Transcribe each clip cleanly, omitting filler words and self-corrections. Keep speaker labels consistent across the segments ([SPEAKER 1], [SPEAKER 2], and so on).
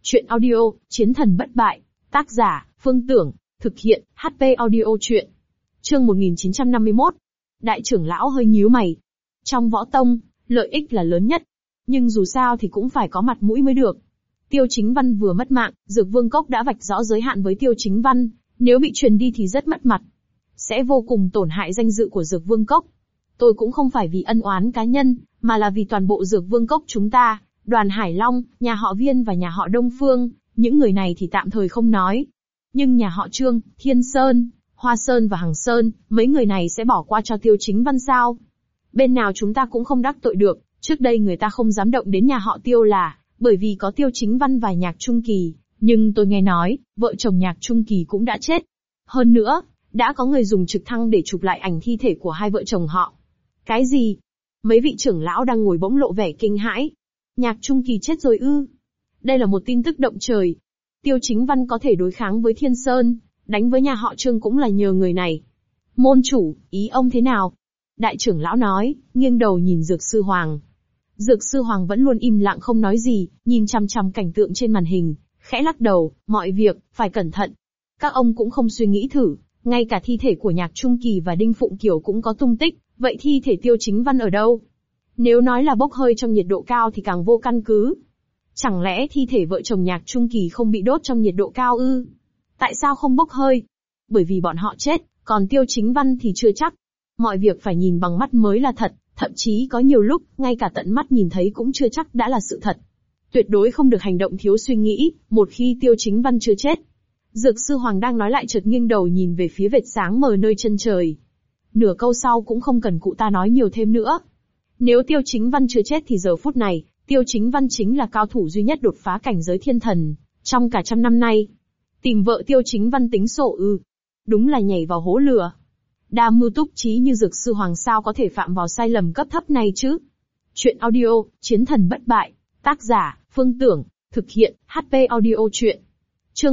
[SPEAKER 1] Chuyện audio, Chiến thần bất bại. Tác giả, Phương Tưởng. Thực hiện, HP Audio Chuyện. Chương 1951. Đại trưởng lão hơi nhíu mày. Trong võ tông, lợi ích là lớn nhất. Nhưng dù sao thì cũng phải có mặt mũi mới được. Tiêu Chính Văn vừa mất mạng, Dược Vương Cốc đã vạch rõ giới hạn với Tiêu Chính Văn. Nếu bị truyền đi thì rất mất mặt. Sẽ vô cùng tổn hại danh dự của Dược Vương Cốc. Tôi cũng không phải vì ân oán cá nhân, mà là vì toàn bộ Dược Vương Cốc chúng ta. Đoàn Hải Long, nhà họ Viên và nhà họ Đông Phương, những người này thì tạm thời không nói. Nhưng nhà họ Trương, Thiên Sơn, Hoa Sơn và Hằng Sơn, mấy người này sẽ bỏ qua cho Tiêu Chính Văn sao? Bên nào chúng ta cũng không đắc tội được, trước đây người ta không dám động đến nhà họ Tiêu là bởi vì có Tiêu Chính Văn và Nhạc Trung Kỳ, nhưng tôi nghe nói, vợ chồng Nhạc Trung Kỳ cũng đã chết. Hơn nữa, đã có người dùng trực thăng để chụp lại ảnh thi thể của hai vợ chồng họ. Cái gì? Mấy vị trưởng lão đang ngồi bỗng lộ vẻ kinh hãi. Nhạc Trung Kỳ chết rồi ư? Đây là một tin tức động trời. Tiêu Chính Văn có thể đối kháng với Thiên Sơn, đánh với nhà họ Trương cũng là nhờ người này. Môn chủ, ý ông thế nào? Đại trưởng lão nói, nghiêng đầu nhìn Dược Sư Hoàng. Dược Sư Hoàng vẫn luôn im lặng không nói gì, nhìn chằm chằm cảnh tượng trên màn hình, khẽ lắc đầu, mọi việc, phải cẩn thận. Các ông cũng không suy nghĩ thử, ngay cả thi thể của Nhạc Trung Kỳ và Đinh Phụng Kiều cũng có tung tích, vậy thi thể Tiêu Chính Văn ở đâu? Nếu nói là bốc hơi trong nhiệt độ cao thì càng vô căn cứ. Chẳng lẽ thi thể vợ chồng Nhạc Trung Kỳ không bị đốt trong nhiệt độ cao ư? Tại sao không bốc hơi? Bởi vì bọn họ chết, còn Tiêu Chính Văn thì chưa chắc. Mọi việc phải nhìn bằng mắt mới là thật, thậm chí có nhiều lúc, ngay cả tận mắt nhìn thấy cũng chưa chắc đã là sự thật. Tuyệt đối không được hành động thiếu suy nghĩ, một khi Tiêu Chính Văn chưa chết. Dược Sư Hoàng đang nói lại chợt nghiêng đầu nhìn về phía vệt sáng mờ nơi chân trời. Nửa câu sau cũng không cần cụ ta nói nhiều thêm nữa. Nếu Tiêu Chính Văn chưa chết thì giờ phút này, Tiêu Chính Văn chính là cao thủ duy nhất đột phá cảnh giới thiên thần, trong cả trăm năm nay. Tìm vợ Tiêu Chính Văn tính sổ ư? Đúng là nhảy vào hố lửa. Đa mưu túc trí như Dược Sư Hoàng sao có thể phạm vào sai lầm cấp thấp này chứ? Chuyện audio, Chiến thần bất bại. Tác giả, Phương Tưởng. Thực hiện, HP Audio Chuyện. Chương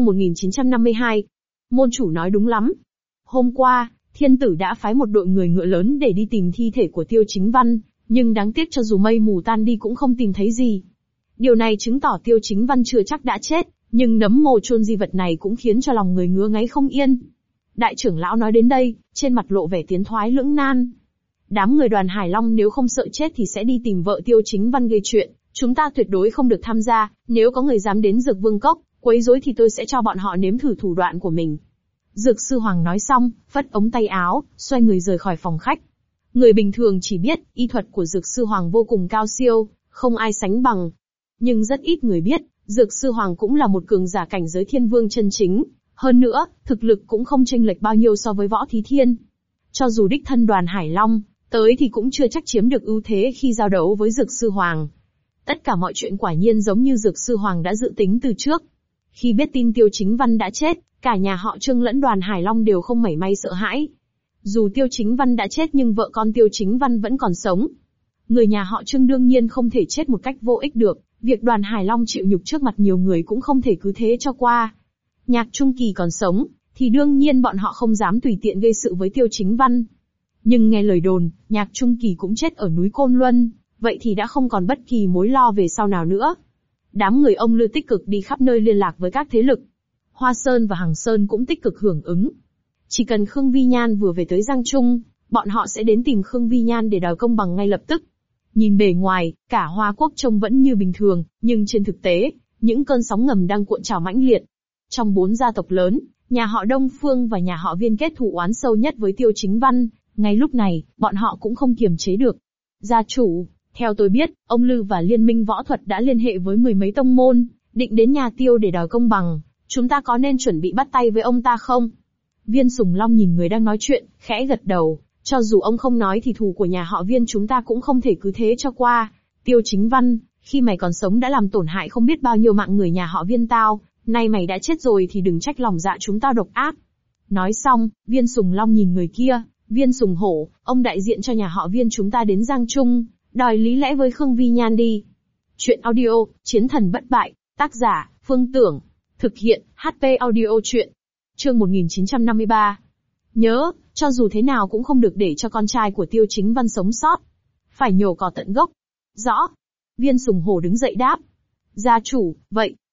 [SPEAKER 1] 1952. Môn chủ nói đúng lắm. Hôm qua, Thiên Tử đã phái một đội người ngựa lớn để đi tìm thi thể của Tiêu Chính Văn. Nhưng đáng tiếc cho dù mây mù tan đi cũng không tìm thấy gì. Điều này chứng tỏ Tiêu Chính Văn chưa chắc đã chết, nhưng nấm mồ chôn di vật này cũng khiến cho lòng người ngứa ngáy không yên. Đại trưởng lão nói đến đây, trên mặt lộ vẻ tiến thoái lưỡng nan. Đám người Đoàn Hải Long nếu không sợ chết thì sẽ đi tìm vợ Tiêu Chính Văn gây chuyện, chúng ta tuyệt đối không được tham gia, nếu có người dám đến Dược Vương Cốc, quấy rối thì tôi sẽ cho bọn họ nếm thử thủ đoạn của mình. Dược Sư Hoàng nói xong, phất ống tay áo, xoay người rời khỏi phòng khách. Người bình thường chỉ biết, y thuật của Dược Sư Hoàng vô cùng cao siêu, không ai sánh bằng. Nhưng rất ít người biết, Dược Sư Hoàng cũng là một cường giả cảnh giới thiên vương chân chính. Hơn nữa, thực lực cũng không chênh lệch bao nhiêu so với Võ Thí Thiên. Cho dù đích thân Đoàn Hải Long, tới thì cũng chưa chắc chiếm được ưu thế khi giao đấu với Dược Sư Hoàng. Tất cả mọi chuyện quả nhiên giống như Dược Sư Hoàng đã dự tính từ trước. Khi biết tin Tiêu Chính Văn đã chết, cả nhà họ Trương lẫn Đoàn Hải Long đều không mảy may sợ hãi. Dù Tiêu Chính Văn đã chết nhưng vợ con Tiêu Chính Văn vẫn còn sống. Người nhà họ Trương đương nhiên không thể chết một cách vô ích được, việc Đoàn Hải Long chịu nhục trước mặt nhiều người cũng không thể cứ thế cho qua. Nhạc Trung Kỳ còn sống, thì đương nhiên bọn họ không dám tùy tiện gây sự với Tiêu Chính Văn. Nhưng nghe lời đồn, Nhạc Trung Kỳ cũng chết ở núi Côn Luân, vậy thì đã không còn bất kỳ mối lo về sau nào nữa. Đám người ông Lư tích cực đi khắp nơi liên lạc với các thế lực. Hoa Sơn và Hằng Sơn cũng tích cực hưởng ứng. Chỉ cần Khương Vi Nhan vừa về tới Giang Trung, bọn họ sẽ đến tìm Khương Vi Nhan để đòi công bằng ngay lập tức. Nhìn bề ngoài, cả Hoa Quốc trông vẫn như bình thường, nhưng trên thực tế, những cơn sóng ngầm đang cuộn trào mãnh liệt. Trong 4 gia tộc lớn, nhà họ Đông Phương và nhà họ Viên kết thù oán sâu nhất với Tiêu Chính Văn, ngay lúc này, bọn họ cũng không kiềm chế được. Gia chủ, theo tôi biết, ông Lư và Liên minh võ thuật đã liên hệ với mười mấy tông môn, định đến nhà Tiêu để đòi công bằng, chúng ta có nên chuẩn bị bắt tay với ông ta không? Viên Sùng Long nhìn người đang nói chuyện, khẽ gật đầu, cho dù ông không nói thì thù của nhà họ Viên chúng ta cũng không thể cứ thế cho qua. Tiêu Chính Văn, khi mày còn sống đã làm tổn hại không biết bao nhiêu mạng người nhà họ Viên tao, nay mày đã chết rồi thì đừng trách lòng dạ chúng tao độc ác. Nói xong, Viên Sùng Long nhìn người kia, Viên Sùng Hổ, ông đại diện cho nhà họ Viên chúng ta đến Giang Trung, đòi lý lẽ với Khương Vi Nhan đi. Chuyện audio, Chiến thần bất bại, tác giả, Phương Tưởng. Thực hiện, HP Audio Chuyện. Chương 1953. Nhớ, cho dù thế nào cũng không được để cho con trai của Tiêu Chính Văn sống sót. Phải nhổ cỏ tận gốc. Rõ. Viên Sùng Hổ đứng dậy đáp. Gia chủ, vậy,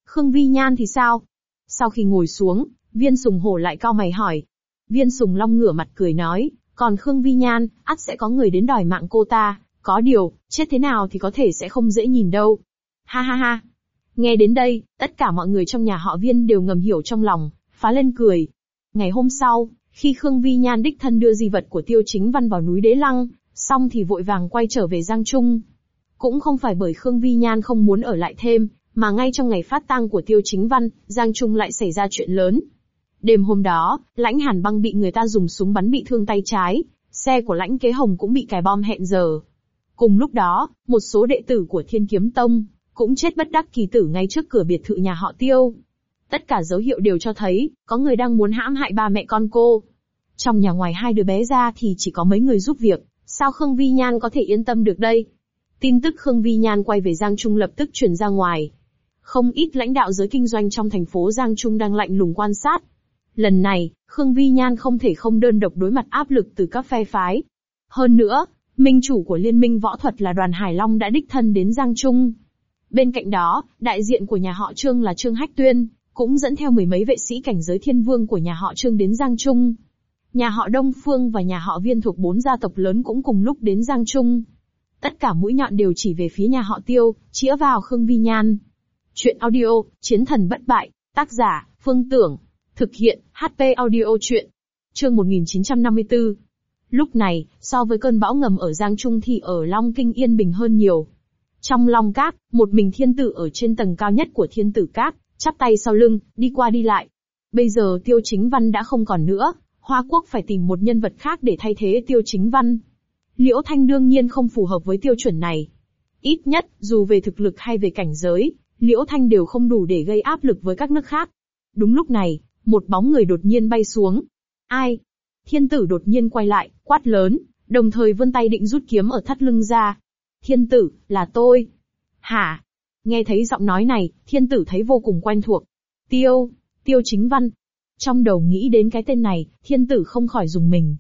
[SPEAKER 1] Khương Vi Nhan thì sao? Sau khi ngồi xuống, Viên Sùng Hổ lại cau mày hỏi. Viên Sùng Long ngửa mặt cười nói, còn Khương Vi Nhan, ắt sẽ có người đến đòi mạng cô ta, có điều, chết thế nào thì có thể sẽ không dễ nhìn đâu. Ha ha ha. Nghe đến đây, tất cả mọi người trong nhà họ Viên đều ngầm hiểu trong lòng, phá lên cười. Ngày hôm sau, khi Khương Vi Nhan đích thân đưa di vật của Tiêu Chính Văn vào núi Đế Lăng, xong thì vội vàng quay trở về Giang Trung. Cũng không phải bởi Khương Vi Nhan không muốn ở lại thêm, mà ngay trong ngày phát tang của Tiêu Chính Văn, Giang Trung lại xảy ra chuyện lớn. Đêm hôm đó, Lãnh Hàn Băng bị người ta dùng súng bắn bị thương tay trái, xe của Lãnh Kế Hồng cũng bị cài bom hẹn giờ. Cùng lúc đó, một số đệ tử của Thiên Kiếm Tông cũng chết bất đắc kỳ tử ngay trước cửa biệt thự nhà họ Tiêu. Tất cả dấu hiệu đều cho thấy, có người đang muốn hãm hại ba mẹ con cô. Trong nhà ngoài hai đứa bé ra thì chỉ có mấy người giúp việc, sao Khương Vi Nhan có thể yên tâm được đây? Tin tức Khương Vi Nhan quay về Giang Trung lập tức truyền ra ngoài. Không ít lãnh đạo giới kinh doanh trong thành phố Giang Trung đang lạnh lùng quan sát. Lần này, Khương Vi Nhan không thể không đơn độc đối mặt áp lực từ các phe phái. Hơn nữa, minh chủ của Liên minh võ thuật là Đoàn Hải Long đã đích thân đến Giang Trung. Bên cạnh đó, đại diện của nhà họ Trương là Trương Hách Tuyên, cũng dẫn theo mười mấy vệ sĩ cảnh giới thiên vương của nhà họ Trương đến Giang Trung. Nhà họ Đông Phương và nhà họ Viên thuộc 4 gia tộc lớn cũng cùng lúc đến Giang Trung. Tất cả mũi nhọn đều chỉ về phía nhà họ Tiêu, chĩa vào Khương Vi Nhan. Chuyện audio, Chiến thần bất bại, tác giả, Phương Tưởng. Thực hiện, HP Audio Chuyện. Chương 1954. Lúc này, so với cơn bão ngầm ở Giang Trung thì ở Long Kinh yên bình hơn nhiều. Trong Long Các, một mình thiên tử ở trên tầng cao nhất của Thiên Tử Các, chắp tay sau lưng, đi qua đi lại. Bây giờ Tiêu Chính Văn đã không còn nữa, Hoa Quốc phải tìm một nhân vật khác để thay thế Tiêu Chính Văn. Liễu Thanh đương nhiên không phù hợp với tiêu chuẩn này. Ít nhất, dù về thực lực hay về cảnh giới, Liễu Thanh đều không đủ để gây áp lực với các nước khác. Đúng lúc này, một bóng người đột nhiên bay xuống. Ai? Thiên tử đột nhiên quay lại, quát lớn, đồng thời vươn tay định rút kiếm ở thắt lưng ra. Thiên tử, là tôi. Hả? Nghe thấy giọng nói này, thiên tử thấy vô cùng quen thuộc. Tiêu Chính Văn. Trong đầu nghĩ đến cái tên này, thiên tử không khỏi rùng mình.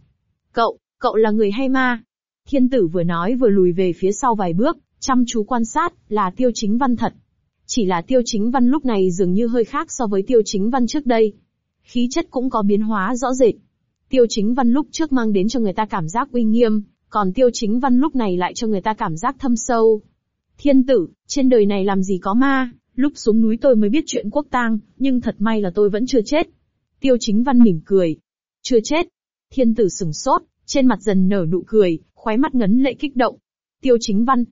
[SPEAKER 1] Cậu là người hay ma? Thiên tử vừa nói vừa lùi về phía sau vài bước, chăm chú quan sát, là Tiêu Chính Văn thật. Chỉ là Tiêu Chính Văn lúc này dường như hơi khác so với Tiêu Chính Văn trước đây. Khí chất cũng có biến hóa rõ rệt. Tiêu Chính Văn lúc trước mang đến cho người ta cảm giác uy nghiêm, còn Tiêu Chính Văn lúc này lại cho người ta cảm giác thâm sâu. Thiên tử, trên đời này làm gì có ma, lúc xuống núi tôi mới biết chuyện quốc tang, nhưng thật may là tôi vẫn chưa chết. Tiêu Chính Văn mỉm cười. Chưa chết. Thiên tử sửng sốt, trên mặt dần nở nụ cười, khóe mắt ngấn lệ kích động. Tiêu Chính Văn.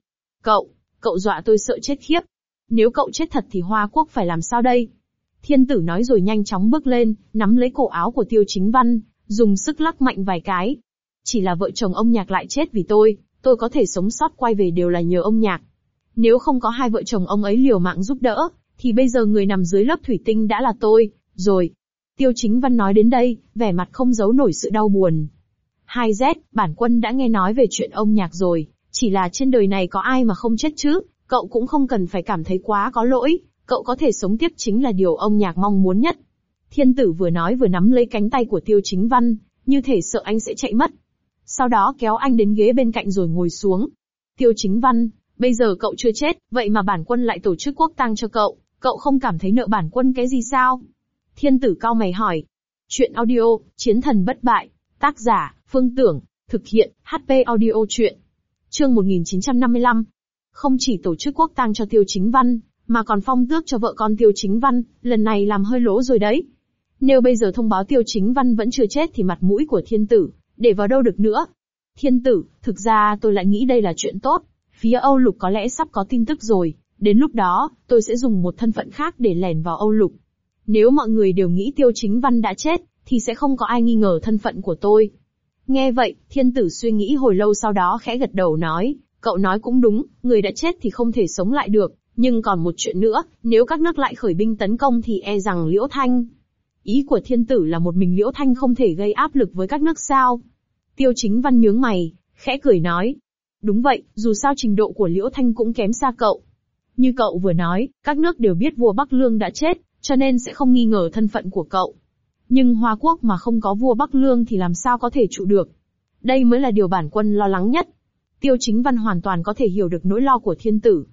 [SPEAKER 1] Cậu dọa tôi sợ chết khiếp. Nếu cậu chết thật thì Hoa Quốc phải làm sao đây? Thiên tử nói rồi nhanh chóng bước lên, nắm lấy cổ áo của Tiêu Chính Văn, dùng sức lắc mạnh vài cái. Chỉ là vợ chồng ông Nhạc lại chết vì tôi có thể sống sót quay về đều là nhờ ông Nhạc. Nếu không có hai vợ chồng ông ấy liều mạng giúp đỡ, thì bây giờ người nằm dưới lớp thủy tinh đã là tôi, rồi. Tiêu Chính Văn nói đến đây, vẻ mặt không giấu nổi sự đau buồn. 2Z, bản quân đã nghe nói về chuyện ông Nhạc rồi, chỉ là trên đời này có ai mà không chết chứ, cậu cũng không cần phải cảm thấy quá có lỗi, cậu có thể sống tiếp chính là điều ông Nhạc mong muốn nhất. Thiên tử vừa nói vừa nắm lấy cánh tay của Tiêu Chính Văn, như thể sợ anh sẽ chạy mất. Sau đó kéo anh đến ghế bên cạnh rồi ngồi xuống. Tiêu Chính Văn, bây giờ cậu chưa chết, vậy mà bản quân lại tổ chức quốc tang cho cậu không cảm thấy nợ bản quân cái gì sao? Thiên tử cau mày hỏi. Chuyện audio, Chiến thần bất bại, tác giả, Phương Tưởng, thực hiện, HP Audio Chuyện. Chương 1955. Không chỉ tổ chức quốc tang cho Tiêu Chính Văn, mà còn phong tước cho vợ con Tiêu Chính Văn, lần này làm hơi lố rồi đấy. Nếu bây giờ thông báo Tiêu Chính Văn vẫn chưa chết thì mặt mũi của thiên tử, để vào đâu được nữa. Thiên tử, thực ra tôi lại nghĩ đây là chuyện tốt, phía Âu Lục có lẽ sắp có tin tức rồi, đến lúc đó, tôi sẽ dùng một thân phận khác để lẻn vào Âu Lục. Nếu mọi người đều nghĩ Tiêu Chính Văn đã chết, thì sẽ không có ai nghi ngờ thân phận của tôi. Nghe vậy, thiên tử suy nghĩ hồi lâu sau đó khẽ gật đầu nói, cậu nói cũng đúng, người đã chết thì không thể sống lại được, nhưng còn một chuyện nữa, nếu các nước lại khởi binh tấn công thì e rằng Liễu Thanh. Ý của thiên tử là một mình Liễu Thanh không thể gây áp lực với các nước sao? Tiêu Chính Văn nhướng mày, khẽ cười nói. Đúng vậy, dù sao trình độ của Liễu Thanh cũng kém xa cậu. Như cậu vừa nói, các nước đều biết vua Bắc Lương đã chết, cho nên sẽ không nghi ngờ thân phận của cậu. Nhưng Hoa Quốc mà không có vua Bắc Lương thì làm sao có thể trụ được? Đây mới là điều bản quân lo lắng nhất. Tiêu Chính Văn hoàn toàn có thể hiểu được nỗi lo của thiên tử.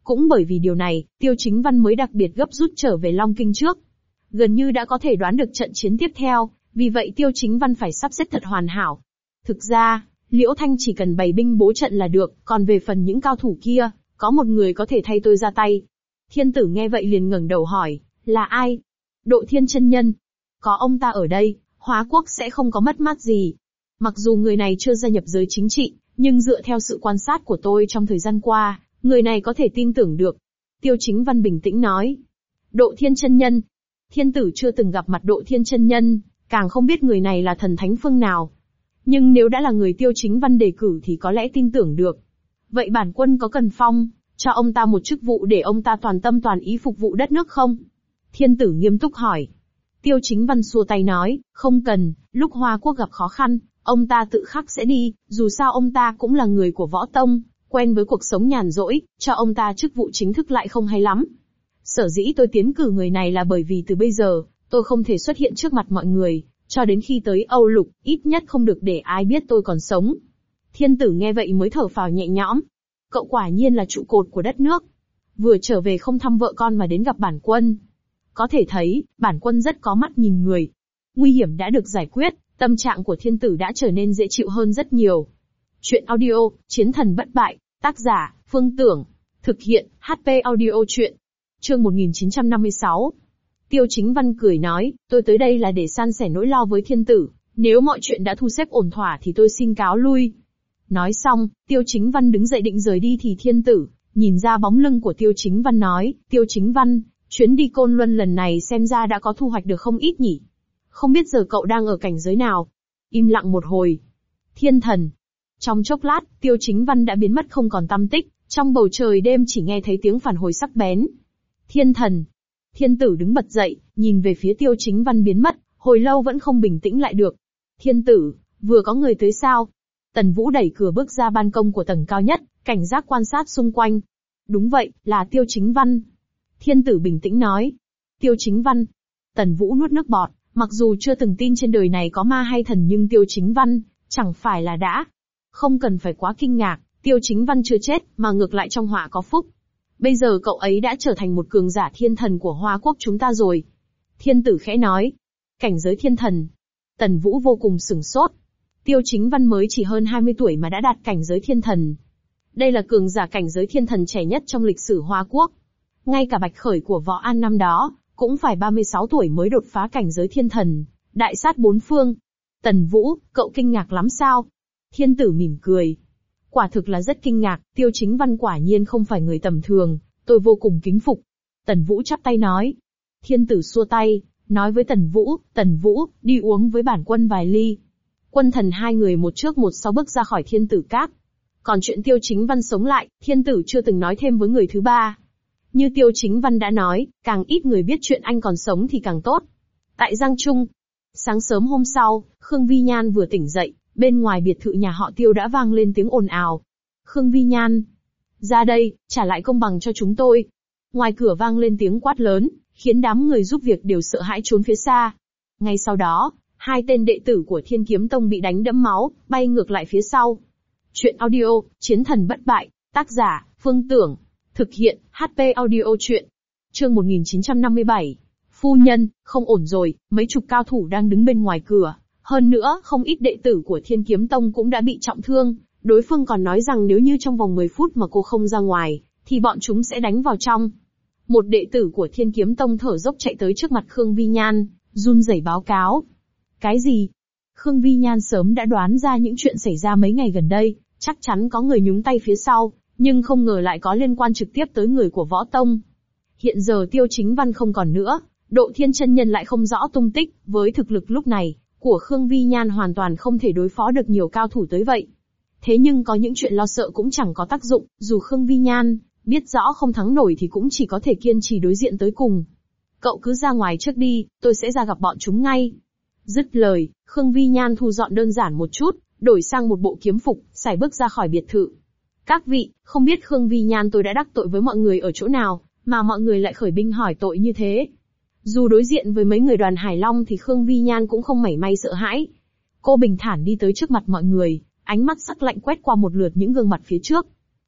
[SPEAKER 1] Cũng bởi vì điều này, Tiêu Chính Văn mới đặc biệt gấp rút trở về Long Kinh trước. Gần như đã có thể đoán được trận chiến tiếp theo, vì vậy Tiêu Chính Văn phải sắp xếp thật hoàn hảo. Thực ra, Liễu Thanh chỉ cần bày binh bố trận là được, còn về phần những cao thủ kia, có một người có thể thay tôi ra tay. Thiên tử nghe vậy liền ngẩng đầu hỏi, là ai? Độ Thiên chân nhân. Có ông ta ở đây, Hóa Quốc sẽ không có mất mát gì. Mặc dù người này chưa gia nhập giới chính trị, nhưng dựa theo sự quan sát của tôi trong thời gian qua, người này có thể tin tưởng được. Tiêu Chính Văn bình tĩnh nói. Độ Thiên chân nhân. Thiên tử chưa từng gặp mặt Độ Thiên chân nhân, càng không biết người này là thần thánh phương nào. Nhưng nếu đã là người Tiêu Chính Văn đề cử thì có lẽ tin tưởng được. Vậy bản quân có cần phong cho ông ta một chức vụ để ông ta toàn tâm toàn ý phục vụ đất nước không? Thiên tử nghiêm túc hỏi. Tiêu Chính Văn xua tay nói, không cần, lúc Hoa Quốc gặp khó khăn, ông ta tự khắc sẽ đi, dù sao ông ta cũng là người của võ tông, quen với cuộc sống nhàn rỗi, cho ông ta chức vụ chính thức lại không hay lắm. Sở dĩ tôi tiến cử người này là bởi vì từ bây giờ, tôi không thể xuất hiện trước mặt mọi người, cho đến khi tới Âu Lục, ít nhất không được để ai biết tôi còn sống. Thiên tử nghe vậy mới thở phào nhẹ nhõm. Cậu quả nhiên là trụ cột của đất nước. Vừa trở về không thăm vợ con mà đến gặp bản quân. Có thể thấy, bản quân rất có mắt nhìn người. Nguy hiểm đã được giải quyết, tâm trạng của thiên tử đã trở nên dễ chịu hơn rất nhiều. Chuyện audio, Chiến thần bất bại, tác giả, Phương Tưởng. Thực hiện, HP audio chuyện. Chương 1956. Tiêu Chính Văn cười nói, tôi tới đây là để san sẻ nỗi lo với thiên tử, nếu mọi chuyện đã thu xếp ổn thỏa thì tôi xin cáo lui. Nói xong, Tiêu Chính Văn đứng dậy định rời đi thì thiên tử, nhìn ra bóng lưng của Tiêu Chính Văn nói, Tiêu Chính Văn, chuyến đi Côn Luân lần này xem ra đã có thu hoạch được không ít nhỉ. Không biết giờ cậu đang ở cảnh giới nào? Im lặng một hồi. Thiên thần. Trong chốc lát, Tiêu Chính Văn đã biến mất không còn tăm tích, trong bầu trời đêm chỉ nghe thấy tiếng phản hồi sắc bén. Thiên thần. Thiên tử đứng bật dậy, nhìn về phía Tiêu Chính Văn biến mất, hồi lâu vẫn không bình tĩnh lại được. Thiên tử, vừa có người tới sao? Tần Vũ đẩy cửa bước ra ban công của tầng cao nhất, cảnh giác quan sát xung quanh. Đúng vậy, là Tiêu Chính Văn. Thiên tử bình tĩnh nói. Tiêu Chính Văn. Tần Vũ nuốt nước bọt, mặc dù chưa từng tin trên đời này có ma hay thần nhưng Tiêu Chính Văn, chẳng phải là đã. Không cần phải quá kinh ngạc, Tiêu Chính Văn chưa chết, mà ngược lại trong họa có phúc. Bây giờ cậu ấy đã trở thành một cường giả thiên thần của Hoa Quốc chúng ta rồi. Thiên tử khẽ nói. Cảnh giới thiên thần. Tần Vũ vô cùng sửng sốt. Tiêu Chính Văn mới chỉ hơn 20 tuổi mà đã đạt cảnh giới thiên thần. Đây là cường giả cảnh giới thiên thần trẻ nhất trong lịch sử Hoa Quốc. Ngay cả Bạch Khởi của Võ An năm đó, cũng phải 36 tuổi mới đột phá cảnh giới thiên thần, đại sát bốn phương. Tần Vũ, cậu kinh ngạc lắm sao? Thiên tử mỉm cười. Quả thực là rất kinh ngạc, Tiêu Chính Văn quả nhiên không phải người tầm thường, tôi vô cùng kính phục. Tần Vũ chắp tay nói. Thiên tử xua tay, nói với Tần Vũ, đi uống với bản quân vài ly. Quân thần hai người một trước một sau bước ra khỏi thiên tử các. Còn chuyện Tiêu Chính Văn sống lại, thiên tử chưa từng nói thêm với người thứ ba. Như Tiêu Chính Văn đã nói, càng ít người biết chuyện anh còn sống thì càng tốt. Tại Giang Trung, sáng sớm hôm sau, Khương Vi Nhan vừa tỉnh dậy, bên ngoài biệt thự nhà họ Tiêu đã vang lên tiếng ồn ào. Khương Vi Nhan, ra đây, trả lại công bằng cho chúng tôi. Ngoài cửa vang lên tiếng quát lớn, khiến đám người giúp việc đều sợ hãi trốn phía xa. Ngay sau đó, hai tên đệ tử của Thiên Kiếm Tông bị đánh đẫm máu, bay ngược lại phía sau. Chuyện audio, Chiến thần bất bại, tác giả, Phương Tưởng. Thực hiện, HP audio chuyện. Chương 1957. Phu nhân, không ổn rồi, mấy chục cao thủ đang đứng bên ngoài cửa. Hơn nữa, không ít đệ tử của Thiên Kiếm Tông cũng đã bị trọng thương. Đối phương còn nói rằng nếu như trong vòng 10 phút mà cô không ra ngoài, thì bọn chúng sẽ đánh vào trong. Một đệ tử của Thiên Kiếm Tông thở dốc chạy tới trước mặt Khương Vi Nhan, run rẩy báo cáo. Cái gì? Khương Vi Nhan sớm đã đoán ra những chuyện xảy ra mấy ngày gần đây, chắc chắn có người nhúng tay phía sau, nhưng không ngờ lại có liên quan trực tiếp tới người của Võ Tông. Hiện giờ Tiêu Chính Văn không còn nữa, Độ Thiên chân nhân lại không rõ tung tích, với thực lực lúc này của Khương Vi Nhan hoàn toàn không thể đối phó được nhiều cao thủ tới vậy. Thế nhưng có những chuyện lo sợ cũng chẳng có tác dụng, dù Khương Vi Nhan biết rõ không thắng nổi thì cũng chỉ có thể kiên trì đối diện tới cùng. Cậu cứ ra ngoài trước đi, tôi sẽ ra gặp bọn chúng ngay. Dứt lời, Khương Vi Nhan thu dọn đơn giản một chút, đổi sang một bộ kiếm phục, sải bước ra khỏi biệt thự. Các vị, không biết Khương Vi Nhan tôi đã đắc tội với mọi người ở chỗ nào, mà mọi người lại khởi binh hỏi tội như thế. Dù đối diện với mấy người đoàn Hải Long thì Khương Vi Nhan cũng không mảy may sợ hãi. Cô bình thản đi tới trước mặt mọi người, ánh mắt sắc lạnh quét qua một lượt những gương mặt phía trước.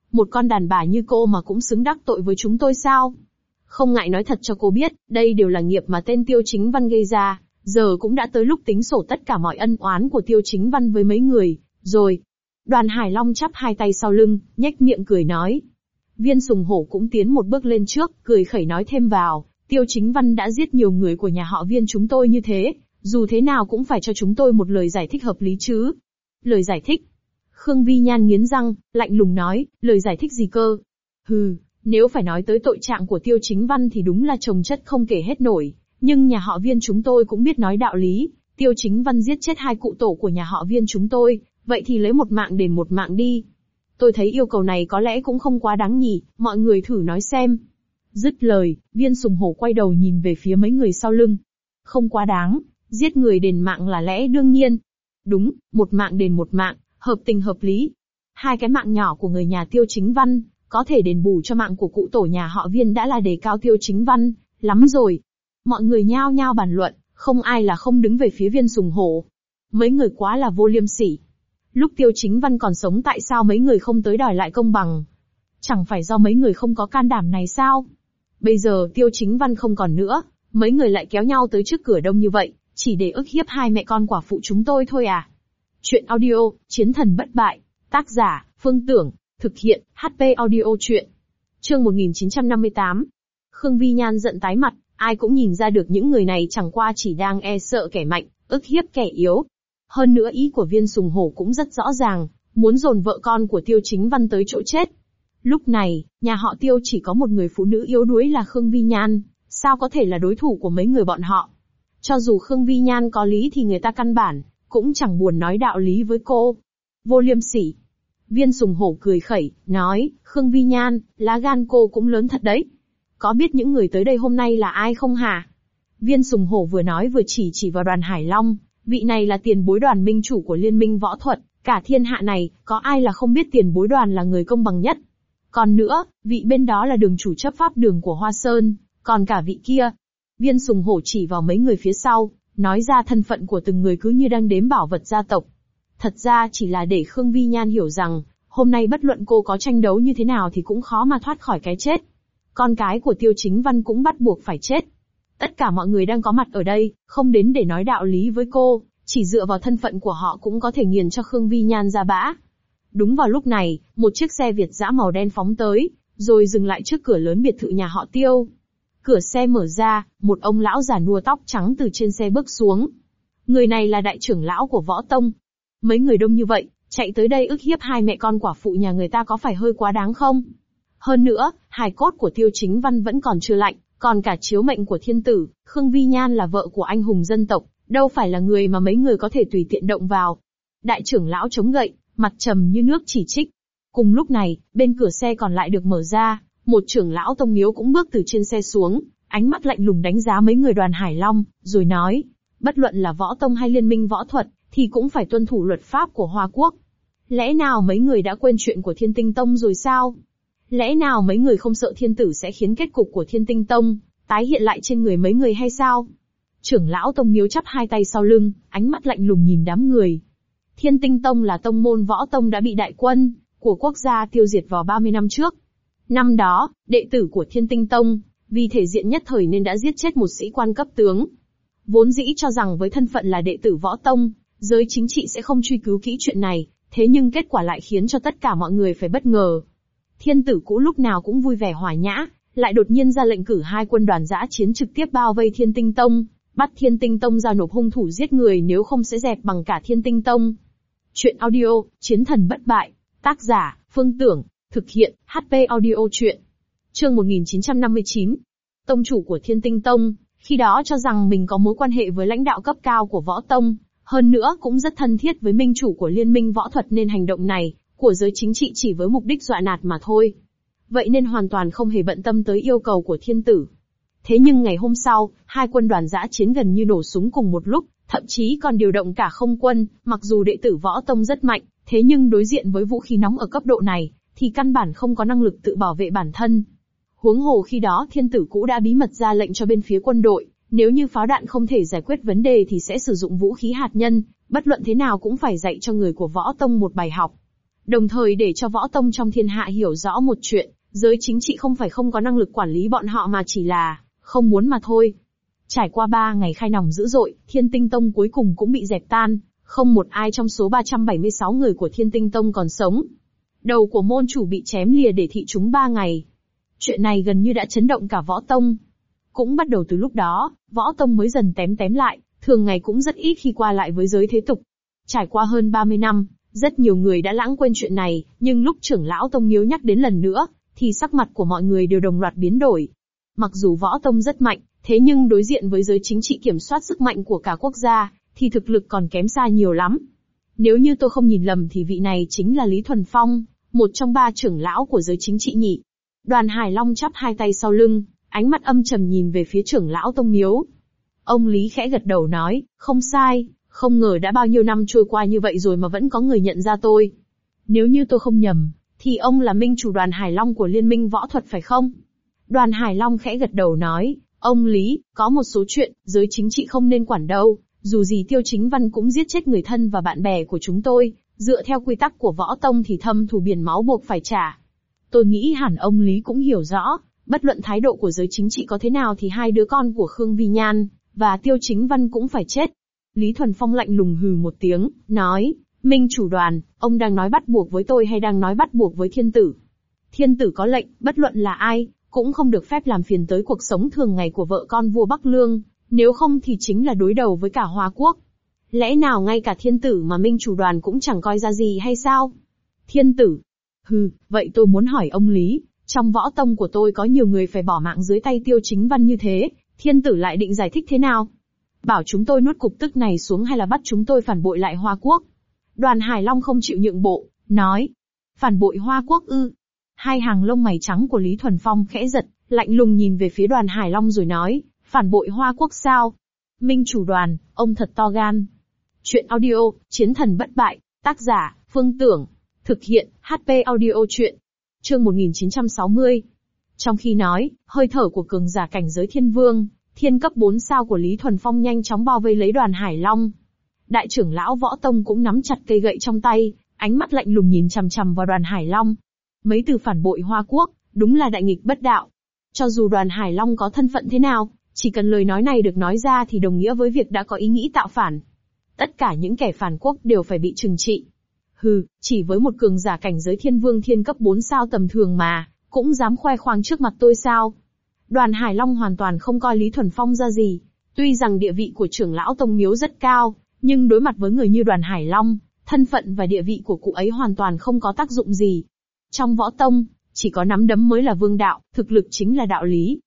[SPEAKER 1] Một con đàn bà như cô mà cũng xứng đắc tội với chúng tôi sao? Không ngại nói thật cho cô biết, đây đều là nghiệp mà tên Tiêu Chính Văn gây ra, giờ cũng đã tới lúc tính sổ tất cả mọi ân oán của Tiêu Chính Văn với mấy người, rồi. Đoàn Hải Long chắp hai tay sau lưng, nhếch miệng cười nói. Viên Sùng Hổ cũng tiến một bước lên trước, cười khẩy nói thêm vào, Tiêu Chính Văn đã giết nhiều người của nhà họ Viên chúng tôi như thế, dù thế nào cũng phải cho chúng tôi một lời giải thích hợp lý chứ. Lời giải thích? Khương Vi Nhan nghiến răng, lạnh lùng nói, lời giải thích gì cơ? Hừ, nếu phải nói tới tội trạng của Tiêu Chính Văn thì đúng là chồng chất không kể hết nổi, nhưng nhà họ Viên chúng tôi cũng biết nói đạo lý, Tiêu Chính Văn giết chết hai cụ tổ của nhà họ Viên chúng tôi, vậy thì lấy một mạng đền một mạng đi. Tôi thấy yêu cầu này có lẽ cũng không quá đáng nhỉ, mọi người thử nói xem. Dứt lời, Viên Sùng Hổ quay đầu nhìn về phía mấy người sau lưng. Không quá đáng, giết người đền mạng là lẽ đương nhiên. Đúng, một mạng đền một mạng, hợp tình hợp lý. Hai cái mạng nhỏ của người nhà Tiêu Chính Văn, có thể đền bù cho mạng của cụ tổ nhà họ Viên đã là đề cao Tiêu Chính Văn, lắm rồi. Mọi người nhao nhao bàn luận, không ai là không đứng về phía Viên Sùng Hổ. Mấy người quá là vô liêm sỉ. Lúc Tiêu Chính Văn còn sống tại sao mấy người không tới đòi lại công bằng? Chẳng phải do mấy người không có can đảm này sao? Bây giờ Tiêu Chính Văn không còn nữa, mấy người lại kéo nhau tới trước cửa đông như vậy, chỉ để ức hiếp hai mẹ con quả phụ chúng tôi thôi à? Chuyện audio, Chiến thần bất bại, tác giả, Phương Tưởng, thực hiện, HP audio chuyện. Chương 1958. Khương Vi Nhan giận tái mặt, ai cũng nhìn ra được những người này chẳng qua chỉ đang e sợ kẻ mạnh, ức hiếp kẻ yếu. Hơn nữa ý của Viên Sùng Hổ cũng rất rõ ràng, muốn dồn vợ con của Tiêu Chính Văn tới chỗ chết. Lúc này, nhà họ Tiêu chỉ có một người phụ nữ yếu đuối là Khương Vi Nhan, sao có thể là đối thủ của mấy người bọn họ? Cho dù Khương Vi Nhan có lý thì người ta căn bản cũng chẳng buồn nói đạo lý với cô. Vô liêm sỉ. Viên Sùng Hổ cười khẩy, nói, Khương Vi Nhan, lá gan cô cũng lớn thật đấy. Có biết những người tới đây hôm nay là ai không hả? Viên Sùng Hổ vừa nói vừa chỉ vào Đoàn Hải Long, vị này là tiền bối Đoàn minh chủ của Liên minh võ thuật, cả thiên hạ này, có ai là không biết tiền bối Đoàn là người công bằng nhất. Còn nữa, vị bên đó là đường chủ chấp pháp đường của Hoa Sơn, còn cả vị kia. Viên Sùng Hổ chỉ vào mấy người phía sau, nói ra thân phận của từng người cứ như đang đếm bảo vật gia tộc. Thật ra chỉ là để Khương Vi Nhan hiểu rằng, hôm nay bất luận cô có tranh đấu như thế nào thì cũng khó mà thoát khỏi cái chết. Con cái của Tiêu Chính Văn cũng bắt buộc phải chết. Tất cả mọi người đang có mặt ở đây, không đến để nói đạo lý với cô, chỉ dựa vào thân phận của họ cũng có thể nghiền cho Khương Vi Nhan ra bã. Đúng vào lúc này, một chiếc xe Việt dã màu đen phóng tới, rồi dừng lại trước cửa lớn biệt thự nhà họ Tiêu. Cửa xe mở ra, một ông lão già nua tóc trắng từ trên xe bước xuống. Người này là đại trưởng lão của Võ Tông. Mấy người đông như vậy, chạy tới đây ức hiếp hai mẹ con quả phụ nhà người ta có phải hơi quá đáng không? Hơn nữa, hài cốt của Tiêu Chính Văn vẫn còn chưa lạnh, còn cả chiếu mệnh của thiên tử, Khương Vi Nhan là vợ của anh hùng dân tộc, đâu phải là người mà mấy người có thể tùy tiện động vào. Đại trưởng lão chống gậy, mặt trầm như nước chỉ trích. Cùng lúc này, bên cửa xe còn lại được mở ra, một trưởng lão tông miếu cũng bước từ trên xe xuống, ánh mắt lạnh lùng đánh giá mấy người Đoàn Hải Long, rồi nói, bất luận là Võ Tông hay Liên minh võ thuật, thì cũng phải tuân thủ luật pháp của Hoa Quốc. Lẽ nào mấy người đã quên chuyện của Thiên Tinh Tông rồi sao? Lẽ nào mấy người không sợ thiên tử sẽ khiến kết cục của Thiên Tinh Tông tái hiện lại trên người mấy người hay sao? Trưởng lão tông miếu chắp hai tay sau lưng, ánh mắt lạnh lùng nhìn đám người. Thiên Tinh Tông là tông môn võ tông đã bị đại quân của quốc gia tiêu diệt vào 30 năm trước. Năm đó, đệ tử của Thiên Tinh Tông, vì thể diện nhất thời nên đã giết chết một sĩ quan cấp tướng. Vốn dĩ cho rằng với thân phận là đệ tử võ tông, giới chính trị sẽ không truy cứu kỹ chuyện này, thế nhưng kết quả lại khiến cho tất cả mọi người phải bất ngờ. Thiên tử cũ lúc nào cũng vui vẻ hòa nhã, lại đột nhiên ra lệnh cử hai quân đoàn dã chiến trực tiếp bao vây Thiên Tinh Tông, bắt Thiên Tinh Tông giao nộp hung thủ giết người nếu không sẽ dẹp bằng cả Thiên Tinh Tông. Chuyện audio, Chiến thần bất bại, tác giả, Phương Tưởng, thực hiện, HP audio chuyện. Chương 1959. Tông chủ của Thiên Tinh Tông, khi đó cho rằng mình có mối quan hệ với lãnh đạo cấp cao của Võ Tông, hơn nữa cũng rất thân thiết với minh chủ của Liên minh võ thuật nên hành động này của giới chính trị chỉ với mục đích dọa nạt mà thôi. Vậy nên hoàn toàn không hề bận tâm tới yêu cầu của thiên tử. Thế nhưng ngày hôm sau, hai quân đoàn dã chiến gần như nổ súng cùng một lúc, thậm chí còn điều động cả không quân, mặc dù đệ tử Võ Tông rất mạnh, thế nhưng đối diện với vũ khí nóng ở cấp độ này, thì căn bản không có năng lực tự bảo vệ bản thân. Huống hồ khi đó thiên tử cũ đã bí mật ra lệnh cho bên phía quân đội, nếu như pháo đạn không thể giải quyết vấn đề thì sẽ sử dụng vũ khí hạt nhân, bất luận thế nào cũng phải dạy cho người của Võ Tông một bài học. Đồng thời để cho võ tông trong thiên hạ hiểu rõ một chuyện, giới chính trị không phải không có năng lực quản lý bọn họ mà chỉ là không muốn mà thôi. Trải qua 3 ngày khai nòng dữ dội, Thiên Tinh Tông cuối cùng cũng bị dẹp tan, không một ai trong số 376 người của Thiên Tinh Tông còn sống. Đầu của môn chủ bị chém lìa để thị chúng 3 ngày. Chuyện này gần như đã chấn động cả võ tông. Cũng bắt đầu từ lúc đó, võ tông mới dần tém tém lại, thường ngày cũng rất ít khi qua lại với giới thế tục. Trải qua hơn 30 năm, rất nhiều người đã lãng quên chuyện này, nhưng lúc trưởng lão tông miếu nhắc đến lần nữa, thì sắc mặt của mọi người đều đồng loạt biến đổi. Mặc dù võ tông rất mạnh, thế nhưng đối diện với giới chính trị kiểm soát sức mạnh của cả quốc gia, thì thực lực còn kém xa nhiều lắm. Nếu như tôi không nhìn lầm thì vị này chính là Lý Thuần Phong, một trong 3 trưởng lão của giới chính trị nhỉ. Đoàn Hải Long chắp hai tay sau lưng, ánh mắt âm trầm nhìn về phía trưởng lão tông miếu. Ông Lý khẽ gật đầu nói, không sai, không ngờ đã bao nhiêu năm trôi qua như vậy rồi mà vẫn có người nhận ra tôi. Nếu như tôi không nhầm, thì ông là minh chủ Đoàn Hải Long của Liên minh võ thuật phải không? Đoàn Hải Long khẽ gật đầu nói, ông Lý, có một số chuyện, giới chính trị không nên quản đâu, dù gì Tiêu Chính Văn cũng giết chết người thân và bạn bè của chúng tôi, dựa theo quy tắc của võ tông thì thâm thù biển máu buộc phải trả. Tôi nghĩ hẳn ông Lý cũng hiểu rõ, bất luận thái độ của giới chính trị có thế nào thì 2 đứa con của Khương Vi Nhan và Tiêu Chính Văn cũng phải chết. Lý Thuần Phong lạnh lùng hừ một tiếng, nói, Minh chủ Đoàn, ông đang nói bắt buộc với tôi hay đang nói bắt buộc với thiên tử? Thiên tử có lệnh, bất luận là ai, cũng không được phép làm phiền tới cuộc sống thường ngày của vợ con vua Bắc Lương, nếu không thì chính là đối đầu với cả Hoa Quốc. Lẽ nào ngay cả thiên tử mà Minh chủ Đoàn cũng chẳng coi ra gì hay sao? Thiên tử? Hừ, vậy tôi muốn hỏi ông Lý, trong võ tông của tôi có nhiều người phải bỏ mạng dưới tay Tiêu Chính Văn như thế, thiên tử lại định giải thích thế nào? Bảo chúng tôi nuốt cục tức này xuống hay là bắt chúng tôi phản bội lại Hoa Quốc? Đoàn Hải Long không chịu nhượng bộ, nói, phản bội Hoa Quốc ư? Hai hàng lông mày trắng của Lý Thuần Phong khẽ giật, lạnh lùng nhìn về phía Đoàn Hải Long rồi nói, phản bội Hoa Quốc sao? Minh chủ Đoàn, ông thật to gan. Chuyện audio, Chiến thần bất bại, tác giả, Phương Tưởng. Thực hiện, HP audio chuyện. Chương 1960. Trong khi nói, hơi thở của cường giả cảnh giới thiên vương, thiên cấp 4 sao của Lý Thuần Phong nhanh chóng bao vây lấy Đoàn Hải Long. Đại trưởng lão võ tông cũng nắm chặt cây gậy trong tay, ánh mắt lạnh lùng nhìn chằm chằm vào Đoàn Hải Long. Mấy từ phản bội Hoa Quốc, đúng là đại nghịch bất đạo. Cho dù Đoàn Hải Long có thân phận thế nào, chỉ cần lời nói này được nói ra thì đồng nghĩa với việc đã có ý nghĩ tạo phản. Tất cả những kẻ phản quốc đều phải bị trừng trị. Hừ, chỉ với một cường giả cảnh giới thiên vương thiên cấp 4 sao tầm thường mà, cũng dám khoe khoang trước mặt tôi sao? Đoàn Hải Long hoàn toàn không coi Lý Thuần Phong ra gì. Tuy rằng địa vị của trưởng lão tông miếu rất cao, nhưng đối mặt với người như Đoàn Hải Long, thân phận và địa vị của cụ ấy hoàn toàn không có tác dụng gì. Trong võ tông, chỉ có nắm đấm mới là vương đạo, thực lực chính là đạo lý.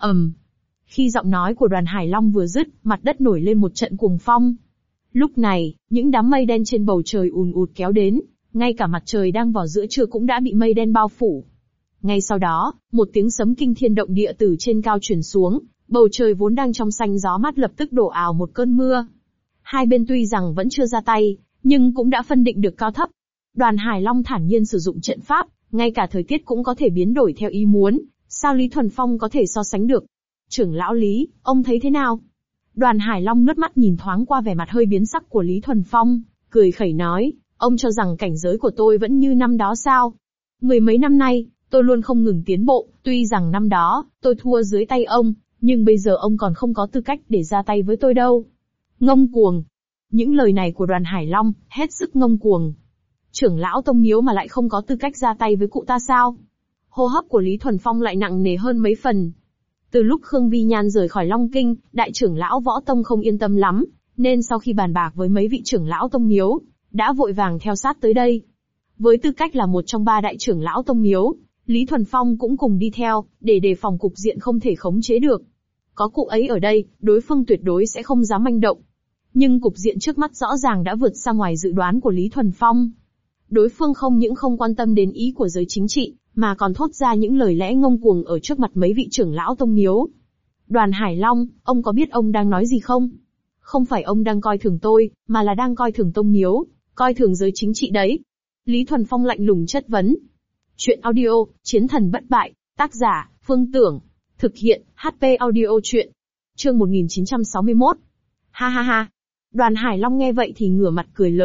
[SPEAKER 1] Khi giọng nói của Đoàn Hải Long vừa dứt, mặt đất nổi lên một trận cuồng phong. Lúc này, những đám mây đen trên bầu trời ùn ùn kéo đến, ngay cả mặt trời đang vào giữa trưa cũng đã bị mây đen bao phủ. Ngay sau đó, một tiếng sấm kinh thiên động địa từ trên cao truyền xuống, bầu trời vốn đang trong xanh gió mát lập tức đổ ào một cơn mưa. Hai bên tuy rằng vẫn chưa ra tay, nhưng cũng đã phân định được cao thấp. Đoàn Hải Long thản nhiên sử dụng trận pháp, ngay cả thời tiết cũng có thể biến đổi theo ý muốn, sao Lý Thuần Phong có thể so sánh được? Trưởng lão Lý, ông thấy thế nào? Đoàn Hải Long ngước mắt nhìn thoáng qua vẻ mặt hơi biến sắc của Lý Thuần Phong, cười khẩy nói, ông cho rằng cảnh giới của tôi vẫn như năm đó sao? 10 mấy năm nay, tôi luôn không ngừng tiến bộ, tuy rằng năm đó, tôi thua dưới tay ông, nhưng bây giờ ông còn không có tư cách để ra tay với tôi đâu. Ngông cuồng. Những lời này của Đoàn Hải Long, hết sức ngông cuồng. Trưởng lão tông miếu mà lại không có tư cách ra tay với cụ ta sao? Hô hấp của Lý Thuần Phong lại nặng nề hơn mấy phần. Từ lúc Khương Vi Nhan rời khỏi Long Kinh, đại trưởng lão võ tông không yên tâm lắm, nên sau khi bàn bạc với mấy vị trưởng lão tông miếu, đã vội vàng theo sát tới đây. Với tư cách là một trong 3 đại trưởng lão tông miếu, Lý Thuần Phong cũng cùng đi theo, để đề phòng cục diện không thể khống chế được. Có cụ ấy ở đây, đối phương tuyệt đối sẽ không dám manh động. Nhưng cục diện trước mắt rõ ràng đã vượt xa ngoài dự đoán của Lý Thuần Phong. Đối phương không những không quan tâm đến ý của giới chính trị, mà còn thốt ra những lời lẽ ngông cuồng ở trước mặt mấy vị trưởng lão tông miếu. Đoàn Hải Long, ông có biết ông đang nói gì không? Không phải ông đang coi thường tôi, mà là đang coi thường tông miếu, coi thường giới chính trị đấy. Lý Thuần Phong lạnh lùng chất vấn. Chuyện audio, Chiến thần bất bại, tác giả, Phương Tưởng. Thực hiện, HP audio chuyện. Chương 1961. Ha ha ha. Đoàn Hải Long nghe vậy thì ngửa mặt cười lớn,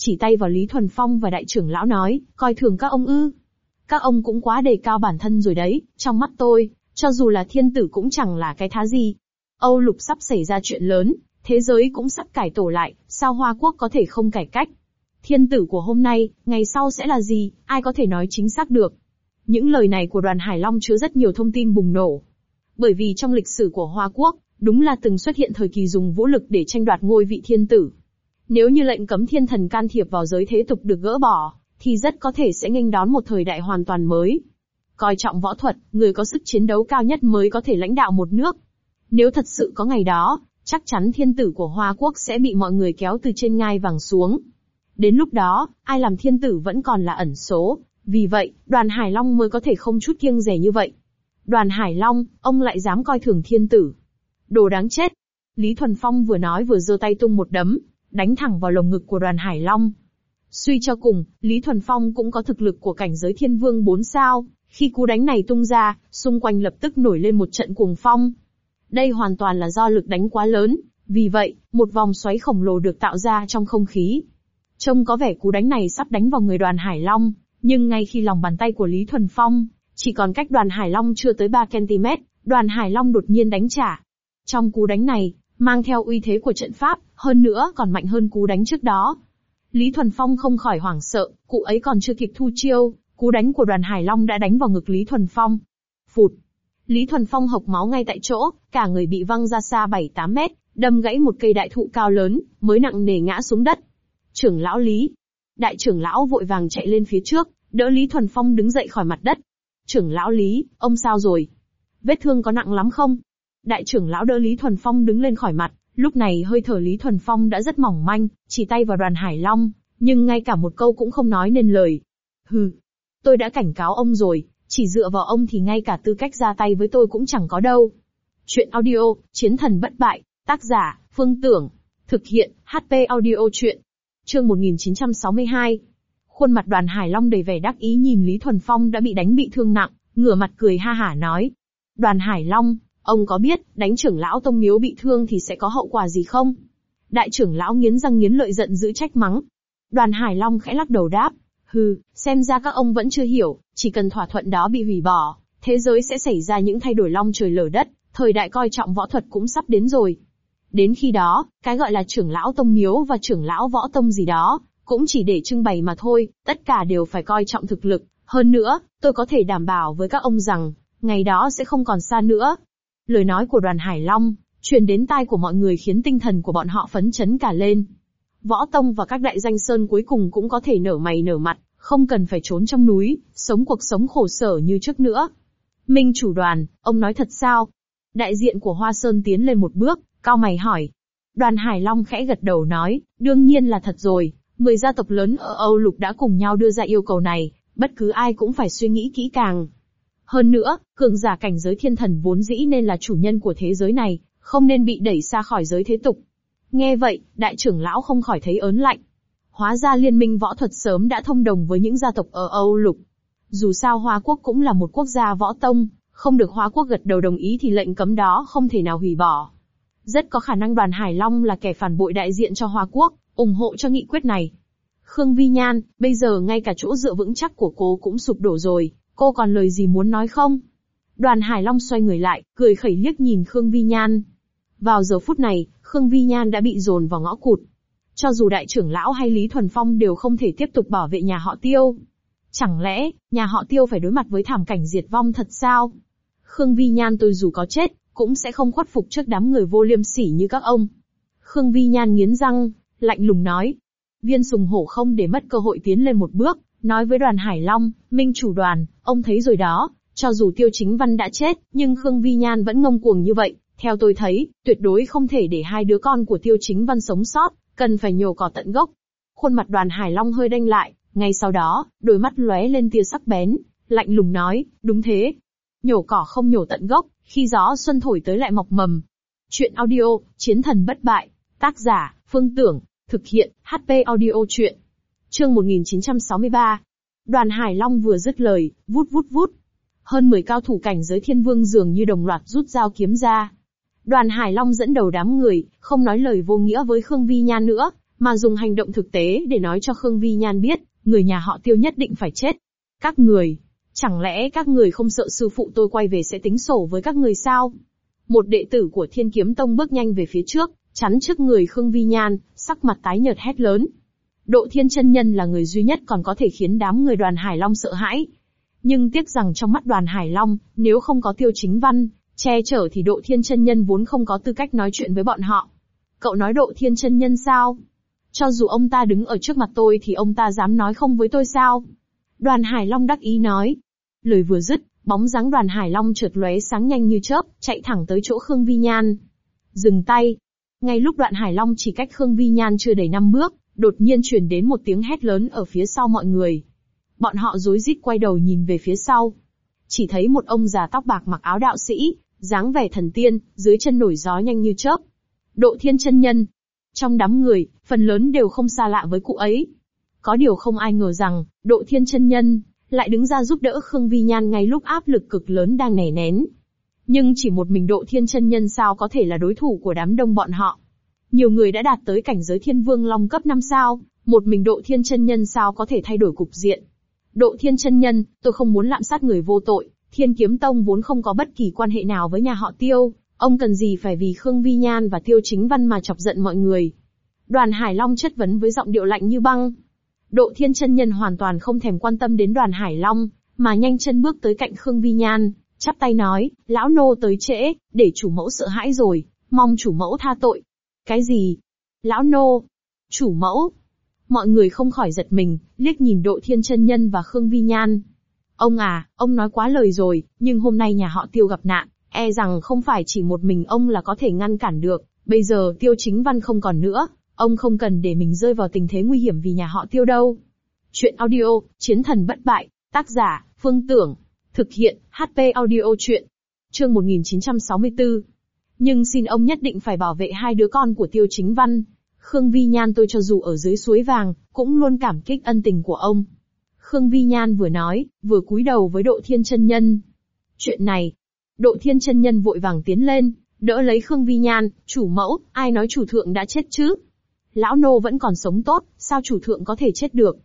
[SPEAKER 1] chỉ tay vào Lý Thuần Phong và đại trưởng lão nói, coi thường các ông ư. Các ông cũng quá đề cao bản thân rồi đấy, trong mắt tôi, cho dù là thiên tử cũng chẳng là cái thá gì. Âu Lục sắp xảy ra chuyện lớn, thế giới cũng sắp cải tổ lại, sao Hoa Quốc có thể không cải cách? Thiên tử của hôm nay, ngày sau sẽ là gì, ai có thể nói chính xác được. Những lời này của Đoàn Hải Long chứa rất nhiều thông tin bùng nổ. Bởi vì trong lịch sử của Hoa Quốc, đúng là từng xuất hiện thời kỳ dùng vũ lực để tranh đoạt ngôi vị thiên tử. Nếu như lệnh cấm thiên thần can thiệp vào giới thế tục được gỡ bỏ, thì rất có thể sẽ nghênh đón một thời đại hoàn toàn mới. Coi trọng võ thuật, người có sức chiến đấu cao nhất mới có thể lãnh đạo một nước. Nếu thật sự có ngày đó, chắc chắn thiên tử của Hoa Quốc sẽ bị mọi người kéo từ trên ngai vàng xuống. Đến lúc đó, ai làm thiên tử vẫn còn là ẩn số, vì vậy, Đoàn Hải Long mới có thể không chút kiêng dè như vậy. Đoàn Hải Long, ông lại dám coi thường thiên tử. Đồ đáng chết. Lý Thuần Phong vừa nói vừa giơ tay tung một đấm, đánh thẳng vào lồng ngực của Đoàn Hải Long. Suy cho cùng, Lý Thuần Phong cũng có thực lực của cảnh giới thiên vương 4 sao, khi cú đánh này tung ra, xung quanh lập tức nổi lên một trận cuồng phong. Đây hoàn toàn là do lực đánh quá lớn, vì vậy, một vòng xoáy khổng lồ được tạo ra trong không khí. Trông có vẻ cú đánh này sắp đánh vào người Đoàn Hải Long, nhưng ngay khi lòng bàn tay của Lý Thuần Phong chỉ còn cách Đoàn Hải Long chưa tới 3 cm, Đoàn Hải Long đột nhiên đánh trả. Trong cú đánh này, mang theo uy thế của trận pháp, hơn nữa còn mạnh hơn cú đánh trước đó. Lý Thuần Phong không khỏi hoảng sợ, cụ ấy còn chưa kịp thu chiêu, cú đánh của Đoàn Hải Long đã đánh vào ngực Lý Thuần Phong. Phụt! Lý Thuần Phong hộc máu ngay tại chỗ, cả người bị văng ra xa 7-8 mét, đâm gãy một cây đại thụ cao lớn, mới nặng nề ngã xuống đất. Trưởng lão Lý! Đại trưởng lão vội vàng chạy lên phía trước, đỡ Lý Thuần Phong đứng dậy khỏi mặt đất. Trưởng lão Lý, ông sao rồi? Vết thương có nặng lắm không? Đại trưởng lão đỡ Lý Thuần Phong đứng lên khỏi mặt, lúc này hơi thở Lý Thuần Phong đã rất mỏng manh, chỉ tay vào Đoàn Hải Long, nhưng ngay cả một câu cũng không nói nên lời. Hừ, tôi đã cảnh cáo ông rồi, chỉ dựa vào ông thì ngay cả tư cách ra tay với tôi cũng chẳng có đâu. Chuyện audio, Chiến thần bất bại, tác giả, Phương Tưởng, thực hiện, HP audio chuyện. Chương 1962. Khuôn mặt Đoàn Hải Long đầy vẻ đắc ý nhìn Lý Thuần Phong đã bị đánh bị thương nặng, ngửa mặt cười ha hả nói. Đoàn Hải Long, ông có biết, đánh trưởng lão tông miếu bị thương thì sẽ có hậu quả gì không? Đại trưởng lão nghiến răng nghiến lợi giận dữ trách mắng. Đoàn Hải Long khẽ lắc đầu đáp. Hừ, xem ra các ông vẫn chưa hiểu, chỉ cần thỏa thuận đó bị hủy bỏ, thế giới sẽ xảy ra những thay đổi long trời lở đất, thời đại coi trọng võ thuật cũng sắp đến rồi. Đến khi đó, cái gọi là trưởng lão tông miếu và trưởng lão võ tông gì đó, cũng chỉ để trưng bày mà thôi, tất cả đều phải coi trọng thực lực. Hơn nữa, tôi có thể đảm bảo với các ông rằng, ngày đó sẽ không còn xa nữa. Lời nói của Đoàn Hải Long, truyền đến tai của mọi người khiến tinh thần của bọn họ phấn chấn cả lên. Võ tông và các đại danh sơn cuối cùng cũng có thể nở mày nở mặt, không cần phải trốn trong núi, sống cuộc sống khổ sở như trước nữa. Minh chủ Đoàn, ông nói thật sao? Đại diện của Hoa Sơn tiến lên một bước, cau mày hỏi. Đoàn Hải Long khẽ gật đầu nói, đương nhiên là thật rồi, 10 gia tộc lớn ở Âu Lục đã cùng nhau đưa ra yêu cầu này, bất cứ ai cũng phải suy nghĩ kỹ càng. Hơn nữa, cường giả cảnh giới thiên thần vốn dĩ nên là chủ nhân của thế giới này, không nên bị đẩy xa khỏi giới thế tục. Nghe vậy, đại trưởng lão không khỏi thấy ớn lạnh. Hóa ra liên minh võ thuật sớm đã thông đồng với những gia tộc ở Âu Lục. Dù sao Hoa Quốc cũng là một quốc gia võ tông, không được Hoa Quốc gật đầu đồng ý thì lệnh cấm đó không thể nào hủy bỏ. Rất có khả năng Đoàn Hải Long là kẻ phản bội đại diện cho Hoa Quốc, ủng hộ cho nghị quyết này. Khương Vi Nhan, bây giờ ngay cả chỗ dựa vững chắc của cô cũng sụp đổ rồi, cô còn lời gì muốn nói không? Đoàn Hải Long xoay người lại, cười khẩy liếc nhìn Khương Vi Nhan. Vào giờ phút này, Khương Vi Nhan đã bị dồn vào ngõ cụt. Cho dù đại trưởng lão hay Lý Thuần Phong đều không thể tiếp tục bảo vệ nhà họ Tiêu. Chẳng lẽ, nhà họ Tiêu phải đối mặt với thảm cảnh diệt vong thật sao? Khương Vi Nhan tôi dù có chết, cũng sẽ không khuất phục trước đám người vô liêm sỉ như các ông. Khương Vi Nhan nghiến răng, lạnh lùng nói. Viên Sùng Hổ không để mất cơ hội tiến lên một bước, nói với Đoàn Hải Long, Minh chủ Đoàn, ông thấy rồi đó, cho dù Tiêu Chính Văn đã chết, nhưng Khương Vi Nhan vẫn ngông cuồng như vậy, theo tôi thấy, tuyệt đối không thể để hai đứa con của Tiêu Chính Văn sống sót, cần phải nhổ cỏ tận gốc. Khuôn mặt Đoàn Hải Long hơi đanh lại, ngay sau đó, đôi mắt lóe lên tia sắc bén, lạnh lùng nói, đúng thế. Nhổ cỏ không nhổ tận gốc, khi gió xuân thổi tới lại mọc mầm. Chuyện audio, Chiến thần bất bại, tác giả, Phương Tưởng, thực hiện, HP audio chuyện. Chương 1963. Đoàn Hải Long vừa dứt lời, vút vút vút. Hơn 10 cao thủ cảnh giới thiên vương dường như đồng loạt rút dao kiếm ra. Đoàn Hải Long dẫn đầu đám người, không nói lời vô nghĩa với Khương Vi Nhan nữa, mà dùng hành động thực tế để nói cho Khương Vi Nhan biết, người nhà họ Tiêu nhất định phải chết. Các người, chẳng lẽ các người không sợ sư phụ tôi quay về sẽ tính sổ với các người sao? Một đệ tử của Thiên Kiếm Tông bước nhanh về phía trước, chắn trước người Khương Vi Nhan, sắc mặt tái nhợt hét lớn. Độ Thiên chân nhân là người duy nhất còn có thể khiến đám người Đoàn Hải Long sợ hãi. Nhưng tiếc rằng trong mắt Đoàn Hải Long, nếu không có Tiêu Chính Văn che chở thì Độ Thiên chân nhân vốn không có tư cách nói chuyện với bọn họ. Cậu nói Độ Thiên chân nhân sao? Cho dù ông ta đứng ở trước mặt tôi thì ông ta dám nói không với tôi sao? Đoàn Hải Long đắc ý nói. Lời vừa dứt, bóng dáng Đoàn Hải Long chợt lóe sáng nhanh như chớp, chạy thẳng tới chỗ Khương Vi Nhan. Dừng tay. Ngay lúc Đoàn Hải Long chỉ cách Khương Vi Nhan chưa đầy 5 bước, đột nhiên truyền đến một tiếng hét lớn ở phía sau mọi người. Bọn họ rối rít quay đầu nhìn về phía sau. Chỉ thấy một ông già tóc bạc mặc áo đạo sĩ, dáng vẻ thần tiên, dưới chân nổi gió nhanh như chớp. Độ Thiên chân nhân. Trong đám người, phần lớn đều không xa lạ với cụ ấy. Có điều không ai ngờ rằng, Độ Thiên chân nhân lại đứng ra giúp đỡ Khương Vi Nhan ngay lúc áp lực cực lớn đang nảy nén. Nhưng chỉ một mình Độ Thiên chân nhân sao có thể là đối thủ của đám đông bọn họ? Nhiều người đã đạt tới cảnh giới Thiên Vương Long cấp 5 sao, một mình Độ Thiên chân nhân sao có thể thay đổi cục diện? Độ Thiên chân nhân, tôi không muốn lạm sát người vô tội, Thiên Kiếm Tông vốn không có bất kỳ quan hệ nào với nhà họ Tiêu, ông cần gì phải vì Khương Vi Nhan và Tiêu Chính Văn mà chọc giận mọi người? Đoàn Hải Long chất vấn với giọng điệu lạnh như băng. Độ Thiên chân nhân hoàn toàn không thèm quan tâm đến Đoàn Hải Long, mà nhanh chân bước tới cạnh Khương Vi Nhan, chắp tay nói, lão nô tới trễ, để chủ mẫu sợ hãi rồi, mong chủ mẫu tha tội. Cái gì? Lão nô? Chủ mẫu? Mọi người không khỏi giật mình, liếc nhìn Độ Thiên chân nhân và Khương Vi Nhan. Ông à, ông nói quá lời rồi, nhưng hôm nay nhà họ Tiêu gặp nạn, e rằng không phải chỉ một mình ông là có thể ngăn cản được, bây giờ Tiêu Chính Văn không còn nữa, ông không cần để mình rơi vào tình thế nguy hiểm vì nhà họ Tiêu đâu. Chuyện audio, Chiến thần bất bại, tác giả, Phương Tưởng, thực hiện, HP audio chuyện. Chương 1964. Nhưng xin ông nhất định phải bảo vệ hai đứa con của Tiêu Chính Văn. Khương Vi Nhan tôi cho dù ở dưới suối vàng, cũng luôn cảm kích ân tình của ông. Khương Vi Nhan vừa nói, vừa cúi đầu với Độ Thiên chân nhân. Chuyện này, Độ Thiên chân nhân vội vàng tiến lên, đỡ lấy Khương Vi Nhan, chủ mẫu, ai nói chủ thượng đã chết chứ? Lão nô vẫn còn sống tốt, sao chủ thượng có thể chết được?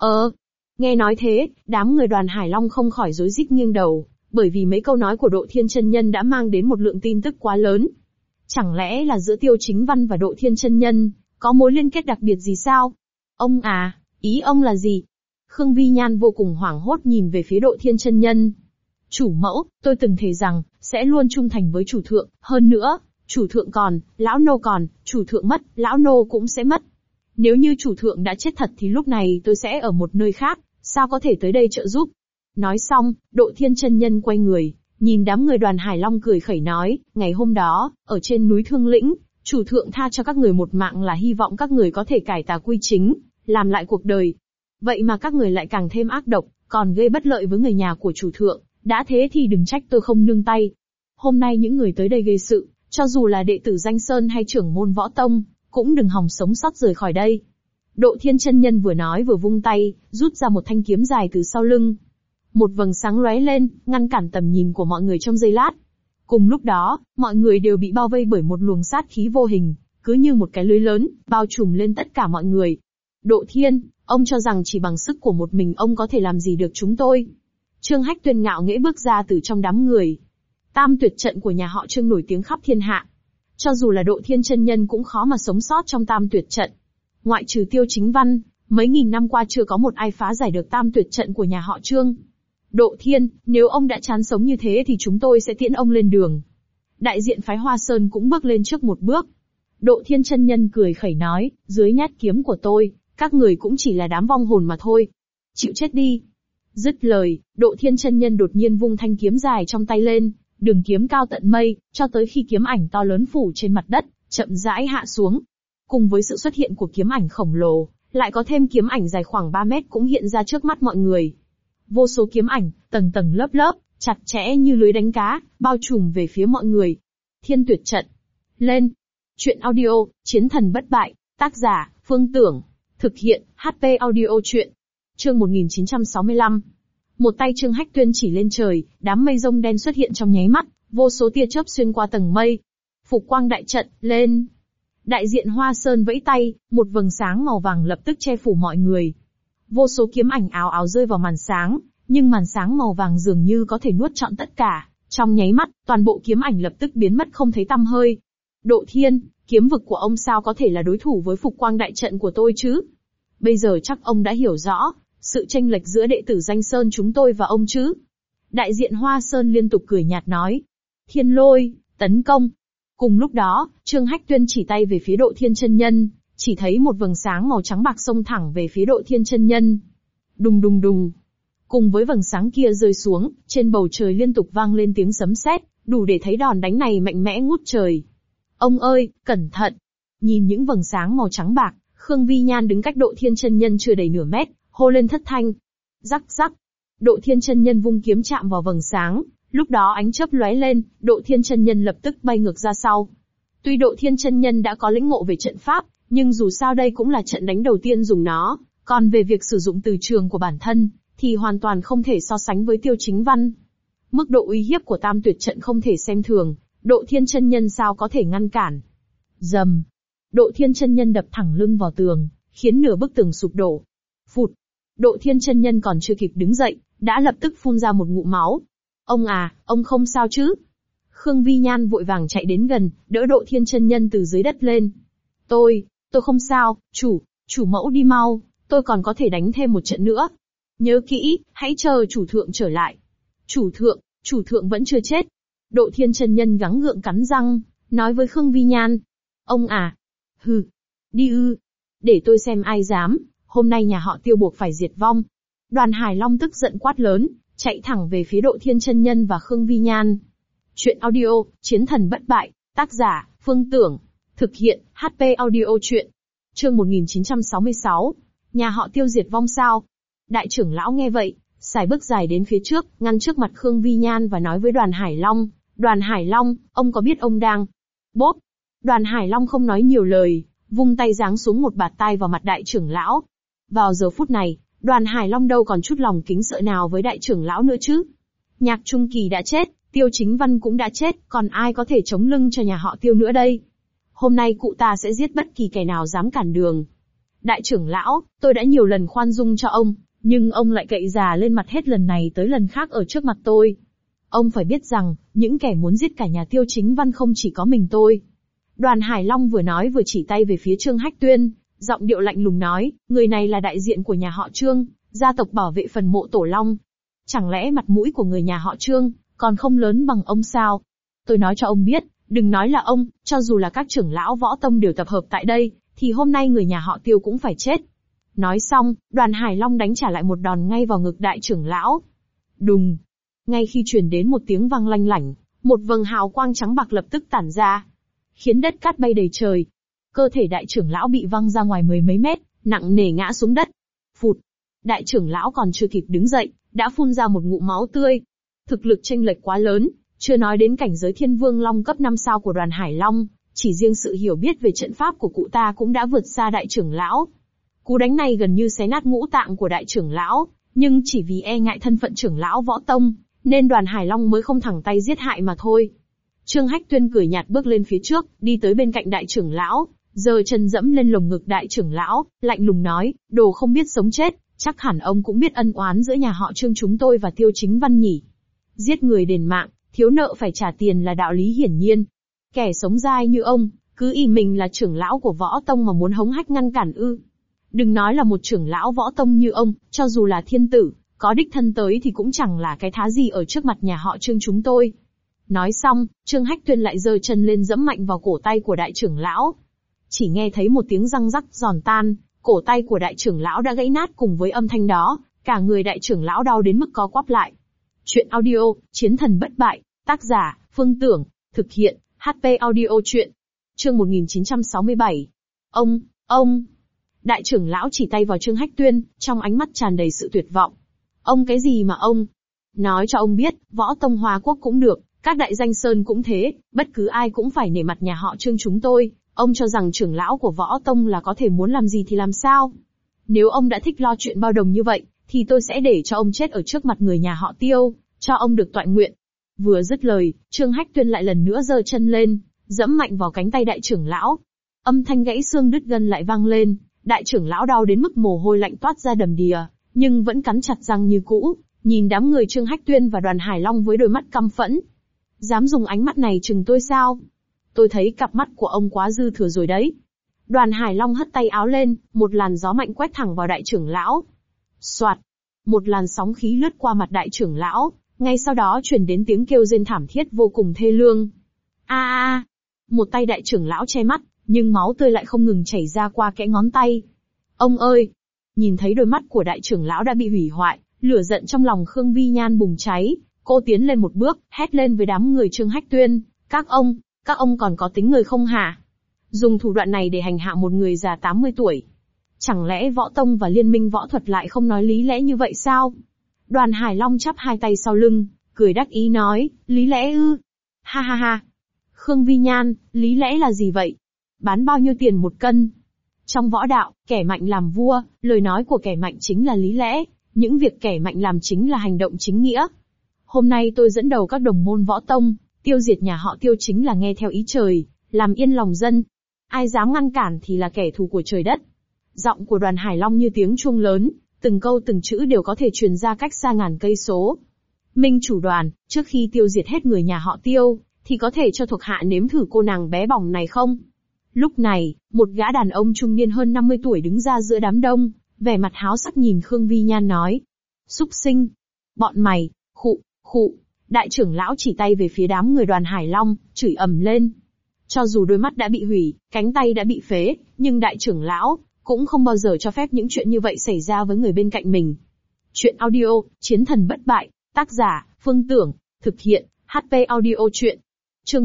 [SPEAKER 1] Nghe nói thế, đám người Đoàn Hải Long không khỏi rối rít nghiêng đầu, bởi vì mấy câu nói của Độ Thiên chân nhân đã mang đến một lượng tin tức quá lớn. Chẳng lẽ là giữa Tiêu Chính Văn và Độ Thiên chân nhân có mối liên kết đặc biệt gì sao? Ông à, ý ông là gì? Khương Vi Nhan vô cùng hoảng hốt nhìn về phía Độ Thiên chân nhân. Chủ mẫu, tôi từng thề rằng sẽ luôn trung thành với chủ thượng, hơn nữa, chủ thượng còn, lão nô còn, chủ thượng mất, lão nô cũng sẽ mất. Nếu như chủ thượng đã chết thật thì lúc này tôi sẽ ở một nơi khác, sao có thể tới đây trợ giúp? Nói xong, Độ Thiên chân nhân quay người, nhìn đám người Đoàn Hải Long cười khẩy nói, ngày hôm đó, ở trên núi Thương Lĩnh, chủ thượng tha cho các người một mạng là hy vọng các người có thể cải tà quy chính, làm lại cuộc đời. Vậy mà các người lại càng thêm ác độc, còn gây bất lợi với người nhà của chủ thượng, đã thế thì đừng trách tôi không nương tay. Hôm nay những người tới đây gây sự, cho dù là đệ tử Danh Sơn hay trưởng môn võ tông, cũng đừng hòng sống sót rời khỏi đây. Độ Thiên chân nhân vừa nói vừa vung tay, rút ra một thanh kiếm dài từ sau lưng. Một vầng sáng lóe lên, ngăn cản tầm nhìn của mọi người trong giây lát. Cùng lúc đó, mọi người đều bị bao vây bởi một luồng sát khí vô hình, cứ như một cái lưới lớn, bao trùm lên tất cả mọi người. Độ Thiên, ông cho rằng chỉ bằng sức của một mình ông có thể làm gì được chúng tôi? Trương Hách Tuyên ngạo nghễ bước ra từ trong đám người. Tam tuyệt trận của nhà họ Trương nổi tiếng khắp thiên hạ. Cho dù là Độ Thiên chân nhân cũng khó mà sống sót trong tam tuyệt trận. Ngoại trừ Tiêu Chính Văn, mấy nghìn năm qua chưa có một ai phá giải được tam tuyệt trận của nhà họ Trương. Độ Thiên, nếu ông đã chán sống như thế thì chúng tôi sẽ tiễn ông lên đường. Đại diện phái Hoa Sơn cũng bước lên trước một bước. Độ Thiên chân nhân cười khẩy nói, dưới nhát kiếm của tôi, các người cũng chỉ là đám vong hồn mà thôi. Chịu chết đi. Dứt lời, Độ Thiên chân nhân đột nhiên vung thanh kiếm dài trong tay lên, đường kiếm cao tận mây, cho tới khi kiếm ảnh to lớn phủ trên mặt đất, chậm rãi hạ xuống. Cùng với sự xuất hiện của kiếm ảnh khổng lồ, lại có thêm kiếm ảnh dài khoảng 3 mét cũng hiện ra trước mắt mọi người. Vô số kiếm ảnh, tầng tầng lớp lớp, chặt chẽ như lưới đánh cá, bao trùm về phía mọi người. Thiên tuyệt trận. Lên. Chuyện audio, Chiến thần bất bại, tác giả, Phương Tưởng, thực hiện, HP audio chuyện. Chương 1965. Một tay Trương Hách Tuyên chỉ lên trời, đám mây rông đen xuất hiện trong nháy mắt, vô số tia chớp xuyên qua tầng mây. Phục quang đại trận, lên. Đại diện Hoa Sơn vẫy tay, một vầng sáng màu vàng lập tức che phủ mọi người. Vô số kiếm ảnh ào ào rơi vào màn sáng, nhưng màn sáng màu vàng dường như có thể nuốt trọn tất cả. Trong nháy mắt, toàn bộ kiếm ảnh lập tức biến mất không thấy tăm hơi. Độ Thiên, kiếm vực của ông sao có thể là đối thủ với Phục Quang đại trận của tôi chứ? Bây giờ chắc ông đã hiểu rõ, sự chênh lệch giữa đệ tử Danh Sơn chúng tôi và ông chứ? Đại diện Hoa Sơn liên tục cười nhạt nói. Thiên Lôi, tấn công. Cùng lúc đó, Trương Hách Tuyên chỉ tay về phía Độ Thiên chân nhân, chỉ thấy một vầng sáng màu trắng bạc xông thẳng về phía Độ Thiên chân nhân. Đùng đùng đùng. Cùng với vầng sáng kia rơi xuống, trên bầu trời liên tục vang lên tiếng sấm sét, đủ để thấy đòn đánh này mạnh mẽ ngút trời. Ông ơi, cẩn thận! Nhìn những vầng sáng màu trắng bạc, Khương Vi Nhan đứng cách Độ Thiên chân nhân chưa đầy nửa mét, hô lên thất thanh. Rắc rắc. Độ Thiên chân nhân vung kiếm chạm vào vầng sáng, lúc đó ánh chớp lóe lên, Độ Thiên chân nhân lập tức bay ngược ra sau. Tuy Độ Thiên chân nhân đã có lĩnh ngộ về trận pháp, nhưng dù sao đây cũng là trận đánh đầu tiên dùng nó, còn về việc sử dụng từ trường của bản thân, thì hoàn toàn không thể so sánh với Tiêu Chính Văn. Mức độ uy hiếp của Tam Tuyệt trận không thể xem thường, Độ Thiên chân nhân sao có thể ngăn cản. Rầm. Độ Thiên chân nhân đập thẳng lưng vào tường, khiến nửa bức tường sụp đổ. Phụt. Độ Thiên chân nhân còn chưa kịp đứng dậy, đã lập tức phun ra một ngụm máu. Ông à, ông không sao chứ? Khương Vi Nhan vội vàng chạy đến gần, đỡ Độ Thiên chân nhân từ dưới đất lên. Tôi không sao, chủ mẫu đi mau, tôi còn có thể đánh thêm một trận nữa. Nhớ kỹ, hãy chờ chủ thượng trở lại. Chủ thượng vẫn chưa chết. Độ Thiên chân nhân gắng gượng cắn răng, nói với Khương Vi Nhan. Ông à, hừ, đi ư, để tôi xem ai dám, hôm nay nhà họ Tiêu buộc phải diệt vong. Đoàn Hải Long tức giận quát lớn, chạy thẳng về phía Độ Thiên chân nhân và Khương Vi Nhan. Chuyện audio, Chiến thần bất bại, tác giả, Phương Tưởng, thực hiện, HP audio chuyện. Chương 1966, nhà họ Tiêu diệt vong sao? Đại trưởng lão nghe vậy, xài bước dài đến phía trước, ngăn trước mặt Khương Vi Nhan và nói với Đoàn Hải Long. Đoàn Hải Long, ông có biết ông đang... Bốp! Đoàn Hải Long không nói nhiều lời, vung tay giáng xuống một bạt tai vào mặt đại trưởng lão. Vào giờ phút này, Đoàn Hải Long đâu còn chút lòng kính sợ nào với đại trưởng lão nữa chứ. Nhạc Trung Kỳ đã chết, Tiêu Chính Văn cũng đã chết, còn ai có thể chống lưng cho nhà họ Tiêu nữa đây? Hôm nay cụ ta sẽ giết bất kỳ kẻ nào dám cản đường. Đại trưởng lão, tôi đã nhiều lần khoan dung cho ông, nhưng ông lại cậy già lên mặt hết lần này tới lần khác ở trước mặt tôi. Ông phải biết rằng, những kẻ muốn giết cả nhà Tiêu Chính Văn không chỉ có mình tôi. Đoàn Hải Long vừa nói vừa chỉ tay về phía Trương Hách Tuyên, giọng điệu lạnh lùng nói, người này là đại diện của nhà họ Trương, gia tộc bảo vệ phần mộ Tổ Long. Chẳng lẽ mặt mũi của người nhà họ Trương còn không lớn bằng ông sao? Tôi nói cho ông biết, đừng nói là ông, cho dù là các trưởng lão võ tông đều tập hợp tại đây, thì hôm nay người nhà họ Tiêu cũng phải chết. Nói xong, Đoàn Hải Long đánh trả lại một đòn ngay vào ngực đại trưởng lão. Đùng! Ngay khi truyền đến một tiếng vang lanh lảnh, một vầng hào quang trắng bạc lập tức tản ra, khiến đất cát bay đầy trời. Cơ thể đại trưởng lão bị văng ra ngoài mười mấy mét, nặng nề ngã xuống đất. Phụt! Đại trưởng lão còn chưa kịp đứng dậy, đã phun ra một ngụm máu tươi. Thực lực chênh lệch quá lớn, chưa nói đến cảnh giới Thiên Vương Long cấp 5 sao của Đoàn Hải Long, chỉ riêng sự hiểu biết về trận pháp của cụ ta cũng đã vượt xa đại trưởng lão. Cú đánh này gần như xé nát ngũ tạng của đại trưởng lão, nhưng chỉ vì e ngại thân phận trưởng lão võ tông, nên Đoàn Hải Long mới không thẳng tay giết hại mà thôi. Trương Hách Tuyên cười nhạt bước lên phía trước, đi tới bên cạnh đại trưởng lão, giơ chân dẫm lên lồng ngực đại trưởng lão, lạnh lùng nói, đồ không biết sống chết, chắc hẳn ông cũng biết ân oán giữa nhà họ Trương chúng tôi và Tiêu Chính Văn nhỉ. Giết người đền mạng, thiếu nợ phải trả tiền là đạo lý hiển nhiên. Kẻ sống dai như ông, cứ ỷ mình là trưởng lão của võ tông mà muốn hống hách ngăn cản ư? Đừng nói là một trưởng lão võ tông như ông, cho dù là thiên tử, có đích thân tới thì cũng chẳng là cái thá gì ở trước mặt nhà họ Trương chúng tôi. Nói xong, Trương Hách Tuyên lại giơ chân lên giẫm mạnh vào cổ tay của đại trưởng lão. Chỉ nghe thấy một tiếng răng rắc giòn tan, cổ tay của đại trưởng lão đã gãy nát, cùng với âm thanh đó, cả người đại trưởng lão đau đến mức co quắp lại. Chuyện audio, Chiến thần bất bại, tác giả, Phương Tưởng, thực hiện, HP audio chuyện. Chương 1967. Ông. Đại trưởng lão chỉ tay vào Trương Hách Tuyên, trong ánh mắt tràn đầy sự tuyệt vọng. Ông cái gì mà ông? Nói cho ông biết, võ tông Hoa Quốc cũng được, các đại danh sơn cũng thế, bất cứ ai cũng phải nể mặt nhà họ Trương chúng tôi. Ông cho rằng trưởng lão của võ tông là có thể muốn làm gì thì làm sao? Nếu ông đã thích lo chuyện bao đồng như vậy, thì tôi sẽ để cho ông chết ở trước mặt người nhà họ Tiêu, cho ông được toại nguyện. Vừa dứt lời, Trương Hách Tuyên lại lần nữa giơ chân lên, giẫm mạnh vào cánh tay đại trưởng lão. Âm thanh gãy xương đứt gân lại vang lên, đại trưởng lão đau đến mức mồ hôi lạnh toát ra đầm đìa, nhưng vẫn cắn chặt răng như cũ, nhìn đám người Trương Hách Tuyên và Đoàn Hải Long với đôi mắt căm phẫn. Dám dùng ánh mắt này chừng tôi sao? Tôi thấy cặp mắt của ông quá dư thừa rồi đấy. Đoàn Hải Long hất tay áo lên, một làn gió mạnh quét thẳng vào đại trưởng lão. Soạt, một làn sóng khí lướt qua mặt đại trưởng lão, ngay sau đó truyền đến tiếng kêu rên thảm thiết vô cùng thê lương. A! Một tay đại trưởng lão che mắt, nhưng máu tươi lại không ngừng chảy ra qua kẽ ngón tay. Ông ơi! Nhìn thấy đôi mắt của đại trưởng lão đã bị hủy hoại, lửa giận trong lòng Khương Vi Nhan bùng cháy, cô tiến lên một bước, hét lên với đám người Trương Hách Tuyên, các ông còn có tính người không hả? Dùng thủ đoạn này để hành hạ một người già 80 tuổi. Chẳng lẽ Võ Tông và Liên minh võ thuật lại không nói lý lẽ như vậy sao? Đoàn Hải Long chắp hai tay sau lưng, cười đắc ý nói, lý lẽ ư? Ha ha ha! Khương Vi Nhan, lý lẽ là gì vậy? Bán bao nhiêu tiền một cân? Trong võ đạo, kẻ mạnh làm vua, lời nói của kẻ mạnh chính là lý lẽ, những việc kẻ mạnh làm chính là hành động chính nghĩa. Hôm nay tôi dẫn đầu các đồng môn võ tông, tiêu diệt nhà họ Tiêu chính là nghe theo ý trời, làm yên lòng dân. Ai dám ngăn cản thì là kẻ thù của trời đất. Giọng của Đoàn Hải Long như tiếng chuông lớn, từng câu từng chữ đều có thể truyền ra cách xa ngàn cây số. Minh chủ Đoàn, trước khi tiêu diệt hết người nhà họ Tiêu, thì có thể cho thuộc hạ nếm thử cô nàng bé bỏng này không? Lúc này, một gã đàn ông trung niên hơn 50 tuổi đứng ra giữa đám đông, vẻ mặt háo sắc nhìn Khương Vi Nhan nói. Súc sinh! Bọn mày! Khụ! Đại trưởng lão chỉ tay về phía đám người Đoàn Hải Long, chửi ầm lên. Cho dù đôi mắt đã bị hủy, cánh tay đã bị phế, nhưng đại trưởng lão cũng không bao giờ cho phép những chuyện như vậy xảy ra với người bên cạnh mình. Chuyện audio, Chiến thần bất bại, tác giả, Phương Tưởng, thực hiện, HP audio chuyện. Chương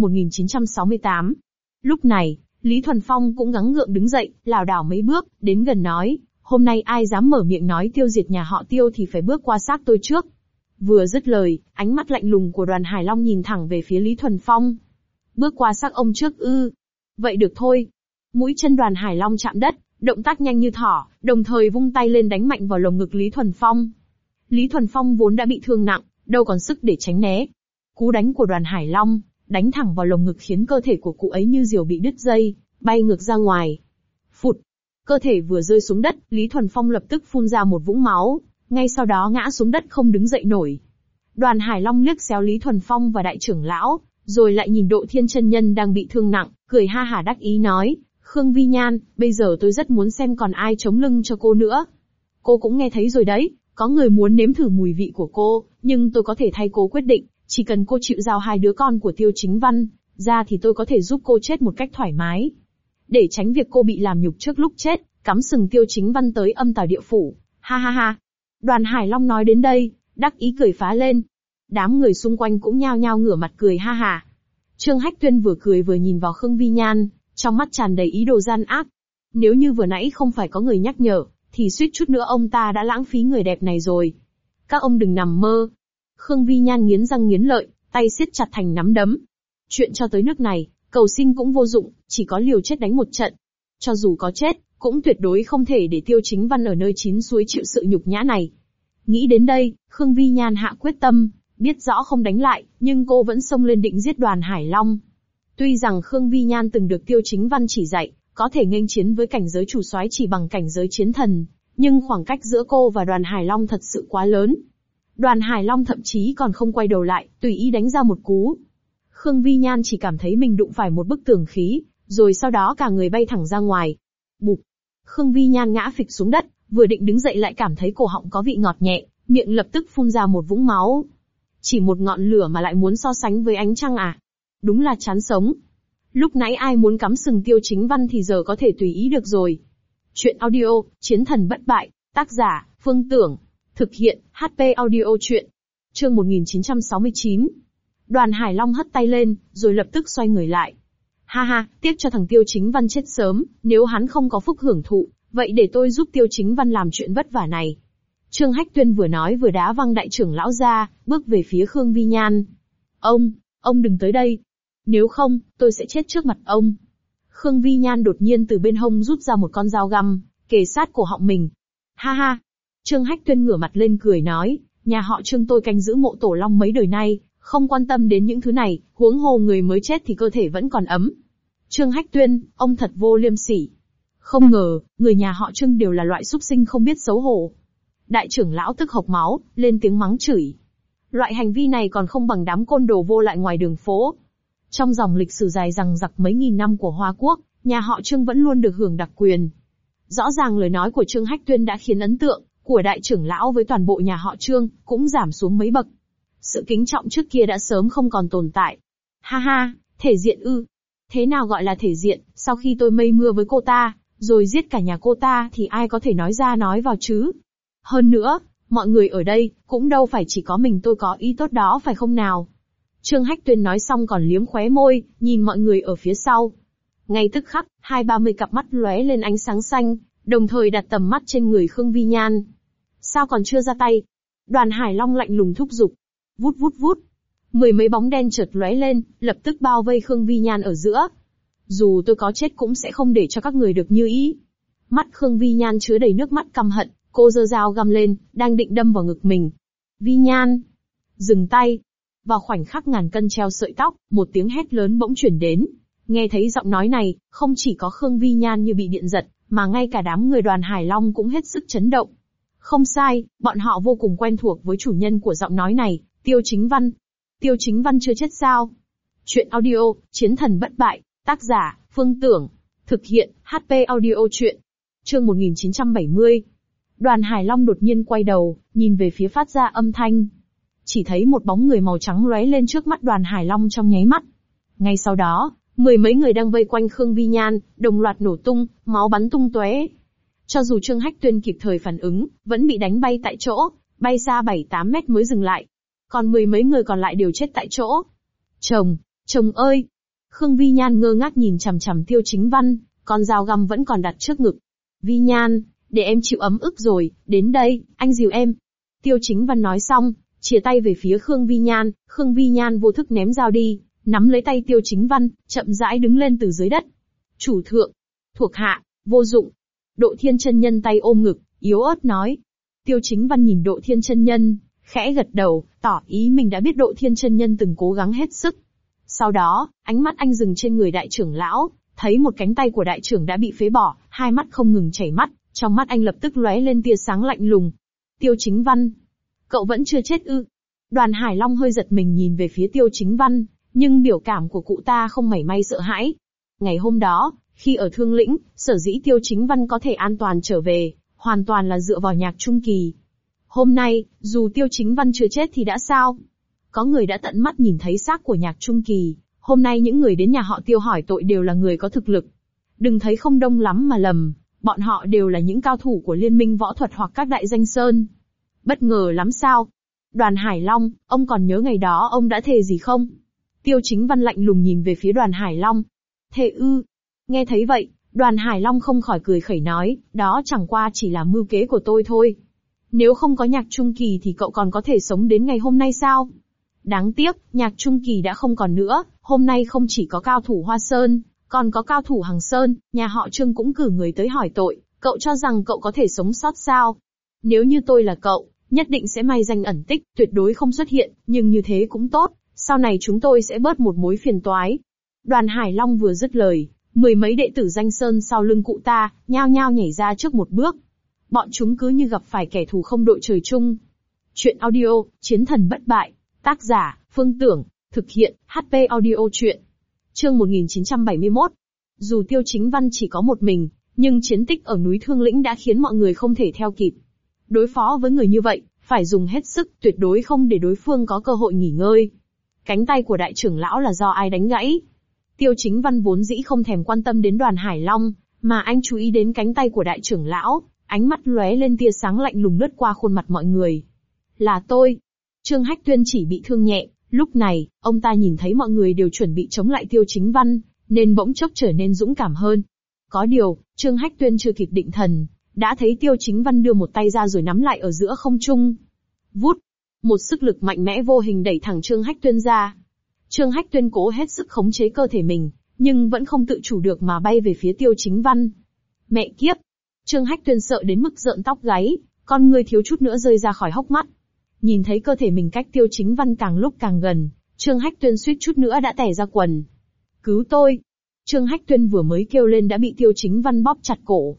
[SPEAKER 1] 1968. Lúc này, Lý Thuần Phong cũng gắng gượng đứng dậy, lảo đảo mấy bước, đến gần nói, hôm nay ai dám mở miệng nói tiêu diệt nhà họ Tiêu thì phải bước qua xác tôi trước. Vừa dứt lời, ánh mắt lạnh lùng của Đoàn Hải Long nhìn thẳng về phía Lý Thuần Phong. Bước qua xác ông trước ư? Vậy được thôi. Mũi chân Đoàn Hải Long chạm đất, động tác nhanh như thỏ, đồng thời vung tay lên đánh mạnh vào lồng ngực Lý Thuần Phong. Lý Thuần Phong vốn đã bị thương nặng, đâu còn sức để tránh né. Cú đánh của Đoàn Hải Long, đánh thẳng vào lồng ngực khiến cơ thể của cụ ấy như diều bị đứt dây, bay ngược ra ngoài. Phụt! Cơ thể vừa rơi xuống đất, Lý Thuần Phong lập tức phun ra một vũng máu, ngay sau đó ngã xuống đất không đứng dậy nổi. Đoàn Hải Long liếc xéo Lý Thuần Phong và đại trưởng lão, rồi lại nhìn Độ Thiên chân nhân đang bị thương nặng, cười ha hả đắc ý nói, Khương Vi Nhan, bây giờ tôi rất muốn xem còn ai chống lưng cho cô nữa. Cô cũng nghe thấy rồi đấy, có người muốn nếm thử mùi vị của cô, nhưng tôi có thể thay cô quyết định, chỉ cần cô chịu giao hai đứa con của Tiêu Chính Văn ra thì tôi có thể giúp cô chết một cách thoải mái. Để tránh việc cô bị làm nhục trước lúc chết, cắm sừng Tiêu Chính Văn tới âm tào địa phủ. Ha ha ha. Đoàn Hải Long nói đến đây, đắc ý cười phá lên. Đám người xung quanh cũng nhao nhao ngửa mặt cười ha ha. Trương Hách Tuyên vừa cười vừa nhìn vào Khương Vi Nhan, trong mắt tràn đầy ý đồ gian ác. Nếu như vừa nãy không phải có người nhắc nhở, thì suýt chút nữa ông ta đã lãng phí người đẹp này rồi. Các ông đừng nằm mơ. Khương Vi Nhan nghiến răng nghiến lợi, tay siết chặt thành nắm đấm. Chuyện cho tới nước này, cầu xin cũng vô dụng, chỉ có liều chết đánh một trận. Cho dù có chết, cũng tuyệt đối không thể để Tiêu Chính Văn ở nơi chín suối chịu sự nhục nhã này. Nghĩ đến đây, Khương Vi Nhan hạ quyết tâm, biết rõ không đánh lại, nhưng cô vẫn xông lên định giết Đoàn Hải Long. Tuy rằng Khương Vi Nhan từng được Tiêu Chính Văn chỉ dạy, có thể nghênh chiến với cảnh giới chủ soái chỉ bằng cảnh giới chiến thần, nhưng khoảng cách giữa cô và Đoàn Hải Long thật sự quá lớn. Đoàn Hải Long thậm chí còn không quay đầu lại, tùy ý đánh ra một cú. Khương Vi Nhan chỉ cảm thấy mình đụng phải một bức tường khí, rồi sau đó cả người bay thẳng ra ngoài. Bụp! Khương Vi Nhan ngã phịch xuống đất, vừa định đứng dậy lại cảm thấy cổ họng có vị ngọt nhẹ, miệng lập tức phun ra một vũng máu. Chỉ một ngọn lửa mà lại muốn so sánh với ánh trăng à? Đúng là chán sống. Lúc nãy ai muốn cắm sừng Tiêu Chính Văn thì giờ có thể tùy ý được rồi. Chuyện audio, Chiến thần bất bại, tác giả, Phương Tưởng, thực hiện, HP audio chuyện. Chương 1969. Đoàn Hải Long hất tay lên, rồi lập tức xoay người lại. Ha ha, tiếc cho thằng Tiêu Chính Văn chết sớm, nếu hắn không có phúc hưởng thụ, vậy để tôi giúp Tiêu Chính Văn làm chuyện vất vả này. Trương Hách Tuyên vừa nói vừa đá văng đại trưởng lão ra, bước về phía Khương Vi Nhan. Ông đừng tới đây. Nếu không, tôi sẽ chết trước mặt ông. Khương Vi Nhan đột nhiên từ bên hông rút ra một con dao găm, kề sát cổ họng mình. Ha ha. Trương Hách Tuyên ngửa mặt lên cười nói, nhà họ Trương tôi canh giữ mộ tổ long mấy đời nay, không quan tâm đến những thứ này, huống hồ người mới chết thì cơ thể vẫn còn ấm. Trương Hách Tuyên, ông thật vô liêm sỉ. Không ngờ, người nhà họ Trương đều là loại súc sinh không biết xấu hổ. Đại trưởng lão tức hộc máu, lên tiếng mắng chửi. Loại hành vi này còn không bằng đám côn đồ vô lại ngoài đường phố. Trong dòng lịch sử dài dằng dặc mấy nghìn năm của Hoa Quốc, nhà họ Trương vẫn luôn được hưởng đặc quyền. Rõ ràng lời nói của Trương Hách Tuyên đã khiến ấn tượng của đại trưởng lão với toàn bộ nhà họ Trương cũng giảm xuống mấy bậc. Sự kính trọng trước kia đã sớm không còn tồn tại. Ha ha, thể diện ư? Thế nào gọi là thể diện? Sau khi tôi mây mưa với cô ta, rồi giết cả nhà cô ta thì ai có thể nói ra nói vào chứ? Hơn nữa, mọi người ở đây cũng đâu phải chỉ có mình tôi có ý tốt đó phải không nào? Trương Hách Tuyên nói xong còn liếm khóe môi, nhìn mọi người ở phía sau. Ngay tức khắc, 20-30 cặp mắt lóe lên ánh sáng xanh, đồng thời đặt tầm mắt trên người Khương Vi Nhan. Sao còn chưa ra tay? Đoàn Hải Long lạnh lùng thúc giục. Vút vút vút. 10 mấy bóng đen chợt lóe lên, lập tức bao vây Khương Vi Nhan ở giữa. Dù tôi có chết cũng sẽ không để cho các người được như ý. Mắt Khương Vi Nhan chứa đầy nước mắt căm hận, cô giơ dao găm lên, đang định đâm vào ngực mình. Vi Nhan! Dừng tay! Vào khoảnh khắc ngàn cân treo sợi tóc, một tiếng hét lớn bỗng chuyển đến. Nghe thấy giọng nói này, không chỉ có Khương Vi Nhan như bị điện giật, mà ngay cả đám người Đoàn Hải Long cũng hết sức chấn động. Không sai, bọn họ vô cùng quen thuộc với chủ nhân của giọng nói này, Tiêu Chính Văn. Tiêu Chính Văn chưa chết sao? Chuyện audio, Chiến thần bất bại, tác giả, Phương Tưởng. Thực hiện, HP audio chuyện. Chương 1970. Đoàn Hải Long đột nhiên quay đầu, nhìn về phía phát ra âm thanh. Chỉ thấy một bóng người màu trắng lóe lên trước mắt Đoàn Hải Long trong nháy mắt. Ngay sau đó, 10 mấy người đang vây quanh Khương Vi Nhan, đồng loạt nổ tung, máu bắn tung tóe. Cho dù Trương Hách Tuyên kịp thời phản ứng, vẫn bị đánh bay tại chỗ, bay xa 7-8 mét mới dừng lại. Còn 10 mấy người còn lại đều chết tại chỗ. Chồng ơi! Khương Vi Nhan ngơ ngác nhìn chằm chằm Tiêu Chính Văn, con dao găm vẫn còn đặt trước ngực. Vi Nhan, để em chịu ấm ức rồi, đến đây, anh dìu em. Tiêu Chính Văn nói xong, chìa tay về phía Khương Vi Nhan vô thức ném dao đi, nắm lấy tay Tiêu Chính Văn, chậm rãi đứng lên từ dưới đất. Chủ thượng, thuộc hạ, vô dụng. Độ Thiên chân nhân tay ôm ngực, yếu ớt nói. Tiêu Chính Văn nhìn Độ Thiên chân nhân, khẽ gật đầu, tỏ ý mình đã biết Độ Thiên chân nhân từng cố gắng hết sức. Sau đó, ánh mắt anh dừng trên người đại trưởng lão, thấy một cánh tay của đại trưởng đã bị phế bỏ, hai mắt không ngừng chảy mắt, trong mắt anh lập tức lóe lên tia sáng lạnh lùng. Tiêu Chính Văn, cậu vẫn chưa chết ư? Đoàn Hải Long hơi giật mình nhìn về phía Tiêu Chính Văn, nhưng biểu cảm của cụ ta không mảy may sợ hãi. Ngày hôm đó, khi ở Thương Lĩnh, sở dĩ Tiêu Chính Văn có thể an toàn trở về, hoàn toàn là dựa vào Nhạc Trung Kỳ. Hôm nay, dù Tiêu Chính Văn chưa chết thì đã sao? Có người đã tận mắt nhìn thấy xác của Nhạc Trung Kỳ, hôm nay những người đến nhà họ Tiêu hỏi tội đều là người có thực lực. Đừng thấy không đông lắm mà lầm, bọn họ đều là những cao thủ của Liên minh võ thuật hoặc các đại danh sơn. Bất ngờ lắm sao? Đoàn Hải Long, ông còn nhớ ngày đó ông đã thề gì không? Tiêu Chính Văn lạnh lùng nhìn về phía Đoàn Hải Long. Thề ư? Nghe thấy vậy, Đoàn Hải Long không khỏi cười khẩy nói, đó chẳng qua chỉ là mưu kế của tôi thôi. Nếu không có Nhạc Trung Kỳ thì cậu còn có thể sống đến ngày hôm nay sao? Đáng tiếc, Nhạc Trung Kỳ đã không còn nữa, hôm nay không chỉ có cao thủ Hoa Sơn, còn có cao thủ Hằng Sơn, nhà họ Trương cũng cử người tới hỏi tội, cậu cho rằng cậu có thể sống sót sao? Nếu như tôi là cậu, nhất định sẽ mai danh ẩn tích, tuyệt đối không xuất hiện, nhưng như thế cũng tốt, sau này chúng tôi sẽ bớt một mối phiền toái. Đoàn Hải Long vừa dứt lời, 10 mấy đệ tử danh sơn sau lưng cụ ta, nhao nhao nhảy ra trước một bước. Bọn chúng cứ như gặp phải kẻ thù không đội trời chung. Chuyện audio, Chiến thần bất bại, tác giả, Phương Tưởng, thực hiện, HP audio chuyện. Chương 1971. Dù Tiêu Chính Văn chỉ có một mình, nhưng chiến tích ở núi Thương Lĩnh đã khiến mọi người không thể theo kịp. Đối phó với người như vậy, phải dùng hết sức, tuyệt đối không để đối phương có cơ hội nghỉ ngơi. Cánh tay của đại trưởng lão là do ai đánh gãy? Tiêu Chính Văn vốn dĩ không thèm quan tâm đến Đoàn Hải Long, mà anh chú ý đến cánh tay của đại trưởng lão, ánh mắt lóe lên tia sáng lạnh lùng lướt qua khuôn mặt mọi người. Là tôi. Trương Hách Tuyên chỉ bị thương nhẹ, lúc này, ông ta nhìn thấy mọi người đều chuẩn bị chống lại Tiêu Chính Văn, nên bỗng chốc trở nên dũng cảm hơn. Có điều, Trương Hách Tuyên chưa kịp định thần, đã thấy Tiêu Chính Văn đưa một tay ra rồi nắm lại ở giữa không trung. Vút! Một sức lực mạnh mẽ vô hình đẩy thẳng Trương Hách Tuyên ra. Trương Hách Tuyên cố hết sức khống chế cơ thể mình, nhưng vẫn không tự chủ được mà bay về phía Tiêu Chính Văn. Mẹ kiếp! Trương Hách Tuyên sợ đến mức rợn tóc gáy, con người thiếu chút nữa rơi ra khỏi hốc mắt. Nhìn thấy cơ thể mình cách Tiêu Chính Văn càng lúc càng gần, Trương Hách Tuyên suýt chút nữa đã tè ra quần. Cứu tôi! Trương Hách Tuyên vừa mới kêu lên đã bị Tiêu Chính Văn bóp chặt cổ.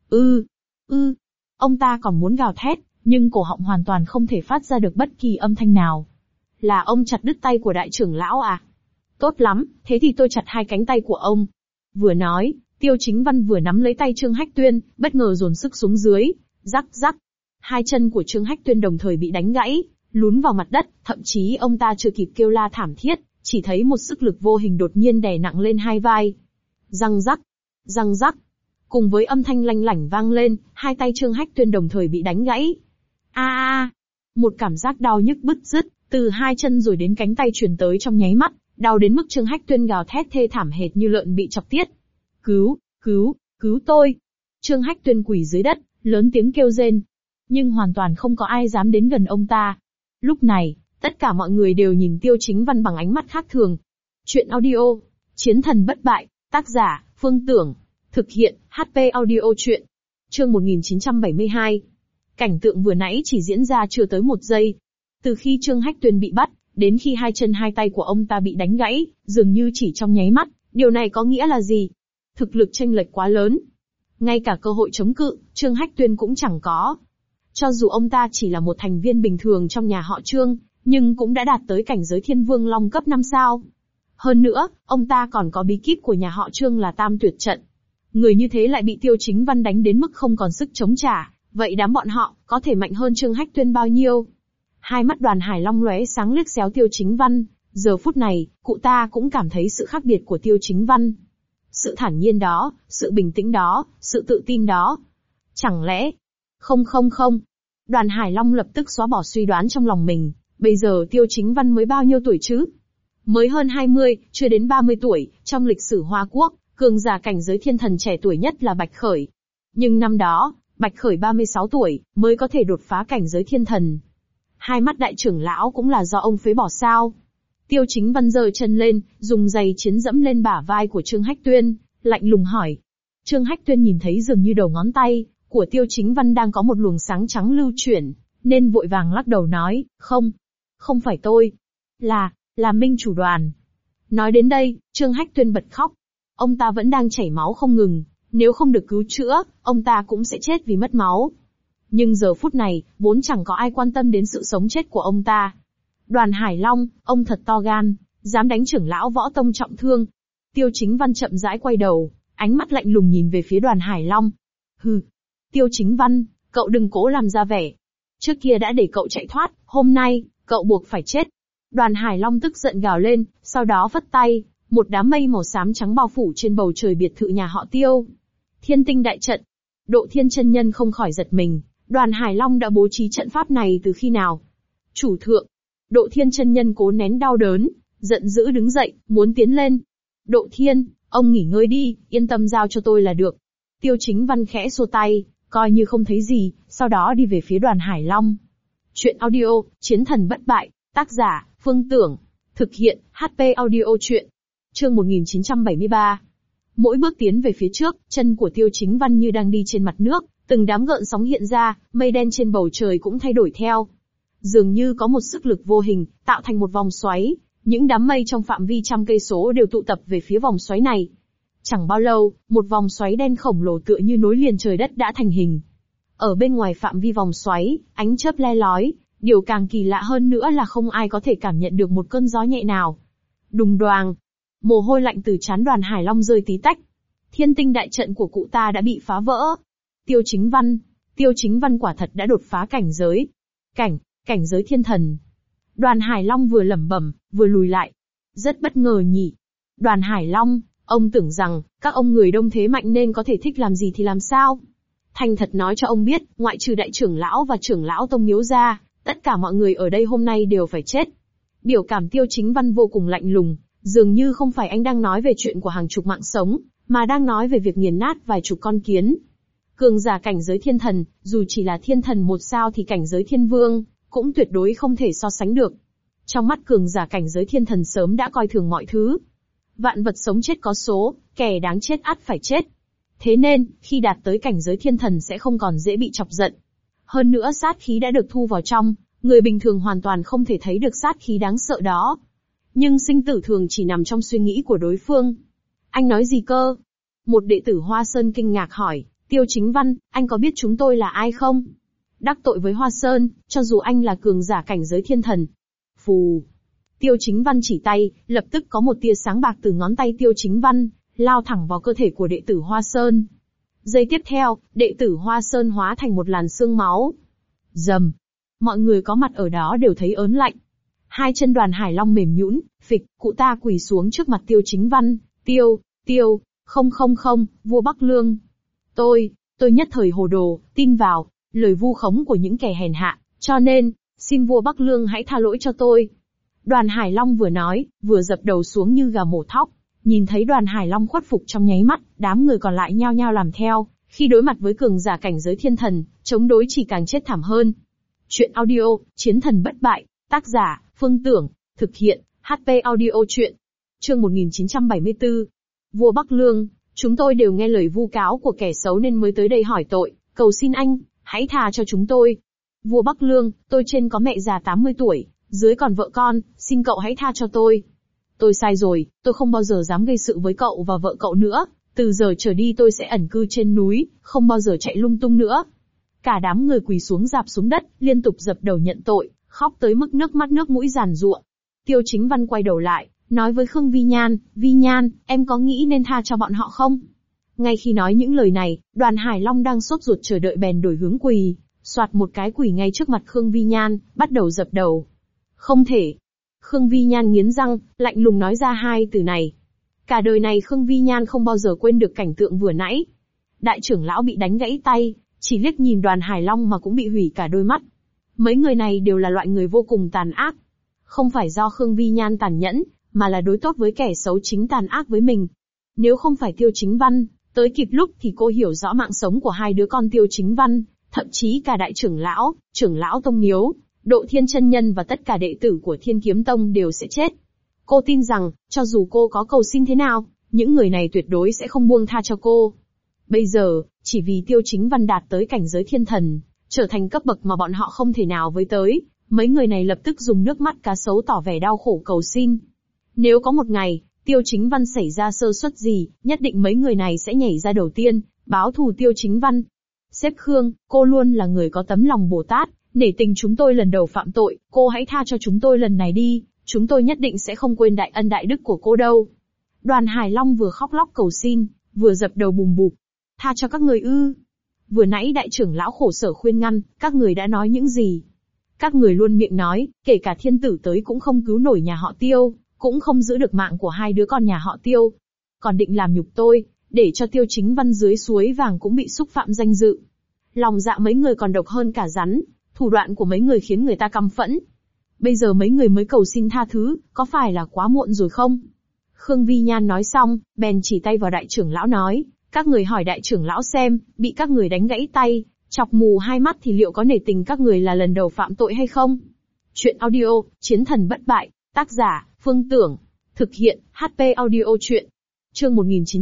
[SPEAKER 1] Ông ta còn muốn gào thét, nhưng cổ họng hoàn toàn không thể phát ra được bất kỳ âm thanh nào. Là ông chặt đứt tay của đại trưởng lão à? Tốt lắm, thế thì tôi chặt hai cánh tay của ông. Vừa nói, Tiêu Chính Văn vừa nắm lấy tay Trương Hách Tuyên, bất ngờ dồn sức xuống dưới. Rắc rắc. Hai chân của Trương Hách Tuyên đồng thời bị đánh gãy, lún vào mặt đất, thậm chí ông ta chưa kịp kêu la thảm thiết, chỉ thấy một sức lực vô hình đột nhiên đè nặng lên hai vai. Răng rắc, răng rắc. Cùng với âm thanh lanh lảnh vang lên, hai tay Trương Hách Tuyên đồng thời bị đánh gãy. Một cảm giác đau nhức bứt rứt, từ hai chân rồi đến cánh tay truyền tới trong nháy mắt, đau đến mức Trương Hách Tuyên gào thét thê thảm hệt như lợn bị chọc tiết. Cứu tôi. Trương Hách Tuyên quỳ dưới đất, lớn tiếng kêu rên. Nhưng hoàn toàn không có ai dám đến gần ông ta. Lúc này, tất cả mọi người đều nhìn Tiêu Chính Văn bằng ánh mắt khác thường. Chuyện audio, Chiến thần bất bại, tác giả, Phương Tưởng. Thực hiện, HP audio chuyện. Chương 1972. Cảnh tượng vừa nãy chỉ diễn ra chưa tới 1 giây. Từ khi Trương Hách Tuyên bị bắt, đến khi hai chân hai tay của ông ta bị đánh gãy, dường như chỉ trong nháy mắt, điều này có nghĩa là gì? Thực lực chênh lệch quá lớn. Ngay cả cơ hội chống cự, Trương Hách Tuyên cũng chẳng có. Cho dù ông ta chỉ là một thành viên bình thường trong nhà họ Trương, nhưng cũng đã đạt tới cảnh giới Thiên Vương Long cấp 5 sao. Hơn nữa, ông ta còn có bí kíp của nhà họ Trương là Tam Tuyệt Trận. Người như thế lại bị Tiêu Chính Văn đánh đến mức không còn sức chống trả, vậy đám bọn họ có thể mạnh hơn Trương Hách Tuyên bao nhiêu? Hai mắt Đoàn Hải Long lóe sáng liếc xéo Tiêu Chính Văn, giờ phút này, cụ ta cũng cảm thấy sự khác biệt của Tiêu Chính Văn. Sự thản nhiên đó, sự bình tĩnh đó, sự tự tin đó. Chẳng lẽ... Không. Đoàn Hải Long lập tức xóa bỏ suy đoán trong lòng mình, bây giờ Tiêu Chính Văn mới bao nhiêu tuổi chứ? Mới hơn 20, chưa đến 30 tuổi, trong lịch sử Hoa Quốc, cường giả cảnh giới thiên thần trẻ tuổi nhất là Bạch Khởi. Nhưng năm đó, Bạch Khởi 36 tuổi, mới có thể đột phá cảnh giới thiên thần. Hai mắt đại trưởng lão cũng là do ông phế bỏ sao? Tiêu Chính Văn giơ chân lên, dùng giày chiến dẫm lên bả vai của Trương Hách Tuyên, lạnh lùng hỏi. Trương Hách Tuyên nhìn thấy dường như đầu ngón tay của Tiêu Chính Văn đang có một luồng sáng trắng lưu chuyển, nên vội vàng lắc đầu nói, không phải tôi. Là Minh chủ Đoàn. Nói đến đây, Trương Hách Tuyên bật khóc. Ông ta vẫn đang chảy máu không ngừng, nếu không được cứu chữa, ông ta cũng sẽ chết vì mất máu. Nhưng giờ phút này, vốn chẳng có ai quan tâm đến sự sống chết của ông ta. Đoàn Hải Long, ông thật to gan, dám đánh trưởng lão võ tông trọng thương. Tiêu Chính Văn chậm rãi quay đầu, ánh mắt lạnh lùng nhìn về phía Đoàn Hải Long. Hừ, Tiêu Chính Văn, cậu đừng cố làm ra vẻ. Trước kia đã để cậu chạy thoát, hôm nay, cậu buộc phải chết. Đoàn Hải Long tức giận gào lên, sau đó phất tay, một đám mây màu xám trắng bao phủ trên bầu trời biệt thự nhà họ Tiêu. Thiên tinh đại trận. Độ Thiên chân nhân không khỏi giật mình, Đoàn Hải Long đã bố trí trận pháp này từ khi nào? Chủ thượng. Độ Thiên chân nhân cố nén đau đớn, giận dữ đứng dậy, muốn tiến lên. Độ Thiên, ông nghỉ ngơi đi, yên tâm giao cho tôi là được. Tiêu Chính Văn khẽ xua tay, coi như không thấy gì, sau đó đi về phía Đoàn Hải Long. Chuyện audio, Chiến thần bất bại, tác giả, Phương Tưởng. Thực hiện, HP audio chuyện. Chương 1973. Mỗi bước tiến về phía trước, chân của Tiêu Chính Văn như đang đi trên mặt nước, từng đám gợn sóng hiện ra, mây đen trên bầu trời cũng thay đổi theo. Dường như có một sức lực vô hình, tạo thành một vòng xoáy, những đám mây trong phạm vi trăm cây số đều tụ tập về phía vòng xoáy này. Chẳng bao lâu, một vòng xoáy đen khổng lồ tựa như nối liền trời đất đã thành hình. Ở bên ngoài phạm vi vòng xoáy, ánh chớp le lói, điều càng kỳ lạ hơn nữa là không ai có thể cảm nhận được một cơn gió nhẹ nào. Đùng đoàng, mồ hôi lạnh từ trán Đoàn Hải Long rơi tí tách. Thiên tinh đại trận của cụ ta đã bị phá vỡ. Tiêu Chính Văn quả thật đã đột phá cảnh giới. Cảnh giới thiên thần. Đoàn Hải Long vừa lẩm bẩm, vừa lùi lại. Rất bất ngờ nhỉ. Đoàn Hải Long, ông tưởng rằng, các ông người đông thế mạnh nên có thể thích làm gì thì làm sao. Thành thật nói cho ông biết, ngoại trừ đại trưởng lão và trưởng lão tông miếu ra, tất cả mọi người ở đây hôm nay đều phải chết. Biểu cảm Tiêu Chính Văn vô cùng lạnh lùng, dường như không phải anh đang nói về chuyện của hàng chục mạng sống, mà đang nói về việc nghiền nát vài chục con kiến. Cường giả cảnh giới thiên thần, dù chỉ là thiên thần 1 sao thì cảnh giới thiên vương, cũng tuyệt đối không thể so sánh được. Trong mắt cường giả cảnh giới thiên thần sớm đã coi thường mọi thứ. Vạn vật sống chết có số, kẻ đáng chết ắt phải chết. Thế nên, khi đạt tới cảnh giới thiên thần sẽ không còn dễ bị chọc giận. Hơn nữa sát khí đã được thu vào trong, người bình thường hoàn toàn không thể thấy được sát khí đáng sợ đó. Nhưng sinh tử thường chỉ nằm trong suy nghĩ của đối phương. Anh nói gì cơ? Một đệ tử Hoa Sơn kinh ngạc hỏi, Tiêu Chính Văn, anh có biết chúng tôi là ai không? Đắc tội với Hoa Sơn, cho dù anh là cường giả cảnh giới thiên thần. Phù. Tiêu Chính Văn chỉ tay, lập tức có một tia sáng bạc từ ngón tay Tiêu Chính Văn, lao thẳng vào cơ thể của đệ tử Hoa Sơn. Giây tiếp theo, đệ tử Hoa Sơn hóa thành một làn sương máu. Rầm. Mọi người có mặt ở đó đều thấy ớn lạnh. Hai chân Đoàn Hải Long mềm nhũn, phịch, cụ ta quỳ xuống trước mặt Tiêu Chính Văn. Không, vua Bắc Lương. Tôi nhất thời hồ đồ, tin vào lời vu khống của những kẻ hèn hạ, cho nên, xin vua Bắc Lương hãy tha lỗi cho tôi. Đoàn Hải Long vừa nói, vừa dập đầu xuống như gà mổ thóc. Nhìn thấy Đoàn Hải Long khuất phục trong nháy mắt, đám người còn lại nhao nhao làm theo, khi đối mặt với cường giả cảnh giới thiên thần, chống đối chỉ càng chết thảm hơn. Chuyện audio, Chiến thần bất bại, tác giả, Phương Tưởng, thực hiện, HP audio chuyện. Chương 1974. Vua Bắc Lương, chúng tôi đều nghe lời vu cáo của kẻ xấu nên mới tới đây hỏi tội, cầu xin anh, hãy tha cho chúng tôi. Vua Bắc Lương, tôi trên có mẹ già 80 tuổi, dưới còn vợ con, xin cậu hãy tha cho tôi. Tôi sai rồi, tôi không bao giờ dám gây sự với cậu và vợ cậu nữa, từ giờ trở đi tôi sẽ ẩn cư trên núi, không bao giờ chạy lung tung nữa. Cả đám người quỳ xuống rạp xuống đất, liên tục dập đầu nhận tội, khóc tới mức nước mắt nước mũi giàn giụa. Tiêu Chính Văn quay đầu lại, nói với Khương Vi Nhan, em có nghĩ nên tha cho bọn họ không? Ngay khi nói những lời này, Đoàn Hải Long đang sốt ruột chờ đợi bèn đổi hướng quỳ, soạt một cái quỳ ngay trước mặt Khương Vi Nhan, bắt đầu dập đầu. Không thể. Khương Vi Nhan nghiến răng, lạnh lùng nói ra hai từ này. Cả đời này Khương Vi Nhan không bao giờ quên được cảnh tượng vừa nãy. Đại trưởng lão bị đánh gãy tay, chỉ liếc nhìn Đoàn Hải Long mà cũng bị hủy cả đôi mắt. Mấy người này đều là loại người vô cùng tàn ác. Không phải do Khương Vi Nhan tàn nhẫn, mà là đối tốt với kẻ xấu chính tàn ác với mình. Nếu không phải Tiêu Chính Văn tới kịp lúc thì cô hiểu rõ mạng sống của hai đứa con Tiêu Chính Văn, thậm chí cả đại trưởng lão Tông Miếu, Độ Thiên Chân Nhân và tất cả đệ tử của Thiên Kiếm Tông đều sẽ chết. Cô tin rằng, cho dù cô có cầu xin thế nào, những người này tuyệt đối sẽ không buông tha cho cô. Bây giờ, chỉ vì Tiêu Chính Văn đạt tới cảnh giới thiên thần, trở thành cấp bậc mà bọn họ không thể nào với tới, mấy người này lập tức dùng nước mắt cá sấu tỏ vẻ đau khổ cầu xin. Nếu có một ngày, Tiêu Chính Văn xảy ra sơ suất gì, nhất định mấy người này sẽ nhảy ra đầu tiên, báo thù Tiêu Chính Văn. Sếp Khương, cô luôn là người có tấm lòng Bồ Tát, nể tình chúng tôi lần đầu phạm tội, cô hãy tha cho chúng tôi lần này đi, chúng tôi nhất định sẽ không quên đại ân đại đức của cô đâu. Đoàn Hải Long vừa khóc lóc cầu xin, vừa dập đầu bùm bụp. Tha cho các người ư? Vừa nãy đại trưởng lão khổ sở khuyên ngăn, các người đã nói những gì? Các người luôn miệng nói, kể cả thiên tử tới cũng không cứu nổi nhà họ Tiêu, cũng không giữ được mạng của hai đứa con nhà họ Tiêu. Còn định làm nhục tôi, để cho Tiêu Chính Văn dưới suối vàng cũng bị xúc phạm danh dự. Lòng dạ mấy người còn độc hơn cả rắn, thủ đoạn của mấy người khiến người ta căm phẫn. Bây giờ mấy người mới cầu xin tha thứ, có phải là quá muộn rồi không? Khương Vi Nhan nói xong, bèn chỉ tay vào đại trưởng lão nói, các người hỏi đại trưởng lão xem, bị các người đánh gãy tay, chọc mù hai mắt thì liệu có nể tình các người là lần đầu phạm tội hay không? Chuyện audio, Chiến thần bất bại, tác giả, Phương Tưởng, thực hiện, HP audio chuyện. Chương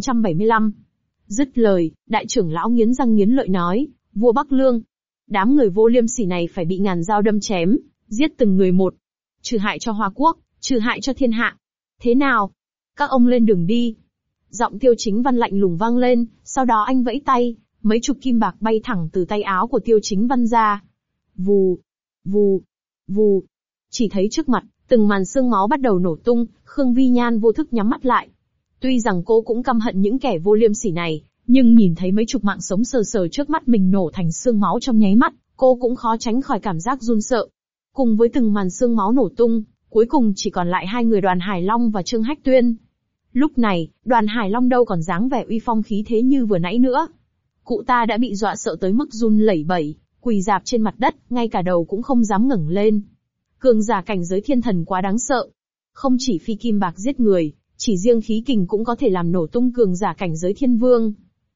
[SPEAKER 1] 1975. Dứt lời, đại trưởng lão nghiến răng nghiến lợi nói, vua Bắc Lương, đám người vô liêm sỉ này phải bị ngàn dao đâm chém, giết từng người một, trừ hại cho Hoa Quốc, trừ hại cho thiên hạ. Thế nào? Các ông lên đường đi. Giọng Tiêu Chính Văn lạnh lùng vang lên, sau đó anh vẫy tay, mấy chục kim bạc bay thẳng từ tay áo của Tiêu Chính Văn ra. Vù, vù, vù. Chỉ thấy trước mặt, từng màn xương máu bắt đầu nổ tung, Khương Vi Nhan vô thức nhắm mắt lại. Tuy rằng cô cũng căm hận những kẻ vô liêm sỉ này, nhưng nhìn thấy mấy chục mạng sống sờ sờ trước mắt mình nổ thành xương máu trong nháy mắt, cô cũng khó tránh khỏi cảm giác run sợ. Cùng với từng màn xương máu nổ tung, cuối cùng chỉ còn lại hai người Đoàn Hải Long và Trương Hách Tuyên. Lúc này, Đoàn Hải Long đâu còn dáng vẻ uy phong khí thế như vừa nãy nữa. Cụ ta đã bị dọa sợ tới mức run lẩy bẩy, quỳ rạp trên mặt đất, ngay cả đầu cũng không dám ngẩng lên. Cường giả cảnh giới thiên thần quá đáng sợ. Không chỉ phi kim bạc giết người, chỉ riêng khí kình cũng có thể làm nổ tung cường giả cảnh giới thiên vương.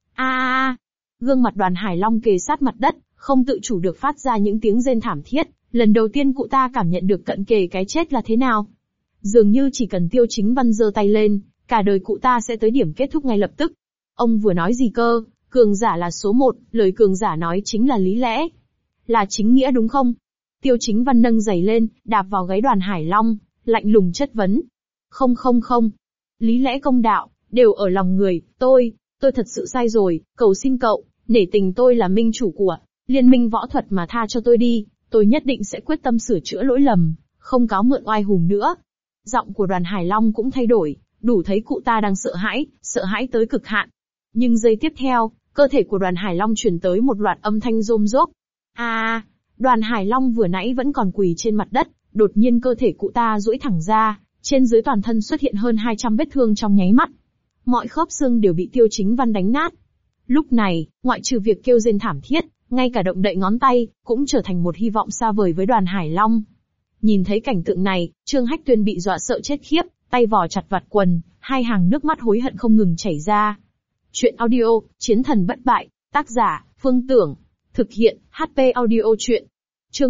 [SPEAKER 1] Gương mặt Đoàn Hải Long kề sát mặt đất, không tự chủ được phát ra những tiếng rên thảm thiết. Lần đầu tiên cụ ta cảm nhận được cận kề cái chết là thế nào. Dường như chỉ cần Tiêu Chính Văn giơ tay lên, cả đời cụ ta sẽ tới điểm kết thúc ngay lập tức. Ông vừa nói gì cơ? Cường giả là số một, lời cường giả nói chính là lý lẽ. Là chính nghĩa đúng không? Tiêu Chính Văn nâng giày lên, đạp vào gáy Đoàn Hải Long, lạnh lùng chất vấn. Không. Lý lẽ công đạo, đều ở lòng người, tôi thật sự sai rồi, cầu xin cậu, nể tình tôi là minh chủ của Liên minh võ thuật mà tha cho tôi đi, tôi nhất định sẽ quyết tâm sửa chữa lỗi lầm, không cáo mượn oai hùng nữa. Giọng của Đoàn Hải Long cũng thay đổi, đủ thấy cụ ta đang sợ hãi tới cực hạn. Nhưng giây tiếp theo, cơ thể của Đoàn Hải Long truyền tới một loạt âm thanh rôm rốp. Đoàn Hải Long vừa nãy vẫn còn quỳ trên mặt đất, đột nhiên cơ thể cụ ta duỗi thẳng ra, trên dưới toàn thân xuất hiện hơn 200 vết thương trong nháy mắt. Mọi khớp xương đều bị Tiêu Chính Văn đánh nát. Lúc này, ngoại trừ việc kêu rên thảm thiết, ngay cả động đậy ngón tay, cũng trở thành một hy vọng xa vời với Đoàn Hải Long. Nhìn thấy cảnh tượng này, Trương Hách Tuyên bị dọa sợ chết khiếp, tay vò chặt vạt quần, hai hàng nước mắt hối hận không ngừng chảy ra. Chuyện audio, Chiến thần bất bại, tác giả, Phương Tưởng, thực hiện, HP audio chuyện. Chương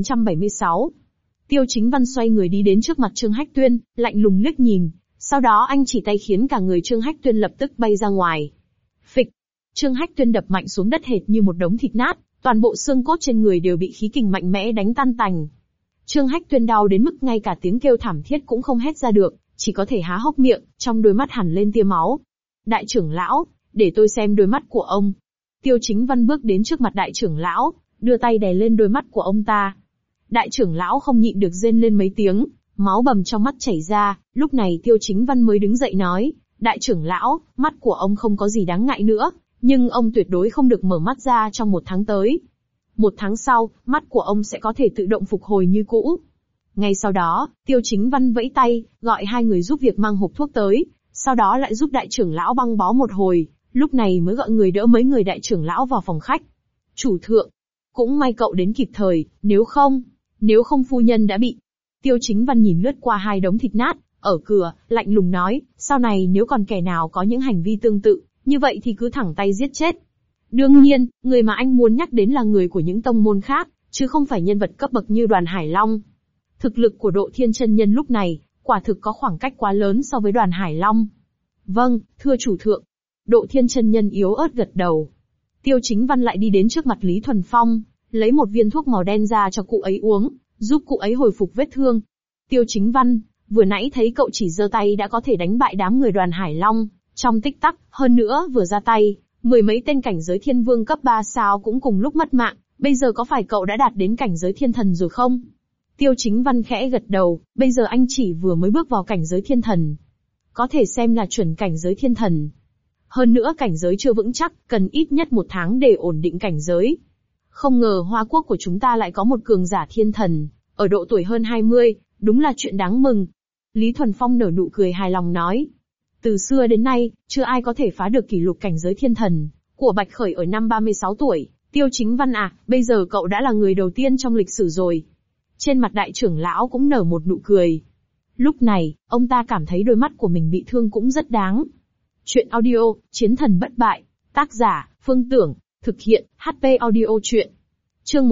[SPEAKER 1] 1976. Tiêu Chính Văn xoay người đi đến trước mặt Trương Hách Tuyên, lạnh lùng liếc nhìn, sau đó anh chỉ tay khiến cả người Trương Hách Tuyên lập tức bay ra ngoài. Phịch! Trương Hách Tuyên đập mạnh xuống đất hệt như một đống thịt nát, toàn bộ xương cốt trên người đều bị khí kình mạnh mẽ đánh tan tành. Trương Hách Tuyên đau đến mức ngay cả tiếng kêu thảm thiết cũng không hét ra được, chỉ có thể há hốc miệng, trong đôi mắt hằn lên tia máu. Đại trưởng lão, để tôi xem đôi mắt của ông. Tiêu Chính Văn bước đến trước mặt đại trưởng lão, đưa tay đè lên đôi mắt của ông ta. Đại trưởng lão không nhịn được rên lên mấy tiếng, máu bầm trong mắt chảy ra, lúc này Tiêu Chính Văn mới đứng dậy nói, đại trưởng lão, mắt của ông không có gì đáng ngại nữa, nhưng ông tuyệt đối không được mở mắt ra trong 1 tháng tới. 1 tháng sau, mắt của ông sẽ có thể tự động phục hồi như cũ. Ngay sau đó, Tiêu Chính Văn vẫy tay, gọi hai người giúp việc mang hộp thuốc tới, sau đó lại giúp đại trưởng lão băng bó một hồi, lúc này mới gọi người đỡ mấy người đại trưởng lão vào phòng khách. Chủ thượng, cũng may cậu đến kịp thời, nếu không phu nhân đã bị. Tiêu Chính Văn nhìn lướt qua hai đống thịt nát, ở cửa, lạnh lùng nói, sau này nếu còn kẻ nào có những hành vi tương tự, như vậy thì cứ thẳng tay giết chết. Đương nhiên, người mà anh muốn nhắc đến là người của những tông môn khác, chứ không phải nhân vật cấp bậc như Đoàn Hải Long. Thực lực của Độ Thiên chân nhân lúc này, quả thực có khoảng cách quá lớn so với Đoàn Hải Long. Vâng, thưa chủ thượng. Độ Thiên chân nhân yếu ớt gật đầu. Tiêu Chính Văn lại đi đến trước mặt Lý Thuần Phong, lấy một viên thuốc màu đen ra cho cụ ấy uống, giúp cụ ấy hồi phục vết thương. Tiêu Chính Văn, vừa nãy thấy cậu chỉ giơ tay đã có thể đánh bại đám người Đoàn Hải Long, trong tích tắc, hơn nữa vừa ra tay, 10 mấy tên cảnh giới thiên vương cấp 3 sao cũng cùng lúc mất mạng, bây giờ có phải cậu đã đạt đến cảnh giới thiên thần rồi không? Tiêu Chính Văn khẽ gật đầu, bây giờ anh chỉ vừa mới bước vào cảnh giới thiên thần. Có thể xem là chuẩn cảnh giới thiên thần. Hơn nữa cảnh giới chưa vững chắc, cần ít nhất 1 tháng để ổn định cảnh giới. Không ngờ Hoa Quốc của chúng ta lại có một cường giả thiên thần, ở độ tuổi hơn 20, đúng là chuyện đáng mừng. Lý Thuần Phong nở nụ cười hài lòng nói. Từ xưa đến nay, chưa ai có thể phá được kỷ lục cảnh giới thiên thần của Bạch Khởi ở năm 36 tuổi. Tiêu Chính Văn à, bây giờ cậu đã là người đầu tiên trong lịch sử rồi. Trên mặt đại trưởng lão cũng nở một nụ cười. Lúc này, ông ta cảm thấy đôi mắt của mình bị thương cũng rất đáng. Chuyện audio, Chiến thần bất bại, tác giả, Phương Tưởng, thực hiện, HP audio chuyện. Chương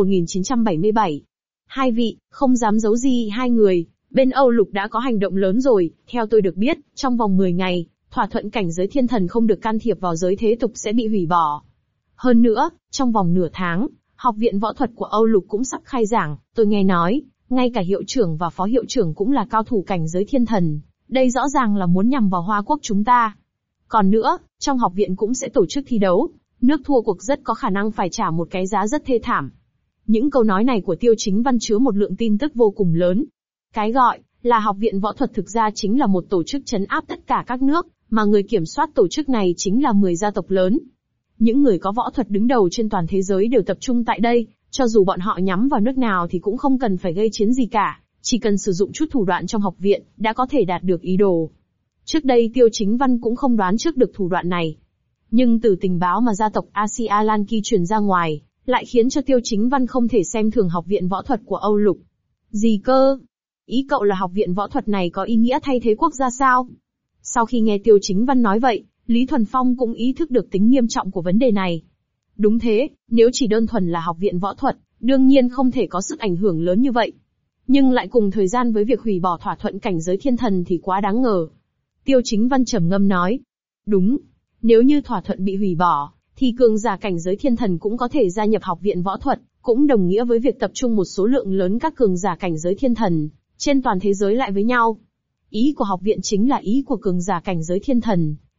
[SPEAKER 1] 1977. Hai vị, không dám giấu gì hai người, bên Âu Lục đã có hành động lớn rồi, theo tôi được biết, trong vòng 10 ngày, thỏa thuận cảnh giới thiên thần không được can thiệp vào giới thế tục sẽ bị hủy bỏ. Hơn nữa, trong vòng nửa tháng, học viện võ thuật của Âu Lục cũng sắp khai giảng, tôi nghe nói, ngay cả hiệu trưởng và phó hiệu trưởng cũng là cao thủ cảnh giới thiên thần, đây rõ ràng là muốn nhằm vào Hoa Quốc chúng ta. Còn nữa, trong học viện cũng sẽ tổ chức thi đấu, nước thua cuộc rất có khả năng phải trả một cái giá rất thê thảm. Những câu nói này của Tiêu Chính Văn chứa một lượng tin tức vô cùng lớn. Cái gọi là học viện võ thuật thực ra chính là một tổ chức trấn áp tất cả các nước, mà người kiểm soát tổ chức này chính là 10 gia tộc lớn. Những người có võ thuật đứng đầu trên toàn thế giới đều tập trung tại đây, cho dù bọn họ nhắm vào nước nào thì cũng không cần phải gây chiến gì cả, chỉ cần sử dụng chút thủ đoạn trong học viện, đã có thể đạt được ý đồ. Trước đây Tiêu Chính Văn cũng không đoán trước được thủ đoạn này. Nhưng từ tình báo mà gia tộc Asia Lan Ki truyền ra ngoài, lại khiến cho Tiêu Chính Văn không thể xem thường học viện võ thuật của Âu Lục. Gì cơ? Ý cậu là học viện võ thuật này có ý nghĩa thay thế quốc gia sao? Sau khi nghe Tiêu Chính Văn nói vậy, Lý Thuần Phong cũng ý thức được tính nghiêm trọng của vấn đề này. Đúng thế, nếu chỉ đơn thuần là học viện võ thuật, đương nhiên không thể có sức ảnh hưởng lớn như vậy. Nhưng lại cùng thời gian với việc hủy bỏ thỏa thuận cảnh giới thiên thần thì quá đáng ngờ. Tiêu Chính Văn trầm ngâm nói. Đúng, nếu như thỏa thuận bị hủy bỏ, thì cường giả cảnh giới thiên thần cũng có thể gia nhập học viện võ thuật, cũng đồng nghĩa với việc tập trung một số lượng lớn các cường giả cảnh giới thiên thần trên toàn thế giới lại với nhau. Ý của học viện chính là ý của cường giả cảnh giới thiên thần,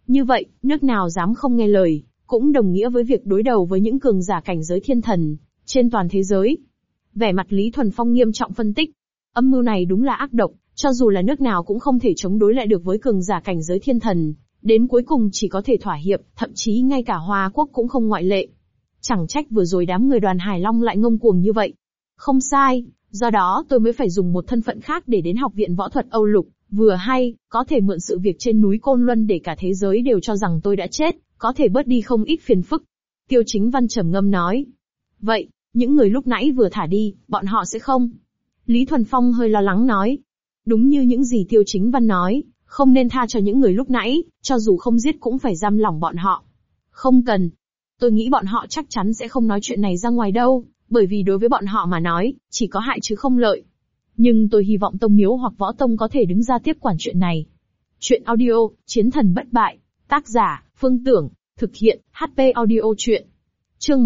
[SPEAKER 1] Như vậy, nước nào dám không nghe lời, cũng đồng nghĩa với việc đối đầu với những cường giả cảnh giới thiên thần, trên toàn thế giới. Vẻ mặt Lý Thuần Phong nghiêm trọng phân tích. Âm mưu này đúng là ác độc, cho dù là nước nào cũng không thể chống đối lại được với cường giả cảnh giới thiên thần, đến cuối cùng chỉ có thể thỏa hiệp, thậm chí ngay cả Hoa Quốc cũng không ngoại lệ. Chẳng trách vừa rồi đám người Đoàn Hải Long lại ngông cuồng như vậy. Không sai, do đó tôi mới phải dùng một thân phận khác để đến Học viện Võ thuật Âu Lục, vừa hay, có thể mượn sự việc trên núi Côn Luân để cả thế giới đều cho rằng tôi đã chết, có thể bớt đi không ít phiền phức. Tiêu Chính Văn trầm ngâm nói. Vậy, những người lúc nãy vừa thả đi, bọn họ sẽ không? Lý Thuần Phong hơi lo lắng nói. Đúng như những gì Tiêu Chính Văn nói, không nên tha cho những người lúc nãy, cho dù không giết cũng phải giam lỏng bọn họ. Không cần. Tôi nghĩ bọn họ chắc chắn sẽ không nói chuyện này ra ngoài đâu, bởi vì đối với bọn họ mà nói, chỉ có hại chứ không lợi. Nhưng tôi hy vọng Tông Miếu hoặc Võ Tông có thể đứng ra tiếp quản chuyện này. Chuyện audio, Chiến thần bất bại. Tác giả, Phương Tưởng. Thực hiện, HP Audio Chuyện. Chương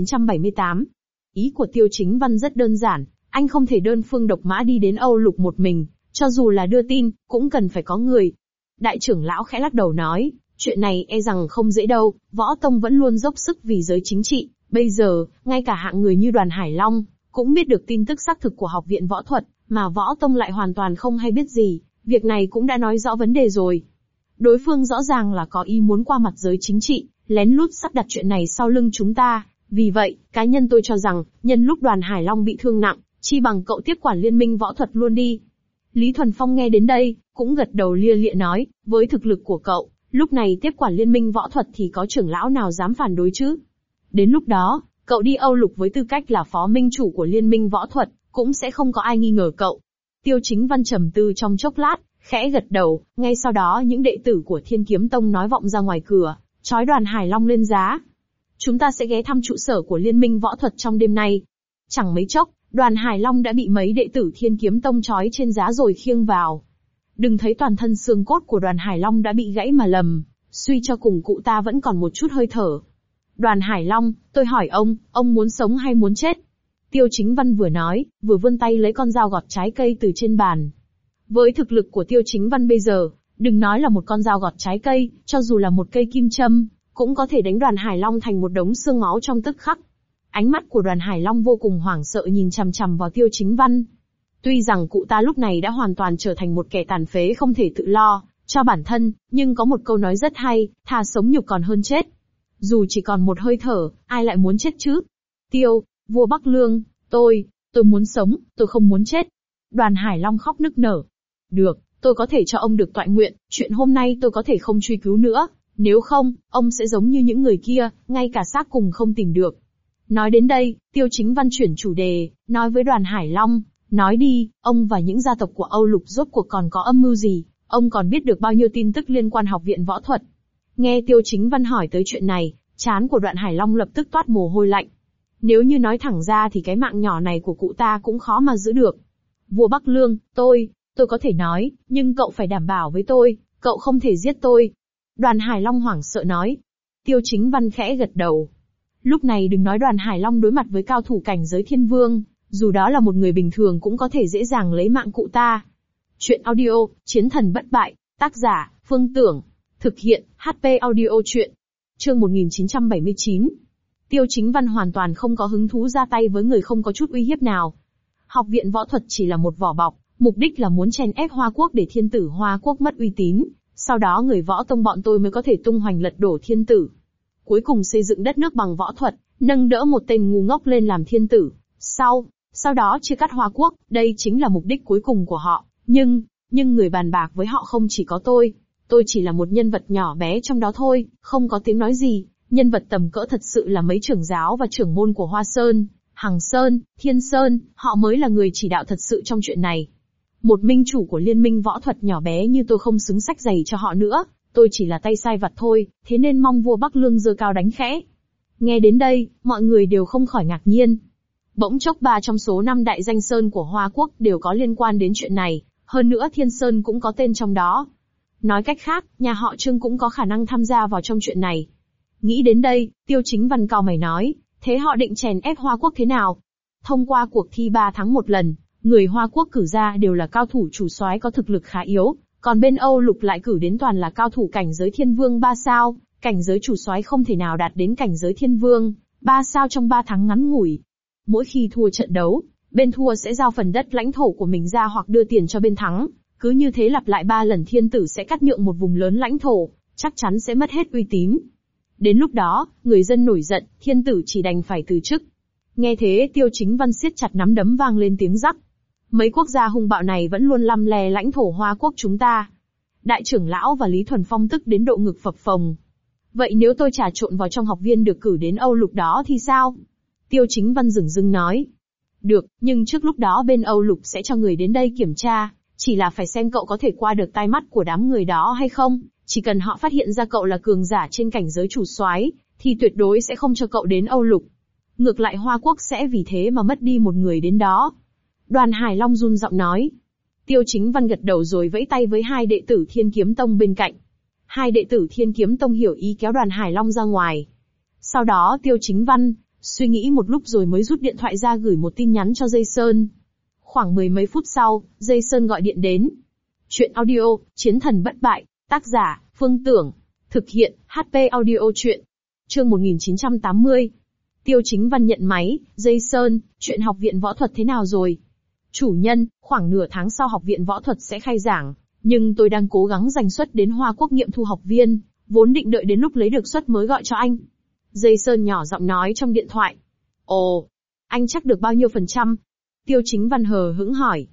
[SPEAKER 1] 1978. Ý của Tiêu Chính Văn rất đơn giản, anh không thể đơn phương độc mã đi đến Âu Lục một mình, cho dù là đưa tin, cũng cần phải có người. Đại trưởng lão khẽ lắc đầu nói, chuyện này e rằng không dễ đâu, Võ Tông vẫn luôn dốc sức vì giới chính trị, bây giờ, ngay cả hạng người như Đoàn Hải Long, cũng biết được tin tức xác thực của Học viện Võ thuật, mà Võ Tông lại hoàn toàn không hay biết gì, việc này cũng đã nói rõ vấn đề rồi. Đối phương rõ ràng là có ý muốn qua mặt giới chính trị, lén lút sắp đặt chuyện này sau lưng chúng ta, vì vậy, cá nhân tôi cho rằng, nhân lúc Đoàn Hải Long bị thương nặng, chi bằng cậu tiếp quản Liên minh Võ thuật luôn đi. Lý Thuần Phong nghe đến đây, cũng gật đầu lia lịa nói, với thực lực của cậu, lúc này tiếp quản Liên minh Võ thuật thì có trưởng lão nào dám phản đối chứ? Đến lúc đó, cậu đi Âu Lục với tư cách là phó minh chủ của Liên minh Võ thuật, cũng sẽ không có ai nghi ngờ cậu. Tiêu Chính Văn trầm tư trong chốc lát, khẽ gật đầu, ngay sau đó những đệ tử của Thiên Kiếm Tông nói vọng ra ngoài cửa, trói Đoàn Hải Long lên giá. Chúng ta sẽ ghé thăm trụ sở của Liên minh Võ thuật trong đêm nay. Chẳng mấy chốc, Đoàn Hải Long đã bị mấy đệ tử Thiên Kiếm Tông trói trên giá rồi khiêng vào. Đừng thấy toàn thân xương cốt của Đoàn Hải Long đã bị gãy mà lầm, suy cho cùng cụ ta vẫn còn một chút hơi thở. Đoàn Hải Long, tôi hỏi ông muốn sống hay muốn chết? Tiêu Chính Văn vừa nói, vừa vươn tay lấy con dao gọt trái cây từ trên bàn. Với thực lực của Tiêu Chính Văn bây giờ, đừng nói là một con dao gọt trái cây, cho dù là một cây kim châm, cũng có thể đánh Đoàn Hải Long thành một đống xương máu trong tức khắc. Ánh mắt của Đoàn Hải Long vô cùng hoảng sợ nhìn chằm chằm vào Tiêu Chính Văn. Tuy rằng cụ ta lúc này đã hoàn toàn trở thành một kẻ tàn phế không thể tự lo cho bản thân, nhưng có một câu nói rất hay, thà sống nhục còn hơn chết. Dù chỉ còn một hơi thở, ai lại muốn chết chứ? Tiêu, vua Bắc Lương, tôi muốn sống, tôi không muốn chết. Đoàn Hải Long khóc nức nở. Được, tôi có thể cho ông được toại nguyện, chuyện hôm nay tôi có thể không truy cứu nữa, nếu không, ông sẽ giống như những người kia, ngay cả xác cùng không tìm được. Nói đến đây, Tiêu Chính Văn chuyển chủ đề, nói với Đoàn Hải Long, nói đi, ông và những gia tộc của Âu Lục rốt cuộc còn có âm mưu gì, ông còn biết được bao nhiêu tin tức liên quan Học viện Võ thuật. Nghe Tiêu Chính Văn hỏi tới chuyện này, trán của Đoàn Hải Long lập tức toát mồ hôi lạnh. Nếu như nói thẳng ra thì cái mạng nhỏ này của cụ ta cũng khó mà giữ được. Vua Bắc Lương, tôi có thể nói, nhưng cậu phải đảm bảo với tôi, cậu không thể giết tôi. Đoàn Hải Long hoảng sợ nói. Tiêu Chính Văn khẽ gật đầu. Lúc này đừng nói Đoàn Hải Long đối mặt với cao thủ cảnh giới thiên vương, dù đó là một người bình thường cũng có thể dễ dàng lấy mạng cụ ta. Chuyện audio, Chiến thần bất bại, tác giả, Phương Tưởng. Thực hiện, HP Audio Chuyện. Chương 1979. Tiêu Chính Văn hoàn toàn không có hứng thú ra tay với người không có chút uy hiếp nào. Học viện Võ thuật chỉ là một vỏ bọc, mục đích là muốn chèn ép Hoa Quốc để thiên tử Hoa Quốc mất uy tín, sau đó người Võ Tông bọn tôi mới có thể tung hoành lật đổ thiên tử. Cuối cùng xây dựng đất nước bằng võ thuật, nâng đỡ một tên ngu ngốc lên làm thiên tử. Sau đó chia cắt Hoa Quốc, đây chính là mục đích cuối cùng của họ. Nhưng người bàn bạc với họ không chỉ có tôi chỉ là một nhân vật nhỏ bé trong đó thôi, không có tiếng nói gì. Nhân vật tầm cỡ thật sự là mấy trưởng giáo và trưởng môn của Hoa Sơn, Hằng Sơn, Thiên Sơn, họ mới là người chỉ đạo thật sự trong chuyện này. Một minh chủ của liên minh võ thuật nhỏ bé như tôi không xứng xách giày cho họ nữa, tôi chỉ là tay sai vặt thôi, thế nên mong vua Bắc Lương giơ cao đánh khẽ. Nghe đến đây, mọi người đều không khỏi ngạc nhiên. Bỗng chốc 3 trong số 5 đại danh sơn của Hoa Quốc đều có liên quan đến chuyện này, hơn nữa Thiên Sơn cũng có tên trong đó. Nói cách khác, nhà họ Trương cũng có khả năng tham gia vào trong chuyện này. Nghĩ đến đây, Tiêu Chính Văn cau mày nói, thế họ định chèn ép Hoa Quốc thế nào? Thông qua cuộc thi 3 tháng 1 lần, người Hoa Quốc cử ra đều là cao thủ chủ soái có thực lực khá yếu, Còn bên Âu Lục lại cử đến toàn là cao thủ cảnh giới thiên vương 3 sao, cảnh giới chủ soái không thể nào đạt đến cảnh giới thiên vương 3 sao trong 3 tháng ngắn ngủi. Mỗi khi thua trận đấu, bên thua sẽ giao phần đất lãnh thổ của mình ra hoặc đưa tiền cho bên thắng, cứ như thế lặp lại 3 lần thiên tử sẽ cắt nhượng một vùng lớn lãnh thổ, chắc chắn sẽ mất hết uy tín. Đến lúc đó, người dân nổi giận, thiên tử chỉ đành phải từ chức. Nghe thế Tiêu Chính Văn siết chặt nắm đấm vang lên tiếng rắc. Mấy quốc gia hung bạo này vẫn luôn lăm le lãnh thổ Hoa Quốc chúng ta. Đại trưởng lão và Lý Thuần Phong tức đến độ ngực phập phồng. Vậy nếu tôi trà trộn vào trong học viên được cử đến Âu Lục đó thì sao? Tiêu Chính Văn dửng dưng nói. Được, nhưng trước lúc đó bên Âu Lục sẽ cho người đến đây kiểm tra, chỉ là phải xem cậu có thể qua được tai mắt của đám người đó hay không. Chỉ cần họ phát hiện ra cậu là cường giả trên cảnh giới chủ soái, thì tuyệt đối sẽ không cho cậu đến Âu Lục. Ngược lại Hoa Quốc sẽ vì thế mà mất đi một người đến đó. Đoàn Hải Long run giọng nói. Tiêu Chính Văn gật đầu rồi vẫy tay với 2 đệ tử Thiên Kiếm Tông bên cạnh. 2 đệ tử Thiên Kiếm Tông hiểu ý kéo Đoàn Hải Long ra ngoài. Sau đó Tiêu Chính Văn suy nghĩ một lúc rồi mới rút điện thoại ra gửi một tin nhắn cho Dây Sơn. Khoảng 10 mấy phút sau, Dây Sơn gọi điện đến. Chuyện audio, Chiến thần bất bại, tác giả, Phương Tưởng. Thực hiện, HP audio chuyện. Chương 1980. Tiêu Chính Văn nhận máy, Dây Sơn, chuyện học viện võ thuật thế nào rồi? Chủ nhân, khoảng nửa tháng sau học viện võ thuật sẽ khai giảng, nhưng tôi đang cố gắng giành suất đến Hoa Quốc nghiệm thu học viên, vốn định đợi đến lúc lấy được suất mới gọi cho anh. Dây Sơn nhỏ giọng nói trong điện thoại. Ồ, anh chắc được bao nhiêu %? Tiêu Chính Văn hờ hững hỏi.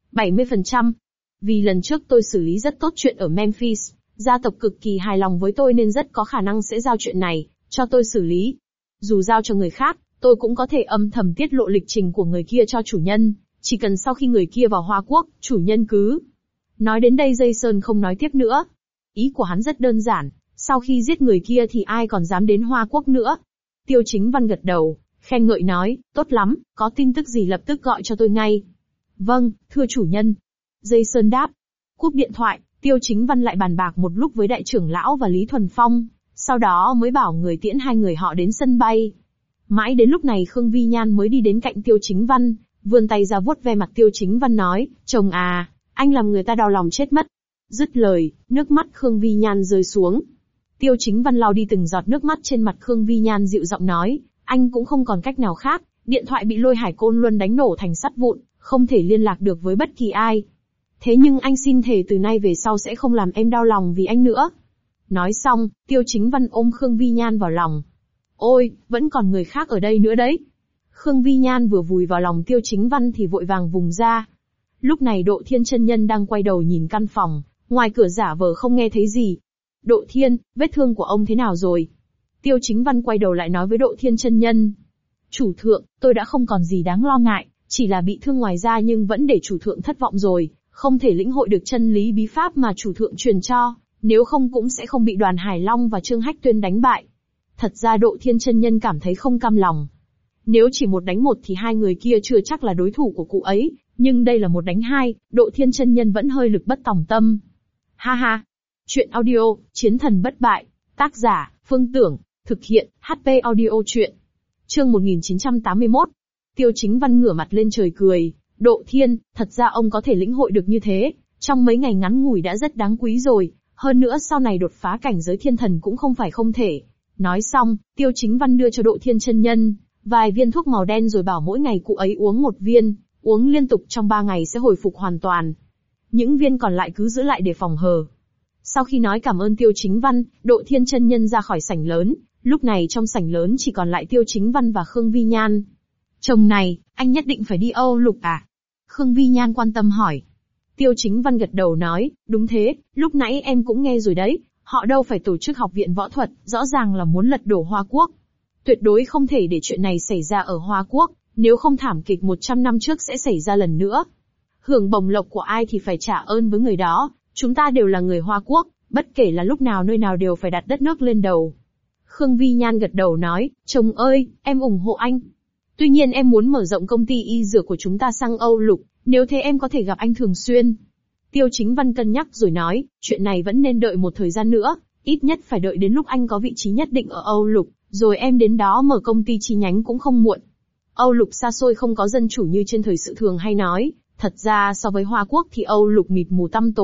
[SPEAKER 1] 70%. Vì lần trước tôi xử lý rất tốt chuyện ở Memphis, gia tộc cực kỳ hài lòng với tôi nên rất có khả năng sẽ giao chuyện này cho tôi xử lý. Dù giao cho người khác, tôi cũng có thể âm thầm tiết lộ lịch trình của người kia cho chủ nhân, chỉ cần sau khi người kia vào Hoa Quốc, chủ nhân cứ. Nói đến đây Dây Sơn không nói tiếp nữa. Ý của hắn rất đơn giản, sau khi giết người kia thì ai còn dám đến Hoa Quốc nữa. Tiêu Chính Văn gật đầu, khen ngợi nói, tốt lắm, có tin tức gì lập tức gọi cho tôi ngay. Vâng, thưa chủ nhân. Dây Sơn đáp. Cúp điện thoại, Tiêu Chính Văn lại bàn bạc một lúc với đại trưởng lão và Lý Thuần Phong, sau đó mới bảo người tiễn 2 người họ đến sân bay. Mãi đến lúc này Khương Vi Nhan mới đi đến cạnh Tiêu Chính Văn, vươn tay ra vuốt ve mặt Tiêu Chính Văn nói, chồng à, anh làm người ta đau lòng chết mất. Dứt lời, nước mắt Khương Vi Nhan rơi xuống. Tiêu Chính Văn lau đi từng giọt nước mắt trên mặt Khương Vi Nhan dịu giọng nói, anh cũng không còn cách nào khác, điện thoại bị Lôi Hải Côn Luân đánh nổ thành sắt vụn, không thể liên lạc được với bất kỳ ai. Thế nhưng anh xin thề từ nay về sau sẽ không làm em đau lòng vì anh nữa. Nói xong, Tiêu Chính Văn ôm Khương Vi Nhan vào lòng. Ôi, vẫn còn người khác ở đây nữa đấy. Khương Vi Nhan vừa vùi vào lòng Tiêu Chính Văn thì vội vàng vùng ra. Lúc này Độ Thiên chân nhân đang quay đầu nhìn căn phòng, ngoài cửa giả vờ không nghe thấy gì. Độ Thiên, vết thương của ông thế nào rồi? Tiêu Chính Văn quay đầu lại nói với Độ Thiên chân nhân. Chủ thượng, tôi đã không còn gì đáng lo ngại, chỉ là bị thương ngoài da nhưng vẫn để chủ thượng thất vọng rồi, không thể lĩnh hội được chân lý bí pháp mà chủ thượng truyền cho, nếu không cũng sẽ không bị Đoàn Hải Long và Trương Hách Tuyên đánh bại. Thật ra Độ Thiên chân nhân cảm thấy không cam lòng. Nếu chỉ 1 đánh 1 thì 2 người kia chưa chắc là đối thủ của cụ ấy, nhưng đây là 1 đánh 2, Độ Thiên chân nhân vẫn hơi lực bất tòng tâm. Ha ha. Chuyện audio, Chiến thần bất bại, tác giả, Phương Tưởng, thực hiện, HP audio chuyện. Chương 1981. Tiêu Chính Văn ngửa mặt lên trời cười, Độ Thiên, thật ra ông có thể lĩnh hội được như thế, trong mấy ngày ngắn ngủi đã rất đáng quý rồi, hơn nữa sau này đột phá cảnh giới thiên thần cũng không phải không thể. Nói xong, Tiêu Chính Văn đưa cho Độ Thiên chân nhân vài viên thuốc màu đen rồi bảo mỗi ngày cụ ấy uống 1 viên, uống liên tục trong 3 ngày sẽ hồi phục hoàn toàn. Những viên còn lại cứ giữ lại để phòng hờ. Sau khi nói cảm ơn Tiêu Chính Văn, Độ Thiên chân nhân ra khỏi sảnh lớn, lúc này trong sảnh lớn chỉ còn lại Tiêu Chính Văn và Khương Vi Nhan. Chồng này, anh nhất định phải đi Âu Lục à? Khương Vi Nhan quan tâm hỏi. Tiêu Chính Văn gật đầu nói, đúng thế, lúc nãy em cũng nghe rồi đấy, họ đâu phải tổ chức học viện võ thuật, rõ ràng là muốn lật đổ Hoa Quốc. Tuyệt đối không thể để chuyện này xảy ra ở Hoa Quốc, nếu không thảm kịch 100 năm trước sẽ xảy ra lần nữa. Hưởng bổng lộc của ai thì phải trả ơn với người đó, chúng ta đều là người Hoa Quốc, bất kể là lúc nào nơi nào đều phải đặt đất nước lên đầu. Khương Vi Nhan gật đầu nói, chồng ơi, em ủng hộ anh. Tuy nhiên em muốn mở rộng công ty y dược của chúng ta sang Âu Lục, nếu thế em có thể gặp anh thường xuyên. Tiêu Chính Văn cân nhắc rồi nói, chuyện này vẫn nên đợi một thời gian nữa, ít nhất phải đợi đến lúc anh có vị trí nhất định ở Âu Lục, rồi em đến đó mở công ty chi nhánh cũng không muộn. Âu Lục xa xôi không có dân chủ như trên thời sự thường hay nói, thật ra so với Hoa Quốc thì Âu Lục mịt mù tăm tối,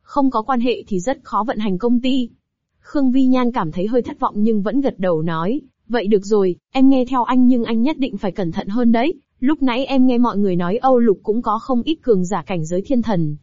[SPEAKER 1] Không có quan hệ thì rất khó vận hành công ty. Khương Vi Nhan cảm thấy hơi thất vọng nhưng vẫn gật đầu nói, vậy được rồi, em nghe theo anh nhưng anh nhất định phải cẩn thận hơn đấy. Lúc nãy em nghe mọi người nói Âu Lục cũng có không ít cường giả cảnh giới thiên thần.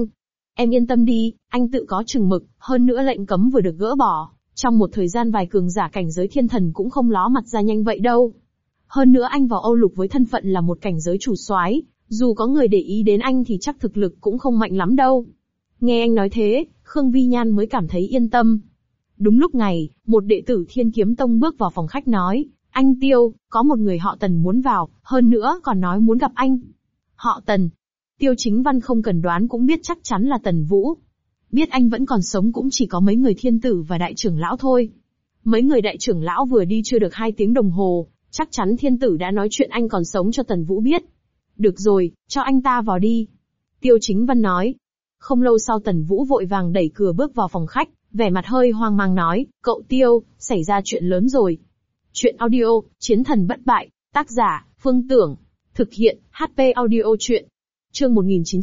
[SPEAKER 1] Em yên tâm đi, anh tự có chừng mực, hơn nữa lệnh cấm vừa được gỡ bỏ. Trong một thời gian vài cường giả cảnh giới thiên thần cũng không ló mặt ra nhanh vậy đâu. Hơn nữa anh vào Âu Lục với thân phận là một cảnh giới chủ soái, dù có người để ý đến anh thì chắc thực lực cũng không mạnh lắm đâu. Nghe anh nói thế, Khương Vi Nhan mới cảm thấy yên tâm. Đúng lúc này, một đệ tử Thiên Kiếm Tông bước vào phòng khách nói, anh Tiêu, có một người họ Tần muốn vào, hơn nữa còn nói muốn gặp anh. Họ Tần. Tiêu Chính Văn không cần đoán cũng biết chắc chắn là Tần Vũ. Biết anh vẫn còn sống cũng chỉ có mấy người thiên tử và đại trưởng lão thôi. Mấy người đại trưởng lão vừa đi chưa được 2 tiếng đồng hồ, chắc chắn thiên tử đã nói chuyện anh còn sống cho Tần Vũ biết. Được rồi, cho anh ta vào đi. Tiêu Chính Văn nói. Không lâu sau Tần Vũ vội vàng đẩy cửa bước vào phòng khách, vẻ mặt hơi hoang mang nói, cậu Tiêu, xảy ra chuyện lớn rồi. Chuyện audio, Chiến thần bất bại, tác giả, Phương Tưởng. Thực hiện, HP audio chuyện. Chương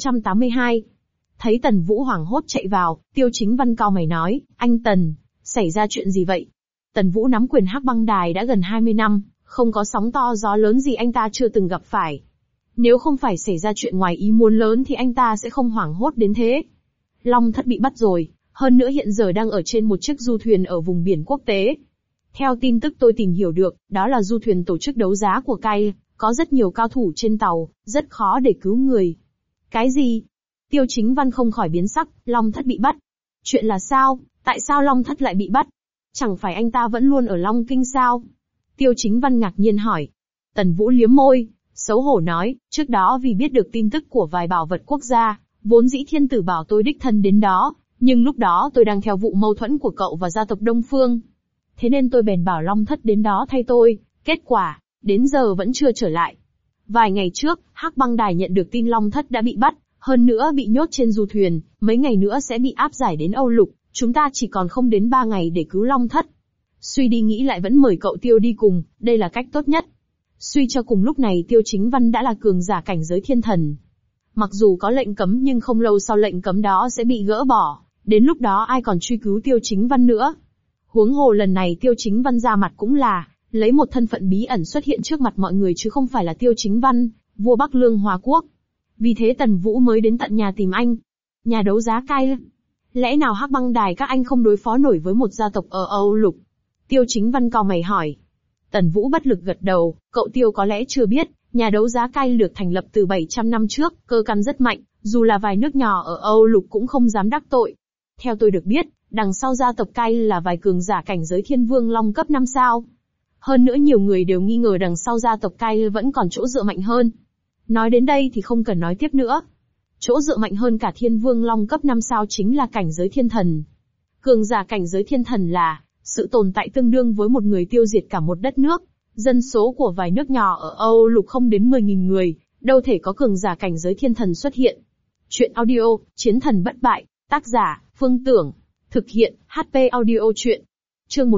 [SPEAKER 1] 1982. Thấy Tần Vũ hoảng hốt chạy vào, Tiêu Chính Văn cau mày nói, anh Tần, xảy ra chuyện gì vậy? Tần Vũ nắm quyền Hắc Băng Đài đã gần 20 năm, không có sóng to gió lớn gì anh ta chưa từng gặp phải. Nếu không phải xảy ra chuyện ngoài ý muốn lớn thì anh ta sẽ không hoảng hốt đến thế. Long Thất bị bắt rồi, hơn nữa hiện giờ đang ở trên một chiếc du thuyền ở vùng biển quốc tế. Theo tin tức tôi tìm hiểu được, đó là du thuyền tổ chức đấu giá của Kai, có rất nhiều cao thủ trên tàu, rất khó để cứu người. Cái gì? Tiêu Chính Văn không khỏi biến sắc, Long Thất bị bắt. Chuyện là sao? Tại sao Long Thất lại bị bắt? Chẳng phải anh ta vẫn luôn ở Long Kinh sao? Tiêu Chính Văn ngạc nhiên hỏi. Tần Vũ liếm môi, xấu hổ nói, trước đó vì biết được tin tức của vài bảo vật quốc gia, vốn dĩ thiên tử bảo tôi đích thân đến đó, nhưng lúc đó tôi đang theo vụ mâu thuẫn của cậu và gia tộc Đông Phương. Thế nên tôi bèn bảo Long Thất đến đó thay tôi, kết quả, đến giờ vẫn chưa trở lại. Vài ngày trước, Hắc Băng Đài nhận được tin Long Thất đã bị bắt, hơn nữa bị nhốt trên du thuyền, mấy ngày nữa sẽ bị áp giải đến Âu Lục, chúng ta chỉ còn không đến 3 ngày để cứu Long Thất. Suy đi nghĩ lại vẫn mời cậu Tiêu đi cùng, đây là cách tốt nhất. Suy cho cùng lúc này Tiêu Chính Văn đã là cường giả cảnh giới thiên thần. Mặc dù có lệnh cấm nhưng không lâu sau lệnh cấm đó sẽ bị gỡ bỏ, đến lúc đó ai còn truy cứu Tiêu Chính Văn nữa. Huống hồ lần này Tiêu Chính Văn ra mặt cũng là, lấy một thân phận bí ẩn xuất hiện trước mặt mọi người chứ không phải là Tiêu Chính Văn, vua Bắc Lương Hoa Quốc. Vì thế Tần Vũ mới đến tận nhà tìm anh. Nhà đấu giá Kai. Lẽ nào Hắc Băng Đài các anh không đối phó nổi với một gia tộc ở Âu Lục? Tiêu Chính Văn cau mày hỏi. Tần Vũ bất lực gật đầu, cậu Tiêu có lẽ chưa biết, nhà đấu giá Kai được thành lập từ 700 năm trước, cơ căn rất mạnh, dù là vài nước nhỏ ở Âu Lục cũng không dám đắc tội. Theo tôi được biết, đằng sau gia tộc Kai là vài cường giả cảnh giới thiên vương long cấp 5 sao. Hơn nữa nhiều người đều nghi ngờ đằng sau gia tộc Kai vẫn còn chỗ dựa mạnh hơn. Nói đến đây thì không cần nói tiếp nữa. Chỗ dựa mạnh hơn cả thiên vương long cấp 5 sao chính là cảnh giới thiên thần. Cường giả cảnh giới thiên thần là sự tồn tại tương đương với một người tiêu diệt cả một đất nước. Dân số của vài nước nhỏ ở Âu Lục không đến 10.000 người, đâu thể có cường giả cảnh giới thiên thần xuất hiện. Chuyện audio, Chiến thần bất bại, tác giả, Phương Tưởng. Thực hiện, HP audio chuyện. Chương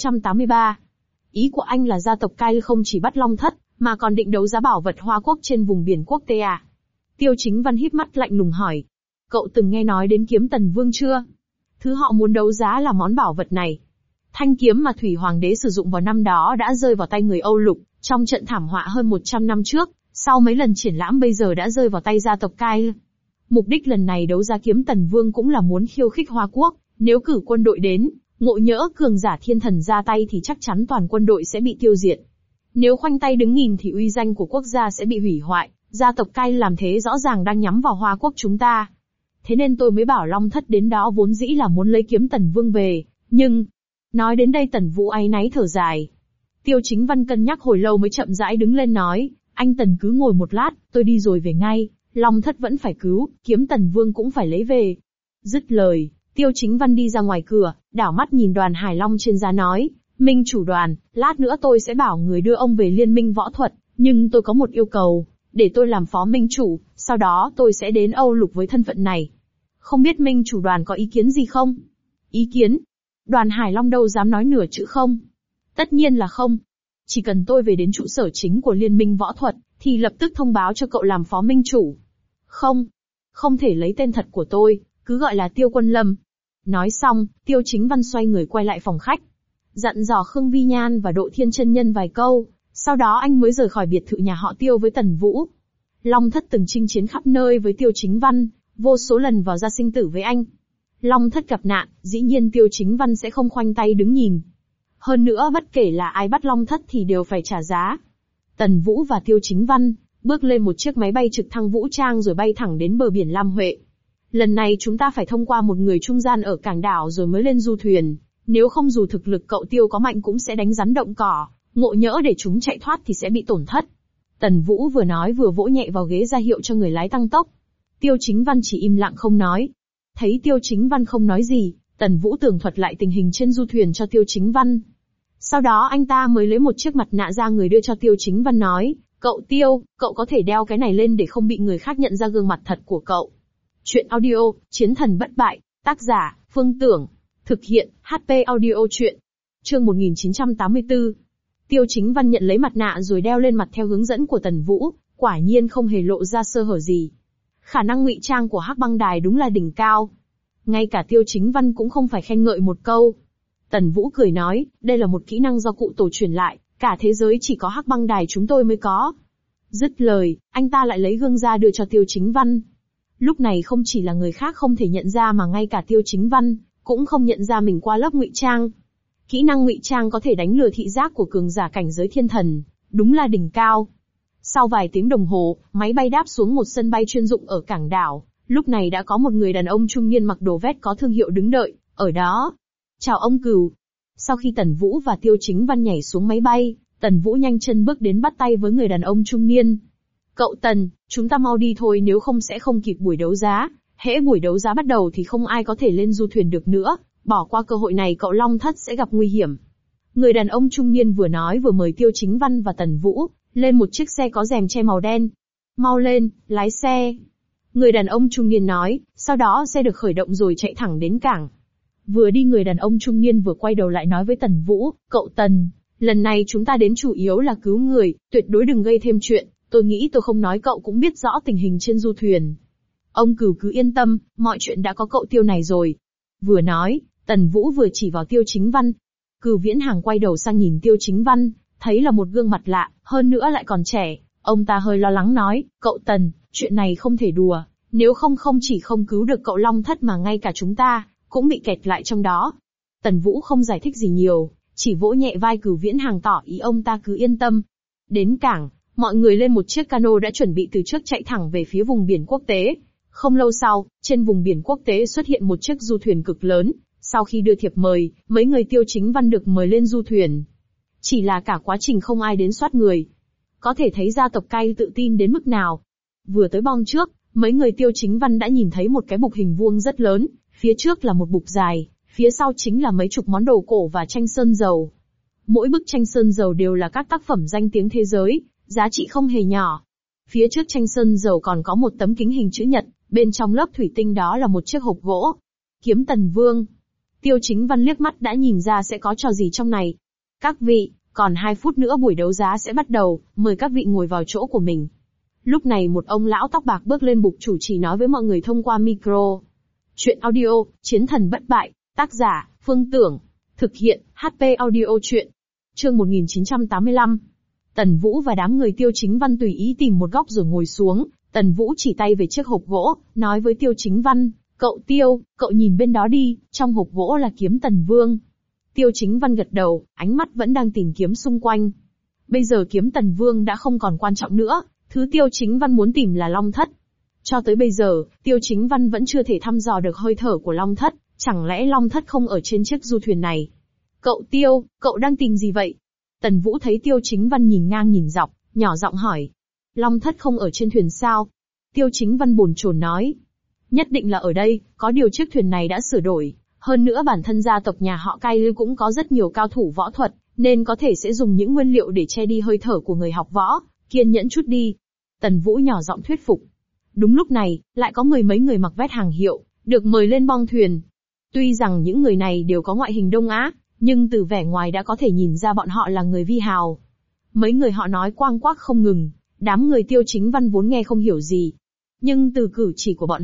[SPEAKER 1] 1983. Ý của anh là gia tộc Kai không chỉ bắt Long Thất, mà còn định đấu giá bảo vật Hoa Quốc trên vùng biển quốc tế à? Tiêu Chính Văn híp mắt lạnh lùng hỏi. Cậu từng nghe nói đến kiếm Tần Vương chưa? Thứ họ muốn đấu giá là món bảo vật này. Thanh kiếm mà Thủy Hoàng đế sử dụng vào năm đó đã rơi vào tay người Âu Lục, trong trận thảm họa hơn 100 năm trước, sau mấy lần triển lãm bây giờ đã rơi vào tay gia tộc Kai. Mục đích lần này đấu giá kiếm Tần Vương cũng là muốn khiêu khích Hoa Quốc, nếu cử quân đội đến, ngộ nhỡ cường giả thiên thần ra tay thì chắc chắn toàn quân đội sẽ bị tiêu diệt. Nếu khoanh tay đứng nhìn thì uy danh của quốc gia sẽ bị hủy hoại, gia tộc Kai làm thế rõ ràng đang nhắm vào Hoa Quốc chúng ta. Thế nên tôi mới bảo Long Thất đến đó vốn dĩ là muốn lấy kiếm Tần Vương về, nhưng... Nói đến đây Tần Vũ áy náy thở dài. Tiêu Chính Văn cân nhắc hồi lâu mới chậm rãi đứng lên nói, anh Tần cứ ngồi một lát, tôi đi rồi về ngay, Long Thất vẫn phải cứu, kiếm Tần Vương cũng phải lấy về. Dứt lời, Tiêu Chính Văn đi ra ngoài cửa, đảo mắt nhìn Đoàn Hải Long trên giá nói, Minh chủ Đoàn, lát nữa tôi sẽ bảo người đưa ông về Liên minh võ thuật, nhưng tôi có một yêu cầu, để tôi làm phó Minh chủ, sau đó tôi sẽ đến Âu Lục với thân phận này. Không biết Minh chủ Đoàn có ý kiến gì không? Ý kiến? Đoàn Hải Long đâu dám nói nửa chữ không? Tất nhiên là không. Chỉ cần tôi về đến trụ sở chính của Liên minh võ thuật, thì lập tức thông báo cho cậu làm phó minh chủ. Không thể lấy tên thật của tôi, cứ gọi là Tiêu Quân Lâm. Nói xong, Tiêu Chính Văn xoay người quay lại phòng khách, dặn dò Khương Vi Nhan và Độ Thiên chân nhân vài câu, sau đó anh mới rời khỏi biệt thự nhà họ Tiêu với Tần Vũ. Long Thất từng chinh chiến khắp nơi với Tiêu Chính Văn, vô số lần vào ra sinh tử với anh. Long Thất gặp nạn, dĩ nhiên Tiêu Chính Văn sẽ không khoanh tay đứng nhìn. Hơn nữa bất kể là ai bắt Long Thất thì đều phải trả giá. Tần Vũ và Tiêu Chính Văn bước lên một chiếc máy bay trực thăng vũ trang rồi bay thẳng đến bờ biển Lam Huệ. Lần này chúng ta phải thông qua một người trung gian ở cảng đảo rồi mới lên du thuyền. Nếu không dù thực lực cậu Tiêu có mạnh cũng sẽ đánh rắn động cỏ, ngộ nhỡ để chúng chạy thoát thì sẽ bị tổn thất. Tần Vũ vừa nói vừa vỗ nhẹ vào ghế ra hiệu cho người lái tăng tốc. Tiêu Chính Văn chỉ im lặng không nói. Thấy Tiêu Chính Văn không nói gì, Tần Vũ tường thuật lại tình hình trên du thuyền cho Tiêu Chính Văn. Sau đó anh ta mới lấy một chiếc mặt nạ ra người đưa cho Tiêu Chính Văn nói, cậu Tiêu, cậu có thể đeo cái này lên để không bị người khác nhận ra gương mặt thật của cậu. Chuyện audio, Chiến thần bất bại, tác giả, Phương Tưởng. Thực hiện, HP Audio Chuyện. Chương 1984. Tiêu Chính Văn nhận lấy mặt nạ rồi đeo lên mặt theo hướng dẫn của Tần Vũ, quả nhiên không hề lộ ra sơ hở gì. Khả năng ngụy trang của Hắc Băng Đài đúng là đỉnh cao. Ngay cả Tiêu Chính Văn cũng không phải khen ngợi một câu. Tần Vũ cười nói, đây là một kỹ năng do cụ tổ truyền lại, cả thế giới chỉ có Hắc Băng Đài chúng tôi mới có. Dứt lời, anh ta lại lấy gương ra đưa cho Tiêu Chính Văn. Lúc này không chỉ là người khác không thể nhận ra mà ngay cả Tiêu Chính Văn cũng không nhận ra mình qua lớp ngụy trang. Kỹ năng ngụy trang có thể đánh lừa thị giác của cường giả cảnh giới thiên thần, đúng là đỉnh cao. Sau vài tiếng đồng hồ, máy bay đáp xuống một sân bay chuyên dụng ở cảng đảo. Lúc này đã có một người đàn ông trung niên mặc đồ vest có thương hiệu đứng đợi ở đó. Chào ông Cửu. Sau khi Tần Vũ và Tiêu Chính Văn nhảy xuống máy bay, Tần Vũ nhanh chân bước đến bắt tay với người đàn ông trung niên. Cậu Tần, chúng ta mau đi thôi nếu không sẽ không kịp buổi đấu giá. Hễ buổi đấu giá bắt đầu thì không ai có thể lên du thuyền được nữa. Bỏ qua cơ hội này cậu Long Thất sẽ gặp nguy hiểm. Người đàn ông trung niên vừa nói vừa mời Tiêu Chính Văn và Tần Vũ lên một chiếc xe có rèm che màu đen. Mau lên, lái xe. Người đàn ông trung niên nói, sau đó xe được khởi động rồi chạy thẳng đến cảng. Vừa đi người đàn ông trung niên vừa quay đầu lại nói với Tần Vũ, cậu Tần, lần này chúng ta đến chủ yếu là cứu người, tuyệt đối đừng gây thêm chuyện, tôi nghĩ tôi không nói cậu cũng biết rõ tình hình trên du thuyền. Ông Cửu cứ yên tâm, mọi chuyện đã có cậu Tiêu này rồi. Vừa nói, Tần Vũ vừa chỉ vào Tiêu Chính Văn. Cửu Viễn Hàng quay đầu sang nhìn Tiêu Chính Văn, thấy là một gương mặt lạ, hơn nữa lại còn trẻ, ông ta hơi lo lắng nói, cậu Tần, chuyện này không thể đùa, nếu không chỉ không cứu được cậu Long Thất mà ngay cả chúng ta cũng bị kẹt lại trong đó. Tần Vũ không giải thích gì nhiều, chỉ vỗ nhẹ vai Cửu Viễn Hàng tỏ ý ông ta cứ yên tâm. Đến cảng, mọi người lên một chiếc cano đã chuẩn bị từ trước chạy thẳng về phía vùng biển quốc tế. Không lâu sau, trên vùng biển quốc tế xuất hiện một chiếc du thuyền cực lớn. Sau khi đưa thiệp mời, mấy người Tiêu Chính Văn được mời lên du thuyền. Chỉ là cả quá trình không ai đến soát người. Có thể thấy gia tộc Cai tự tin đến mức nào. Vừa tới bong trước, mấy người Tiêu Chính Văn đã nhìn thấy một cái bục hình vuông rất lớn, phía trước là một bục dài, phía sau chính là mấy chục món đồ cổ và tranh sơn dầu. Mỗi bức tranh sơn dầu đều là các tác phẩm danh tiếng thế giới, giá trị không hề nhỏ. Phía trước tranh sơn dầu còn có một tấm kính hình chữ nhật, bên trong lớp thủy tinh đó là một chiếc hộp gỗ. Kiếm Tần Vương. Tiêu Chính Văn liếc mắt đã nhìn ra sẽ có trò gì trong này. Các vị, còn 2 phút nữa buổi đấu giá sẽ bắt đầu, mời các vị ngồi vào chỗ của mình. Lúc này một ông lão tóc bạc bước lên bục chủ trì nói với mọi người thông qua micro. Chuyện audio, Chiến thần bất bại, tác giả, Phương Tưởng. Thực hiện, HP Audio Chuyện. Chương 1985. Tần Vũ và đám người Tiêu Chính Văn tùy ý tìm một góc rồi ngồi xuống. Tần Vũ chỉ tay về chiếc hộp gỗ, nói với Tiêu Chính Văn, cậu Tiêu, cậu nhìn bên đó đi, trong hộp gỗ là kiếm Tần Vương. Tiêu Chính Văn gật đầu, ánh mắt vẫn đang tìm kiếm xung quanh. Bây giờ kiếm Tần Vương đã không còn quan trọng nữa, thứ Tiêu Chính Văn muốn tìm là Long Thất. Cho tới bây giờ, Tiêu Chính Văn vẫn chưa thể thăm dò được hơi thở của Long Thất, chẳng lẽ Long Thất không ở trên chiếc du thuyền này? Cậu Tiêu, cậu đang tìm gì vậy? Tần Vũ thấy Tiêu Chính Văn nhìn ngang nhìn dọc, nhỏ giọng hỏi. Long Thất không ở trên thuyền sao? Tiêu Chính Văn bồn chồn nói. Nhất định là ở đây, có điều chiếc thuyền này đã sửa đổi. Hơn nữa bản thân gia tộc nhà họ Cai Lư cũng có rất nhiều cao thủ võ thuật, nên có thể sẽ dùng những nguyên liệu để che đi hơi thở của người học võ, kiên nhẫn chút đi. Tần Vũ nhỏ giọng thuyết phục. Đúng lúc này, lại có mười mấy người mặc vest hàng hiệu, được mời lên bong thuyền. Tuy rằng những người này đều có ngoại hình Đông Á, nhưng từ vẻ ngoài đã có thể nhìn ra bọn họ là người vi hào. Mấy người họ nói quang quác không ngừng, đám người Tiêu Chính Văn vốn nghe không hiểu gì. Nhưng từ cử chỉ của bọn họ,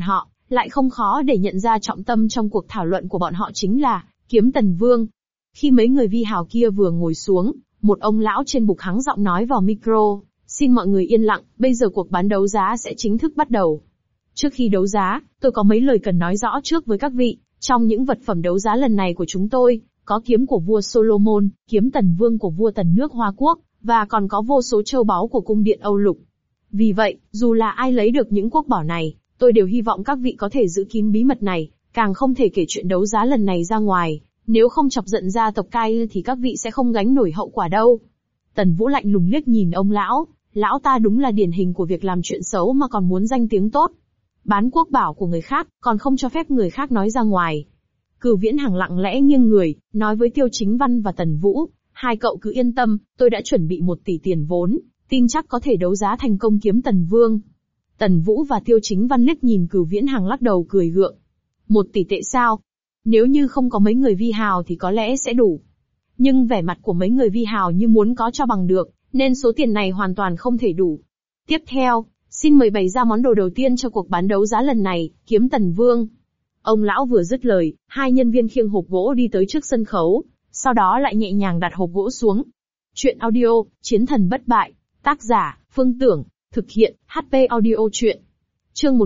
[SPEAKER 1] lại không khó để nhận ra trọng tâm trong cuộc thảo luận của bọn họ chính là kiếm Tần Vương. Khi mấy người vi hào kia vừa ngồi xuống, một ông lão trên bục hắng giọng nói vào micro, xin mọi người yên lặng, bây giờ cuộc bán đấu giá sẽ chính thức bắt đầu. Trước khi đấu giá, tôi có mấy lời cần nói rõ trước với các vị. Trong những vật phẩm đấu giá lần này của chúng tôi, có kiếm của vua Solomon, kiếm Tần Vương của vua Tần nước Hoa Quốc, và còn có vô số châu báu của cung điện Âu Lục. Vì vậy, dù là ai lấy được những quốc bảo này, tôi đều hy vọng các vị có thể giữ kín bí mật này, càng không thể kể chuyện đấu giá lần này ra ngoài. Nếu không chọc giận gia tộc Cai thì các vị sẽ không gánh nổi hậu quả đâu. Tần Vũ lạnh lùng liếc nhìn ông lão ta đúng là điển hình của việc làm chuyện xấu mà còn muốn danh tiếng tốt. Bán quốc bảo của người khác, còn không cho phép người khác nói ra ngoài. Cửu Viễn Hằng lặng lẽ nghiêng người, nói với Tiêu Chính Văn và Tần Vũ, hai cậu cứ yên tâm, tôi đã chuẩn bị 1 tỷ tiền vốn, tin chắc có thể đấu giá thành công kiếm Tần Vương. Tần Vũ và Tiêu Chính Văn liếc nhìn Cửu Viễn Hằng lắc đầu cười gượng. 1 tỷ tệ sao? Nếu như không có mấy người vi hào thì có lẽ sẽ đủ. Nhưng vẻ mặt của mấy người vi hào như muốn có cho bằng được, nên số tiền này hoàn toàn không thể đủ. Tiếp theo, xin mời bày ra món đồ đầu tiên cho cuộc bán đấu giá lần này, kiếm Tần Vương. Ông lão vừa dứt lời, hai nhân viên khiêng hộp gỗ đi tới trước sân khấu, sau đó lại nhẹ nhàng đặt hộp gỗ xuống. Chuyện audio, Chiến thần bất bại, tác giả, Phương Tưởng, thực hiện, HP Audio Chuyện. Chương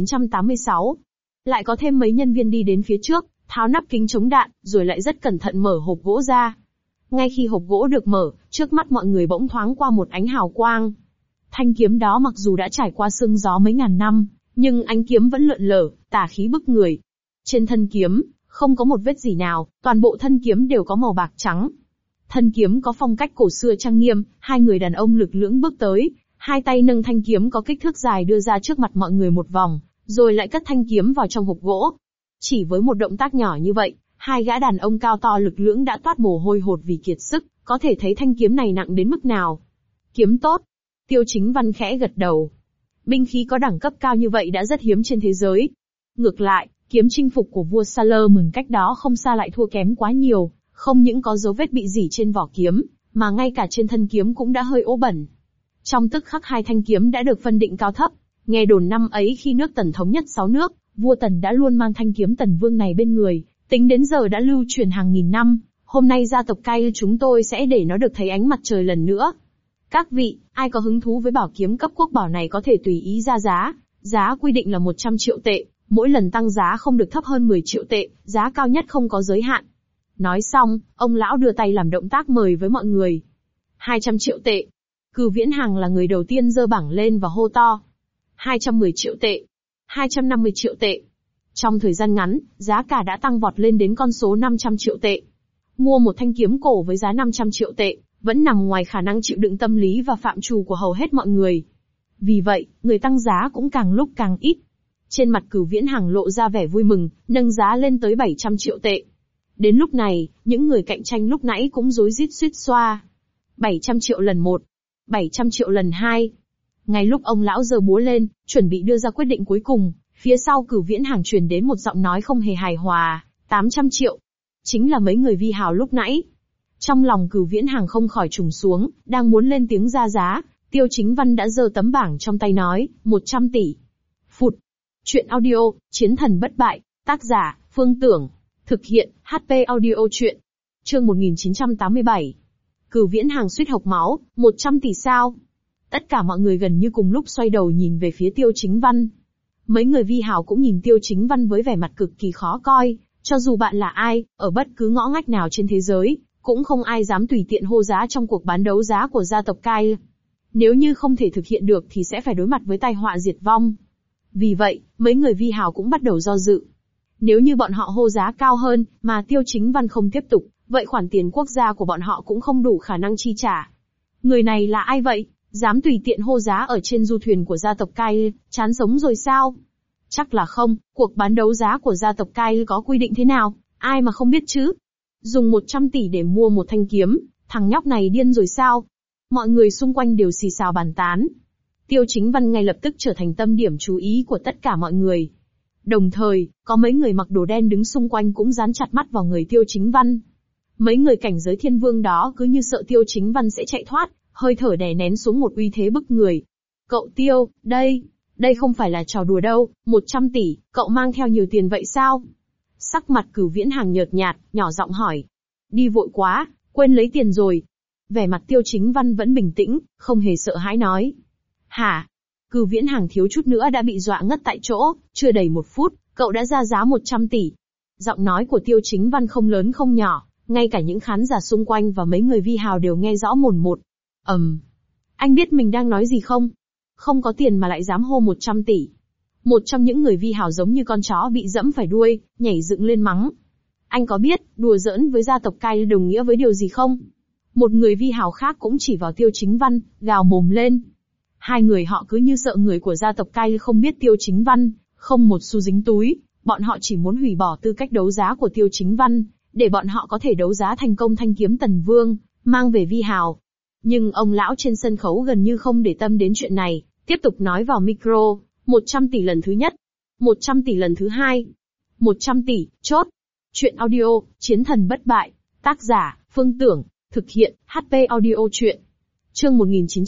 [SPEAKER 1] 1986. Lại có thêm mấy nhân viên đi đến phía trước, tháo nắp kính chống đạn, rồi lại rất cẩn thận mở hộp gỗ ra. Ngay khi hộp gỗ được mở, trước mắt mọi người bỗng thoáng qua một ánh hào quang. Thanh kiếm đó mặc dù đã trải qua sương gió mấy ngàn năm, nhưng ánh kiếm vẫn lượn lờ, tà khí bức người. Trên thân kiếm, không có một vết gì nào, toàn bộ thân kiếm đều có màu bạc trắng. Thân kiếm có phong cách cổ xưa trang nghiêm, hai người đàn ông lực lưỡng bước tới, hai tay nâng thanh kiếm có kích thước dài đưa ra trước mặt mọi người một vòng, rồi lại cất thanh kiếm vào trong hộp gỗ. Chỉ với một động tác nhỏ như vậy, hai gã đàn ông cao to lực lưỡng đã toát mồ hôi hột vì kiệt sức, có thể thấy thanh kiếm này nặng đến mức nào. Kiếm tốt. Tiêu Chính Văn khẽ gật đầu. Binh khí có đẳng cấp cao như vậy đã rất hiếm trên thế giới. Ngược lại, kiếm chinh phục của vua Salomon cách đó không xa lại thua kém quá nhiều, không những có dấu vết bị rỉ trên vỏ kiếm, mà ngay cả trên thân kiếm cũng đã hơi ố bẩn. Trong tức khắc hai thanh kiếm đã được phân định cao thấp. Nghe đồn năm ấy khi nước Tần thống nhất 6 nước, vua Tần đã luôn mang thanh kiếm Tần Vương này bên người, tính đến giờ đã lưu truyền hàng nghìn năm. Hôm nay gia tộc Cai chúng tôi sẽ để nó được thấy ánh mặt trời lần nữa. Các vị, ai có hứng thú với bảo kiếm cấp quốc bảo này có thể tùy ý ra giá. Giá quy định là 100 triệu tệ, mỗi lần tăng giá không được thấp hơn 10 triệu tệ, giá cao nhất không có giới hạn. Nói xong, ông lão đưa tay làm động tác mời với mọi người. 200 triệu tệ. Cửu Viễn Hằng là người đầu tiên giơ bảng lên và hô to. 210 triệu tệ. 250 triệu tệ. Trong thời gian ngắn, giá cả đã tăng vọt lên đến con số 500 triệu tệ. Mua một thanh kiếm cổ với giá 500 triệu tệ, vẫn nằm ngoài khả năng chịu đựng tâm lý và phạm trù của hầu hết mọi người. Vì vậy, người tăng giá cũng càng lúc càng ít. Trên mặt Cửu Viễn Hằng lộ ra vẻ vui mừng, nâng giá lên tới 700 triệu tệ. Đến lúc này, những người cạnh tranh lúc nãy cũng rối rít suýt xoa. 700 triệu lần 1. 700 triệu lần 2. Ngay lúc ông lão giơ búa lên, chuẩn bị đưa ra quyết định cuối cùng, phía sau Cửu Viễn Hằng truyền đến một giọng nói không hề hài hòa. 800 triệu. Chính là mấy người vi hào lúc nãy. Trong lòng Cửu Viễn Hằng không khỏi trùng xuống, đang muốn lên tiếng ra giá, Tiêu Chính Văn đã giơ tấm bảng trong tay nói, 100 tỷ. Phụt. Chuyện audio, Chiến thần bất bại, tác giả, Phương Tưởng, thực hiện, HP Audio Chuyện. Chương 1987. Cửu Viễn Hằng suýt hộc máu, 100 tỷ sao? Tất cả mọi người gần như cùng lúc xoay đầu nhìn về phía Tiêu Chính Văn. Mấy người vi hào cũng nhìn Tiêu Chính Văn với vẻ mặt cực kỳ khó coi, cho dù bạn là ai, ở bất cứ ngõ ngách nào trên thế giới, cũng không ai dám tùy tiện hô giá trong cuộc bán đấu giá của gia tộc Cai. Nếu như không thể thực hiện được thì sẽ phải đối mặt với tai họa diệt vong. Vì vậy, mấy người vi hào cũng bắt đầu do dự. Nếu như bọn họ hô giá cao hơn, mà Tiêu Chính Văn không tiếp tục, vậy khoản tiền quốc gia của bọn họ cũng không đủ khả năng chi trả. Người này là ai vậy? Dám tùy tiện hô giá ở trên du thuyền của gia tộc Cai, chán sống rồi sao? Chắc là không, cuộc bán đấu giá của gia tộc Cai có quy định thế nào, ai mà không biết chứ? Dùng 100 tỷ để mua một thanh kiếm, thằng nhóc này điên rồi sao? Mọi người xung quanh đều xì xào bàn tán. Tiêu Chính Văn ngay lập tức trở thành tâm điểm chú ý của tất cả mọi người. Đồng thời, có mấy người mặc đồ đen đứng xung quanh cũng dán chặt mắt vào người Tiêu Chính Văn. Mấy người cảnh giới thiên vương đó cứ như sợ Tiêu Chính Văn sẽ chạy thoát, hơi thở đè nén xuống một uy thế bức người. Cậu Tiêu, đây. Đây không phải là trò đùa đâu, 100 tỷ, cậu mang theo nhiều tiền vậy sao? Sắc mặt Cửu Viễn Hàng nhợt nhạt, nhỏ giọng hỏi. Đi vội quá, quên lấy tiền rồi. Vẻ mặt Tiêu Chính Văn vẫn bình tĩnh, không hề sợ hãi nói. Hả? Cửu Viễn Hàng thiếu chút nữa đã bị dọa ngất tại chỗ, chưa đầy 1 phút, cậu đã ra giá 100 tỷ. Giọng nói của Tiêu Chính Văn không lớn không nhỏ, ngay cả những khán giả xung quanh và mấy người vi hào đều nghe rõ mồn một. Anh biết mình đang nói gì không? Không có tiền mà lại dám hô 100 tỷ. Một trong những người vi hào giống như con chó bị dẫm phải đuôi, nhảy dựng lên mắng. Anh có biết, đùa giỡn với gia tộc Cai đồng nghĩa với điều gì không? Một người vi hào khác cũng chỉ vào Tiêu Chính Văn, gào mồm lên. Hai người họ cứ như sợ người của gia tộc Cai không biết Tiêu Chính Văn, không một xu dính túi, bọn họ chỉ muốn hủy bỏ tư cách đấu giá của Tiêu Chính Văn, để bọn họ có thể đấu giá thành công thanh kiếm Tần Vương, mang về vi hào. Nhưng ông lão trên sân khấu gần như không để tâm đến chuyện này, tiếp tục nói vào micro, 100 tỷ lần thứ nhất, 100 tỷ lần thứ hai, 100 tỷ, chốt. Chuyện audio, Chiến thần bất bại, tác giả, Phương Tưởng, thực hiện, HP audio chuyện. Chương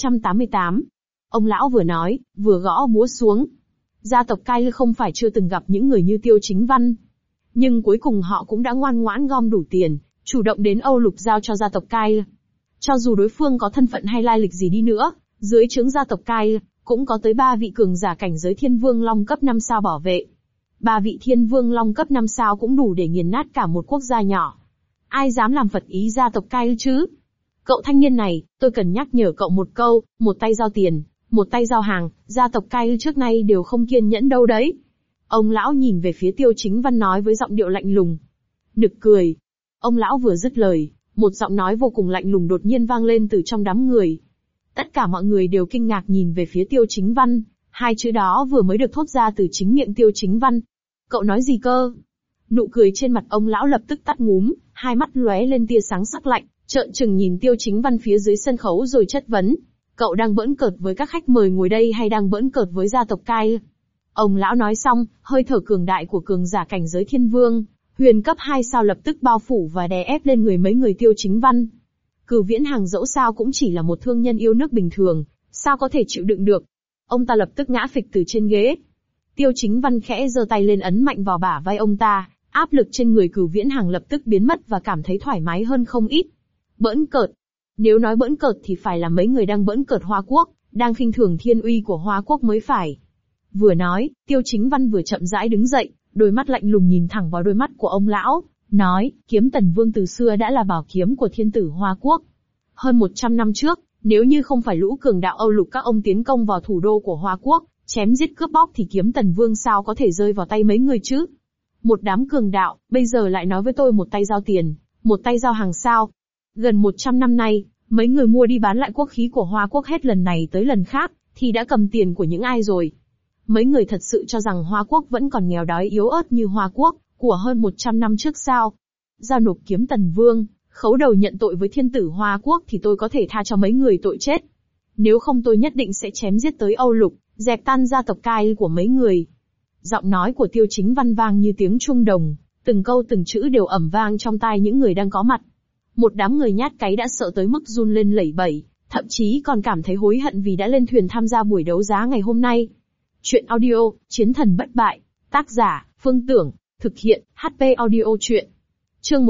[SPEAKER 1] 1988. Ông lão vừa nói, vừa gõ búa xuống. Gia tộc Cai không phải chưa từng gặp những người như Tiêu Chính Văn. Nhưng cuối cùng họ cũng đã ngoan ngoãn gom đủ tiền, chủ động đến Âu Lục giao cho gia tộc Cai. Cho dù đối phương có thân phận hay lai lịch gì đi nữa, dưới trướng gia tộc Cai, cũng có tới 3 vị cường giả cảnh giới Thiên Vương Long cấp 5 sao bảo vệ. 3 vị Thiên Vương Long cấp 5 sao cũng đủ để nghiền nát cả một quốc gia nhỏ. Ai dám làm phật ý gia tộc Cai chứ? Cậu thanh niên này, tôi cần nhắc nhở cậu một câu, một tay giao tiền, một tay giao hàng, gia tộc Cai trước nay đều không kiên nhẫn đâu đấy. Ông lão nhìn về phía Tiêu Chính Văn nói với giọng điệu lạnh lùng. Nực cười. Ông lão vừa dứt lời, một giọng nói vô cùng lạnh lùng đột nhiên vang lên từ trong đám người. Tất cả mọi người đều kinh ngạc nhìn về phía Tiêu Chính Văn, hai chữ đó vừa mới được thốt ra từ chính miệng Tiêu Chính Văn. Cậu nói gì cơ? Nụ cười trên mặt ông lão lập tức tắt ngúm, hai mắt lóe lên tia sáng sắc lạnh, trợn trừng nhìn Tiêu Chính Văn phía dưới sân khấu rồi chất vấn. Cậu đang bỡn cợt với các khách mời ngồi đây hay đang bỡn cợt với gia tộc Cai? Ông lão nói xong, hơi thở cường đại của cường giả cảnh giới Thiên Vương, huyền cấp 2 sao lập tức bao phủ và đè ép lên người mấy người Tiêu Chính Văn. Cửu Viễn Hàng dẫu sao cũng chỉ là một thương nhân yêu nước bình thường, sao có thể chịu đựng được? Ông ta lập tức ngã phịch từ trên ghế. Tiêu Chính Văn khẽ giơ tay lên ấn mạnh vào bả vai ông ta, áp lực trên người Cửu Viễn Hàng lập tức biến mất và cảm thấy thoải mái hơn không ít. Bỡn cợt. Nếu nói bỡn cợt thì phải là mấy người đang bỡn cợt Hoa Quốc, đang khinh thường thiên uy của Hoa Quốc mới phải. Vừa nói, Tiêu Chính Văn vừa chậm rãi đứng dậy, đôi mắt lạnh lùng nhìn thẳng vào đôi mắt của ông lão, nói, kiếm Tần Vương từ xưa đã là bảo kiếm của thiên tử Hoa Quốc. Hơn 100 năm trước, nếu như không phải lũ cường đạo Âu Lục các ông tiến công vào thủ đô của Hoa Quốc, chém giết cướp bóc thì kiếm Tần Vương sao có thể rơi vào tay mấy người chứ? Một đám cường đạo, bây giờ lại nói với tôi một tay giao tiền, một tay giao hàng sao? Gần 100 năm nay, mấy người mua đi bán lại quốc khí của Hoa Quốc hết lần này tới lần khác, thì đã cầm tiền của những ai rồi? Mấy người thật sự cho rằng Hoa Quốc vẫn còn nghèo đói yếu ớt như Hoa Quốc của hơn 100 năm trước sao? Giao nộp kiếm Tần Vương, khấu đầu nhận tội với thiên tử Hoa Quốc thì tôi có thể tha cho mấy người tội chết. Nếu không tôi nhất định sẽ chém giết tới Âu Lục, dẹp tan gia tộc Cai của mấy người. Giọng nói của Tiêu Chính Văn vang như tiếng chuông đồng, từng câu từng chữ đều ầm vang trong tai những người đang có mặt. Một đám người nhát cái đã sợ tới mức run lên lẩy bẩy, thậm chí còn cảm thấy hối hận vì đã lên thuyền tham gia buổi đấu giá ngày hôm nay. Chuyện audio, Chiến thần bất bại, tác giả, Phương Tưởng, thực hiện, HP audio chuyện. Chương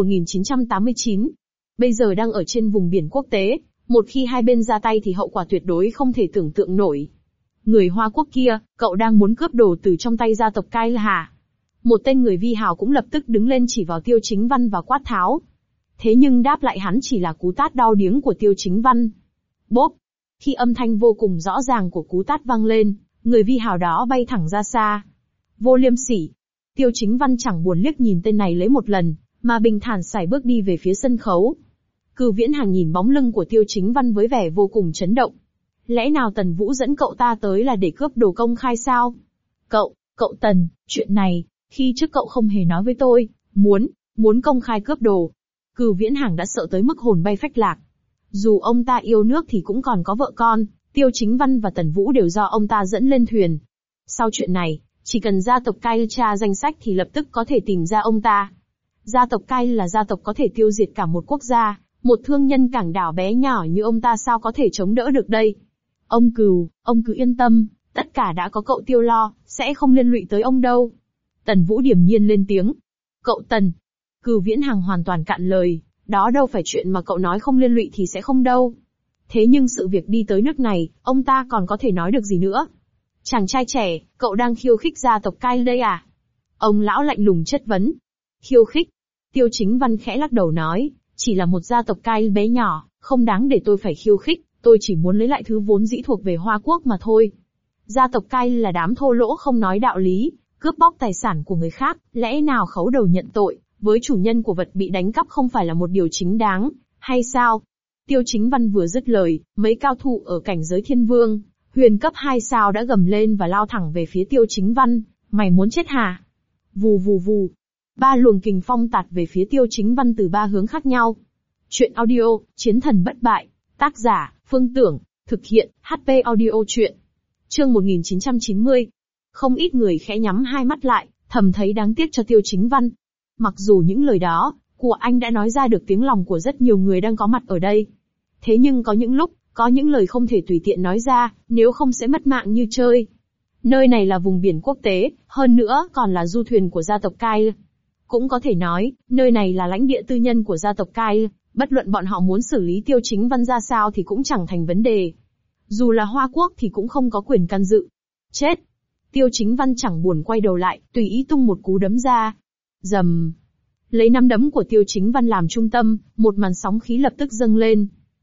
[SPEAKER 1] 1989. Bây giờ đang ở trên vùng biển quốc tế, một khi hai bên ra tay thì hậu quả tuyệt đối không thể tưởng tượng nổi. Người Hoa Quốc kia, cậu đang muốn cướp đồ từ trong tay gia tộc Cai hả? Một tên người vi hào cũng lập tức đứng lên chỉ vào Tiêu Chính Văn và quát tháo. Thế nhưng đáp lại hắn chỉ là cú tát đau điếng của Tiêu Chính Văn. Bốp! Khi âm thanh vô cùng rõ ràng của cú tát vang lên, người vi hào đó bay thẳng ra xa. Vô liêm sỉ! Tiêu Chính Văn chẳng buồn liếc nhìn tên này lấy một lần, mà bình thản sải bước đi về phía sân khấu. Cửu Viễn Hàng nhìn bóng lưng của Tiêu Chính Văn với vẻ vô cùng chấn động. Lẽ nào Tần Vũ dẫn cậu ta tới là để cướp đồ công khai sao? Cậu Tần, chuyện này, khi trước cậu không hề nói với tôi, muốn công khai cướp đồ. Cửu Viễn Hàng đã sợ tới mức hồn bay phách lạc. Dù ông ta yêu nước thì cũng còn có vợ con, Tiêu Chính Văn và Tần Vũ đều do ông ta dẫn lên thuyền. Sau chuyện này, chỉ cần gia tộc Cai tra danh sách thì lập tức có thể tìm ra ông ta. Gia tộc Cai là gia tộc có thể tiêu diệt cả một quốc gia, một thương nhân cảng đảo bé nhỏ như ông ta sao có thể chống đỡ được đây? Ông Cửu yên tâm, Tất cả đã có cậu Tiêu lo, sẽ không liên lụy tới ông đâu. Tần Vũ điềm nhiên lên tiếng. Cậu Tần. Cửu Viễn Hằng hoàn toàn cạn lời, đó đâu phải chuyện mà cậu nói không liên lụy thì sẽ không đâu. Thế nhưng sự việc đi tới nước này, ông ta còn có thể nói được gì nữa? Chàng trai trẻ, cậu đang khiêu khích gia tộc Cai đây à? Ông lão lạnh lùng chất vấn. Khiêu khích? Tiêu Chính Văn khẽ lắc đầu nói, chỉ là một gia tộc Cai bé nhỏ, không đáng để tôi phải khiêu khích, tôi chỉ muốn lấy lại thứ vốn dĩ thuộc về Hoa Quốc mà thôi. Gia tộc Cai là đám thô lỗ không nói đạo lý, cướp bóc tài sản của người khác, lẽ nào khấu đầu nhận tội, với chủ nhân của vật bị đánh cắp không phải là một điều chính đáng, hay sao? Tiêu Chính Văn vừa dứt lời, mấy cao thủ ở cảnh giới Thiên Vương, huyền cấp 2 sao đã gầm lên và lao thẳng về phía Tiêu Chính Văn, mày muốn chết hả? Vù vù vù. 3 luồng kình phong tạt về phía Tiêu Chính Văn từ 3 hướng khác nhau. Chuyện audio, Chiến thần bất bại, tác giả, Phương Tưởng, thực hiện, HP audio chuyện. Chương 1990. Không ít người khẽ nhắm hai mắt lại, thầm thấy đáng tiếc cho Tiêu Chính Văn. Mặc dù những lời đó của anh đã nói ra được tiếng lòng của rất nhiều người đang có mặt ở đây. Thế nhưng có những lúc, có những lời không thể tùy tiện nói ra, nếu không sẽ mất mạng như chơi. Nơi này là vùng biển quốc tế, hơn nữa còn là du thuyền của gia tộc Cai. Cũng có thể nói, nơi này là lãnh địa tư nhân của gia tộc Cai, bất luận bọn họ muốn xử lý Tiêu Chính Văn ra sao thì cũng chẳng thành vấn đề. Dù là Hoa Quốc thì cũng không có quyền can dự. Chết! Tiêu Chính Văn chẳng buồn quay đầu lại, tùy ý tung một cú đấm ra. Rầm! Lấy nắm đấm của Tiêu Chính Văn làm trung tâm, một màn sóng khí lập tức dâng lên.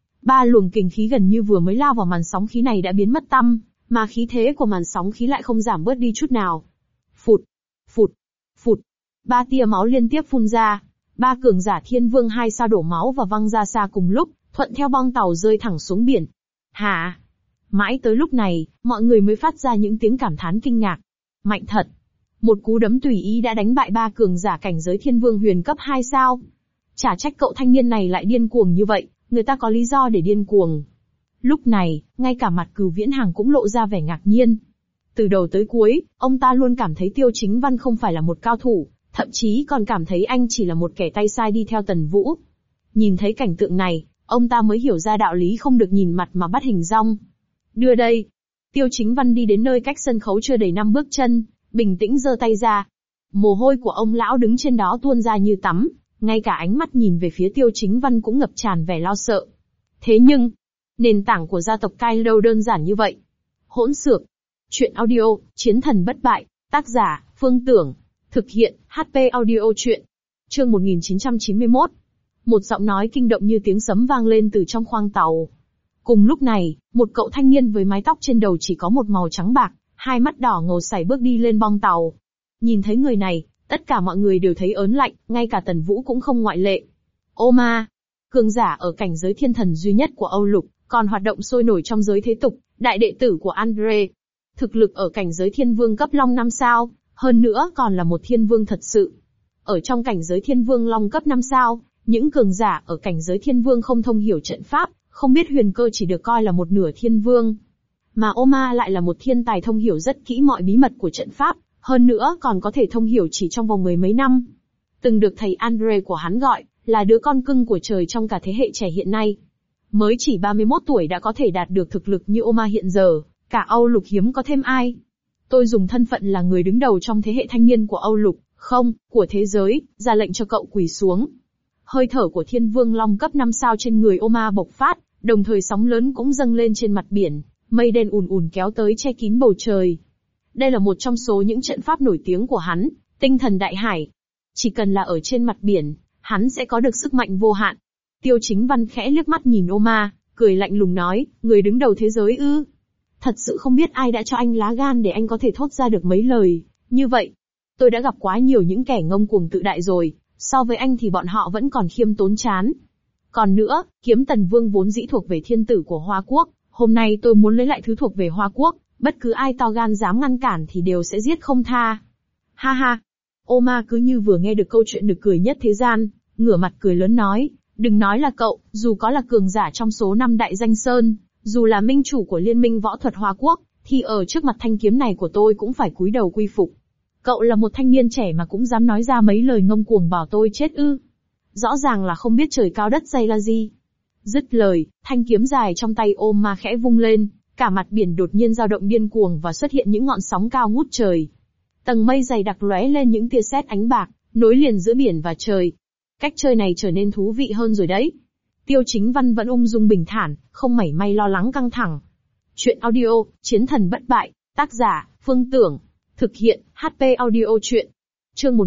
[SPEAKER 1] 3 luồng kình khí gần như vừa mới lao vào màn sóng khí này đã biến mất tăm, mà khí thế của màn sóng khí lại không giảm bớt đi chút nào. Phụt! Phụt! Phụt! 3 tia máu liên tiếp phun ra. 3 cường giả Thiên Vương 2 sao đổ máu và văng ra xa cùng lúc, thuận theo bong tàu rơi thẳng xuống biển. Hả? Mãi tới lúc này, mọi người mới phát ra những tiếng cảm thán kinh ngạc. Mạnh thật! Một cú đấm tùy ý đã đánh bại 3 cường giả cảnh giới Thiên Vương huyền cấp 2 sao. Chả trách cậu thanh niên này lại điên cuồng như vậy, người ta có lý do để điên cuồng. Lúc này, ngay cả mặt Cửu Viễn Hằng cũng lộ ra vẻ ngạc nhiên. Từ đầu tới cuối, ông ta luôn cảm thấy Tiêu Chính Văn không phải là một cao thủ, thậm chí còn cảm thấy anh chỉ là một kẻ tay sai đi theo Tần Vũ. Nhìn thấy cảnh tượng này, ông ta mới hiểu ra đạo lý không được nhìn mặt mà bắt hình dong. Đưa đây. Tiêu Chính Văn đi đến nơi cách sân khấu chưa đầy 5 bước chân, bình tĩnh giơ tay ra. Mồ hôi của ông lão đứng trên đó tuôn ra như tắm, ngay cả ánh mắt nhìn về phía Tiêu Chính Văn cũng ngập tràn vẻ lo sợ. Thế nhưng, nền tảng của gia tộc Cai đâu đơn giản như vậy. Hỗn xược. Chuyện audio, Chiến thần bất bại, tác giả, Phương Tưởng, thực hiện, HP audio chuyện. Chương 1991. Một giọng nói kinh động như tiếng sấm vang lên từ trong khoang tàu. Cùng lúc này, một cậu thanh niên với mái tóc trên đầu chỉ có một màu trắng bạc, hai mắt đỏ ngầu sảy bước đi lên bong tàu. Nhìn thấy người này, tất cả mọi người đều thấy ớn lạnh, ngay cả Tần Vũ cũng không ngoại lệ. Ô ma, cường giả ở cảnh giới thiên thần duy nhất của Âu Lục, còn hoạt động sôi nổi trong giới thế tục, đại đệ tử của Andre. Thực lực ở cảnh giới thiên vương cấp Long 5 sao, hơn nữa còn là một thiên vương thật sự. Ở trong cảnh giới thiên vương Long cấp 5 sao, những cường giả ở cảnh giới thiên vương không thông hiểu trận pháp, không biết huyền cơ chỉ được coi là một nửa thiên vương. Mà Oma lại là một thiên tài thông hiểu rất kỹ mọi bí mật của trận pháp, hơn nữa còn có thể thông hiểu chỉ trong vòng 10 mấy năm. Từng được thầy Andre của hắn gọi là đứa con cưng của trời trong cả thế hệ trẻ hiện nay. Mới chỉ 31 tuổi đã có thể đạt được thực lực như Oma hiện giờ, cả Âu Lục hiếm có thêm ai. Tôi dùng thân phận là người đứng đầu trong thế hệ thanh niên của Âu Lục, không, của thế giới, ra lệnh cho cậu quỳ xuống. Hơi thở của thiên vương Long cấp 5 sao trên người Oma bộc phát, đồng thời sóng lớn cũng dâng lên trên mặt biển, mây đen ùn ùn kéo tới che kín bầu trời. Đây là một trong số những trận pháp nổi tiếng của hắn, tinh thần đại hải. Chỉ cần là ở trên mặt biển, hắn sẽ có được sức mạnh vô hạn. Tiêu Chính Văn khẽ liếc mắt nhìn Oma, cười lạnh lùng nói, người đứng đầu thế giới ư? Thật sự không biết ai đã cho anh lá gan để anh có thể thốt ra được mấy lời như vậy. Tôi đã gặp quá nhiều những kẻ ngông cuồng tự đại rồi, so với anh thì bọn họ vẫn còn khiêm tốn chán. Còn nữa, Kiếm Tần Vương vốn dĩ thuộc về thiên tử của Hoa Quốc, hôm nay tôi muốn lấy lại thứ thuộc về Hoa Quốc, bất cứ ai to gan dám ngăn cản thì đều sẽ giết không tha. Ha ha. Oma cứ như vừa nghe được câu chuyện nực cười nhất thế gian, ngửa mặt cười lớn nói, đừng nói là cậu, dù có là cường giả trong số 5 đại danh sơn, dù là minh chủ của Liên minh võ thuật Hoa Quốc, thì ở trước mặt thanh kiếm này của tôi cũng phải cúi đầu quy phục. Cậu là một thanh niên trẻ mà cũng dám nói ra mấy lời ngông cuồng bảo tôi chết ư? Rõ ràng là không biết trời cao đất dày là gì. Dứt lời, thanh kiếm dài trong tay Oma khẽ vung lên, cả mặt biển đột nhiên dao động điên cuồng và xuất hiện những ngọn sóng cao ngút trời. Tầng mây dày đặc lóe lên những tia sét ánh bạc, nối liền giữa biển và trời. Cách chơi này trở nên thú vị hơn rồi đấy. Tiêu Chính Văn vẫn ung dung bình thản, không mảy may lo lắng căng thẳng. Chuyện audio, Chiến thần bất bại, tác giả, Phương Tưởng. Thực hiện, HP Audio Chuyện. Chương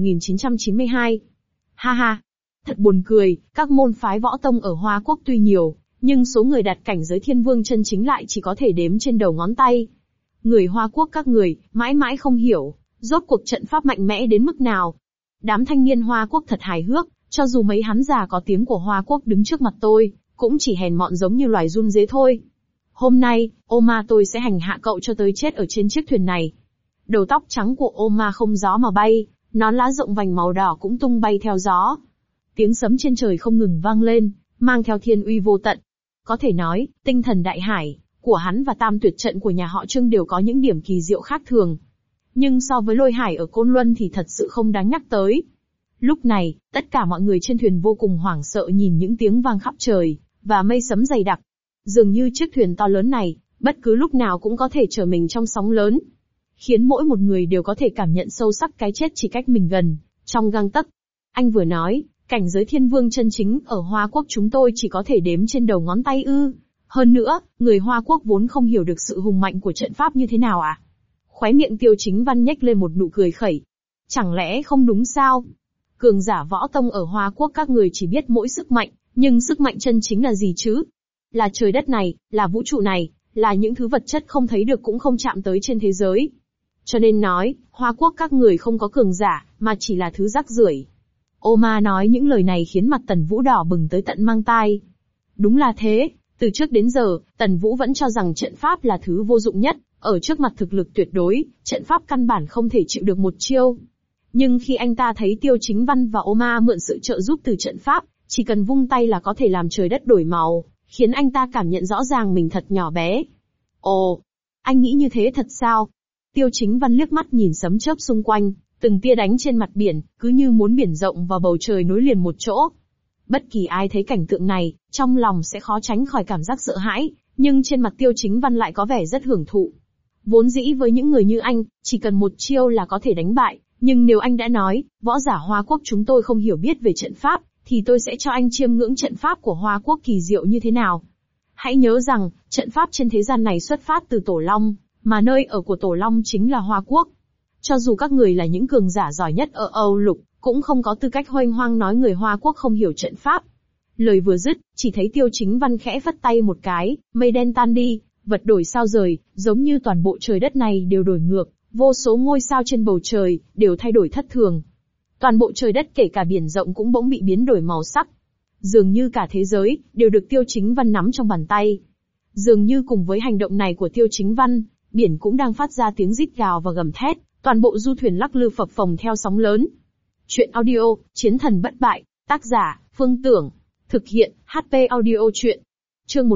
[SPEAKER 1] 1992. Ha ha. Thật buồn cười, các môn phái võ tông ở Hoa Quốc tuy nhiều, nhưng số người đạt cảnh giới thiên vương chân chính lại chỉ có thể đếm trên đầu ngón tay. Người Hoa Quốc các người, mãi mãi không hiểu, rốt cuộc trận pháp mạnh mẽ đến mức nào. Đám thanh niên Hoa Quốc thật hài hước, cho dù mấy hắn già có tiếng của Hoa Quốc đứng trước mặt tôi, cũng chỉ hèn mọn giống như loài run rế thôi. Hôm nay, Oma tôi sẽ hành hạ cậu cho tới chết ở trên chiếc thuyền này. Đầu tóc trắng của Oma không gió mà bay, nón lá rộng vành màu đỏ cũng tung bay theo gió. Tiếng sấm trên trời không ngừng vang lên, mang theo thiên uy vô tận. Có thể nói, tinh thần đại hải của hắn và tam tuyệt trận của nhà họ Trương đều có những điểm kỳ diệu khác thường. Nhưng so với lôi hải ở Côn Luân thì thật sự không đáng nhắc tới. Lúc này, tất cả mọi người trên thuyền vô cùng hoảng sợ nhìn những tiếng vang khắp trời, và mây sấm dày đặc. Dường như chiếc thuyền to lớn này, bất cứ lúc nào cũng có thể chở mình trong sóng lớn. Khiến mỗi một người đều có thể cảm nhận sâu sắc cái chết chỉ cách mình gần, trong gang tấc. Anh vừa nói, cảnh giới thiên vương chân chính ở Hoa Quốc chúng tôi chỉ có thể đếm trên đầu ngón tay ư. Hơn nữa, người Hoa Quốc vốn không hiểu được sự hùng mạnh của trận pháp như thế nào à? Khóe miệng Tiêu Chính Văn nhếch lên một nụ cười khẩy. Chẳng lẽ không đúng sao? Cường giả võ tông ở Hoa Quốc các người chỉ biết mỗi sức mạnh, nhưng sức mạnh chân chính là gì chứ? Là trời đất này, là vũ trụ này, là những thứ vật chất không thấy được cũng không chạm tới trên thế giới. Cho nên nói, Hoa Quốc các người không có cường giả, mà chỉ là thứ rác rưởi. Oma nói những lời này khiến mặt Tần Vũ đỏ bừng tới tận mang tai. Đúng là thế, từ trước đến giờ, Tần Vũ vẫn cho rằng trận pháp là thứ vô dụng nhất, ở trước mặt thực lực tuyệt đối, trận pháp căn bản không thể chịu được một chiêu. Nhưng khi anh ta thấy Tiêu Chính Văn và Oma mượn sự trợ giúp từ trận pháp, chỉ cần vung tay là có thể làm trời đất đổi màu, khiến anh ta cảm nhận rõ ràng mình thật nhỏ bé. Ồ, anh nghĩ như thế thật sao? Tiêu Chính Văn liếc mắt nhìn sấm chớp xung quanh, từng tia đánh trên mặt biển, cứ như muốn biển rộng và bầu trời nối liền một chỗ. Bất kỳ ai thấy cảnh tượng này, trong lòng sẽ khó tránh khỏi cảm giác sợ hãi, nhưng trên mặt Tiêu Chính Văn lại có vẻ rất hưởng thụ. Vốn dĩ với những người như anh, chỉ cần một chiêu là có thể đánh bại, nhưng nếu anh đã nói, võ giả Hoa Quốc chúng tôi không hiểu biết về trận pháp, thì tôi sẽ cho anh chiêm ngưỡng trận pháp của Hoa Quốc kỳ diệu như thế nào. Hãy nhớ rằng, trận pháp trên thế gian này xuất phát từ Tổ Long, mà nơi ở của Tổ Long chính là Hoa Quốc. Cho dù các người là những cường giả giỏi nhất ở Âu Lục, cũng không có tư cách hoanh hoang nói người Hoa Quốc không hiểu trận pháp. Lời vừa dứt, chỉ thấy Tiêu Chính Văn khẽ phất tay một cái, mây đen tan đi, vật đổi sao rời, giống như toàn bộ trời đất này đều đổi ngược, vô số ngôi sao trên bầu trời đều thay đổi thất thường. Toàn bộ trời đất kể cả biển rộng cũng bỗng bị biến đổi màu sắc. Dường như cả thế giới đều được Tiêu Chính Văn nắm trong bàn tay. Dường như cùng với hành động này của Tiêu Chính Văn, biển cũng đang phát ra tiếng rít gào và gầm thét, toàn bộ du thuyền lắc lư phập phồng theo sóng lớn. Chuyện audio, Chiến thần bất bại, tác giả, Phương Tưởng. Thực hiện, HP Audio Chuyện. Chương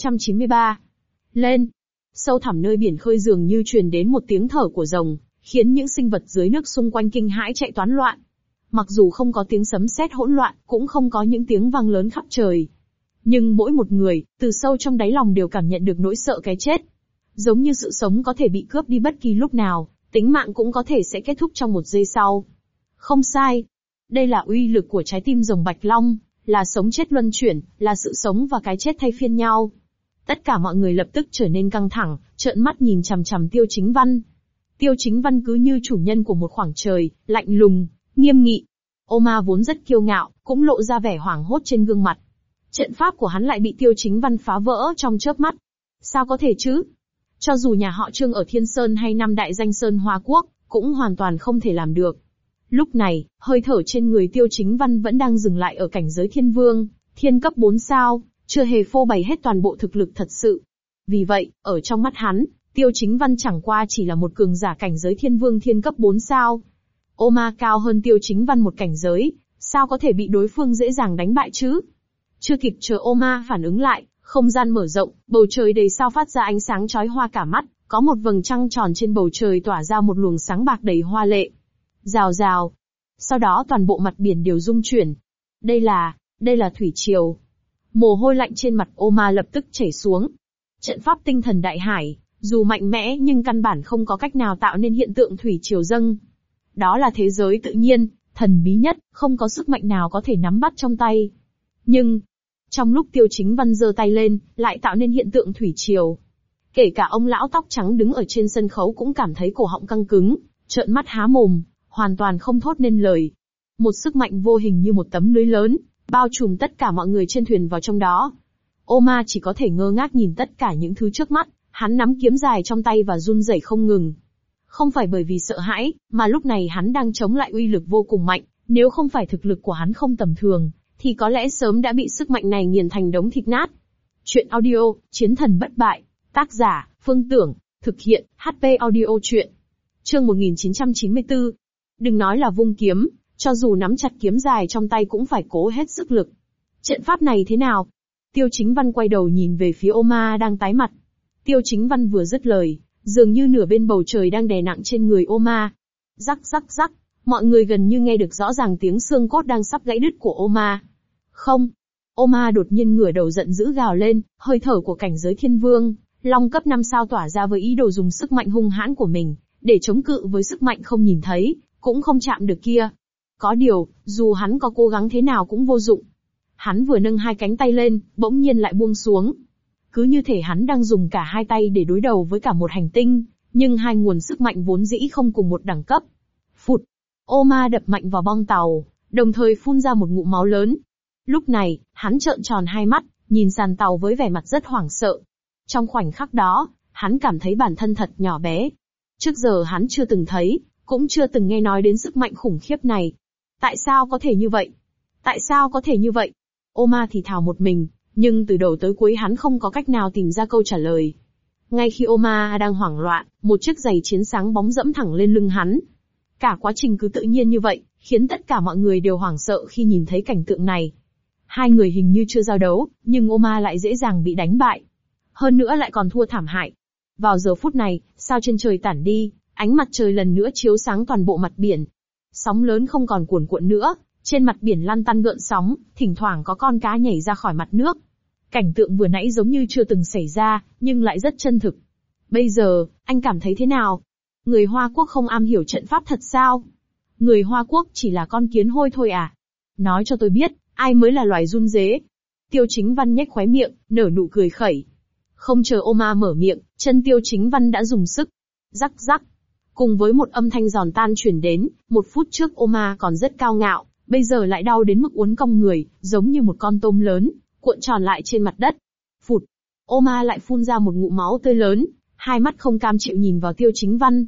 [SPEAKER 1] 1993. Lên. Sâu thẳm nơi biển khơi dường như truyền đến một tiếng thở của rồng, khiến những sinh vật dưới nước xung quanh kinh hãi chạy toán loạn. Mặc dù không có tiếng sấm sét hỗn loạn, cũng không có những tiếng vang lớn khắp trời. Nhưng mỗi một người, từ sâu trong đáy lòng đều cảm nhận được nỗi sợ cái chết. Giống như sự sống có thể bị cướp đi bất kỳ lúc nào, tính mạng cũng có thể sẽ kết thúc trong một giây sau. Không sai. Đây là uy lực của trái tim rồng Bạch Long, là sống chết luân chuyển, là sự sống và cái chết thay phiên nhau. Tất cả mọi người lập tức trở nên căng thẳng, trợn mắt nhìn chằm chằm Tiêu Chính Văn. Tiêu Chính Văn cứ như chủ nhân của một khoảng trời, lạnh lùng, nghiêm nghị. Oma vốn rất kiêu ngạo, cũng lộ ra vẻ hoảng hốt trên gương mặt. Trận pháp của hắn lại bị Tiêu Chính Văn phá vỡ trong chớp mắt. Sao có thể chứ? Cho dù nhà họ Trương ở Thiên Sơn hay năm đại danh sơn Hoa Quốc, cũng hoàn toàn không thể làm được. Lúc này, hơi thở trên người Tiêu Chính Văn vẫn đang dừng lại ở cảnh giới thiên vương, thiên cấp 4 sao, chưa hề phô bày hết toàn bộ thực lực thật sự. Vì vậy, ở trong mắt hắn, Tiêu Chính Văn chẳng qua chỉ là một cường giả cảnh giới thiên vương thiên cấp 4 sao. Oma cao hơn Tiêu Chính Văn một cảnh giới, sao có thể bị đối phương dễ dàng đánh bại chứ? Chưa kịp chờ Oma phản ứng lại, không gian mở rộng, bầu trời đầy sao phát ra ánh sáng chói hoa cả mắt, có một vầng trăng tròn trên bầu trời tỏa ra một luồng sáng bạc đầy hoa lệ. Rào rào. Sau đó toàn bộ mặt biển đều rung chuyển. Đây là thủy triều. Mồ hôi lạnh trên mặt Oma lập tức chảy xuống. Trận pháp tinh thần đại hải, dù mạnh mẽ nhưng căn bản không có cách nào tạo nên hiện tượng thủy triều dâng. Đó là thế giới tự nhiên, thần bí nhất, không có sức mạnh nào có thể nắm bắt trong tay. Nhưng, trong lúc Tiêu Chính Văn giơ tay lên, lại tạo nên hiện tượng thủy triều. Kể cả ông lão tóc trắng đứng ở trên sân khấu cũng cảm thấy cổ họng căng cứng, trợn mắt há mồm, hoàn toàn không thốt nên lời. Một sức mạnh vô hình như một tấm lưới lớn, bao trùm tất cả mọi người trên thuyền vào trong đó. Oma chỉ có thể ngơ ngác nhìn tất cả những thứ trước mắt, hắn nắm kiếm dài trong tay và run rẩy không ngừng. Không phải bởi vì sợ hãi, mà lúc này hắn đang chống lại uy lực vô cùng mạnh, nếu không phải thực lực của hắn không tầm thường, thì có lẽ sớm đã bị sức mạnh này nghiền thành đống thịt nát. Chuyện audio, Chiến thần bất bại, tác giả, Phương Tưởng, thực hiện, HP audio chuyện. Chương 1994. Đừng nói là vung kiếm, cho dù nắm chặt kiếm dài trong tay cũng phải cố hết sức lực. Trận pháp này thế nào? Tiêu Chính Văn quay đầu nhìn về phía Oma đang tái mặt. Tiêu Chính Văn vừa dứt lời, dường như nửa bên bầu trời đang đè nặng trên người Oma. Rắc rắc rắc, mọi người gần như nghe được rõ ràng tiếng xương cốt đang sắp gãy đứt của Oma. Không! Oma đột nhiên ngửa đầu giận dữ gào lên, hơi thở của cảnh giới thiên vương, long cấp 5 sao tỏa ra với ý đồ dùng sức mạnh hung hãn của mình, để chống cự với sức mạnh không nhìn thấy, cũng không chạm được kia. Có điều, dù hắn có cố gắng thế nào cũng vô dụng. Hắn vừa nâng hai cánh tay lên, bỗng nhiên lại buông xuống. Cứ như thể hắn đang dùng cả hai tay để đối đầu với cả một hành tinh, nhưng hai nguồn sức mạnh vốn dĩ không cùng một đẳng cấp. Phụt! Oma đập mạnh vào bong tàu, đồng thời phun ra một ngụm máu lớn. Lúc này, hắn trợn tròn hai mắt, nhìn sàn tàu với vẻ mặt rất hoảng sợ. Trong khoảnh khắc đó, hắn cảm thấy bản thân thật nhỏ bé. Trước giờ hắn chưa từng thấy, cũng chưa từng nghe nói đến sức mạnh khủng khiếp này. Tại sao có thể như vậy? Tại sao có thể như vậy? Oma thì thào một mình, nhưng từ đầu tới cuối hắn không có cách nào tìm ra câu trả lời. Ngay khi Oma đang hoảng loạn, một chiếc giày chiến sáng bóng dẫm thẳng lên lưng hắn. Cả quá trình cứ tự nhiên như vậy, khiến tất cả mọi người đều hoảng sợ khi nhìn thấy cảnh tượng này. Hai người hình như chưa giao đấu, nhưng Oma lại dễ dàng bị đánh bại. Hơn nữa lại còn thua thảm hại. Vào giờ phút này, sao trên trời tản đi, ánh mặt trời lần nữa chiếu sáng toàn bộ mặt biển. Sóng lớn không còn cuồn cuộn nữa, trên mặt biển lăn tăn gợn sóng, thỉnh thoảng có con cá nhảy ra khỏi mặt nước. Cảnh tượng vừa nãy giống như chưa từng xảy ra, nhưng lại rất chân thực. Bây giờ, anh cảm thấy thế nào? Người Hoa Quốc không am hiểu trận pháp thật sao? Người Hoa Quốc chỉ là con kiến hôi thôi à? Nói cho tôi biết, ai mới là loài run rế? Tiêu Chính Văn nhếch khóe miệng, nở nụ cười khẩy. Không chờ Oma mở miệng, chân Tiêu Chính Văn đã dùng sức. Rắc rắc. Cùng với một âm thanh giòn tan truyền đến, một phút trước Oma còn rất cao ngạo, bây giờ lại đau đến mức uốn cong người, giống như một con tôm lớn, cuộn tròn lại trên mặt đất. Phụt. Oma lại phun ra một ngụm máu tươi lớn, hai mắt không cam chịu nhìn vào Tiêu Chính Văn.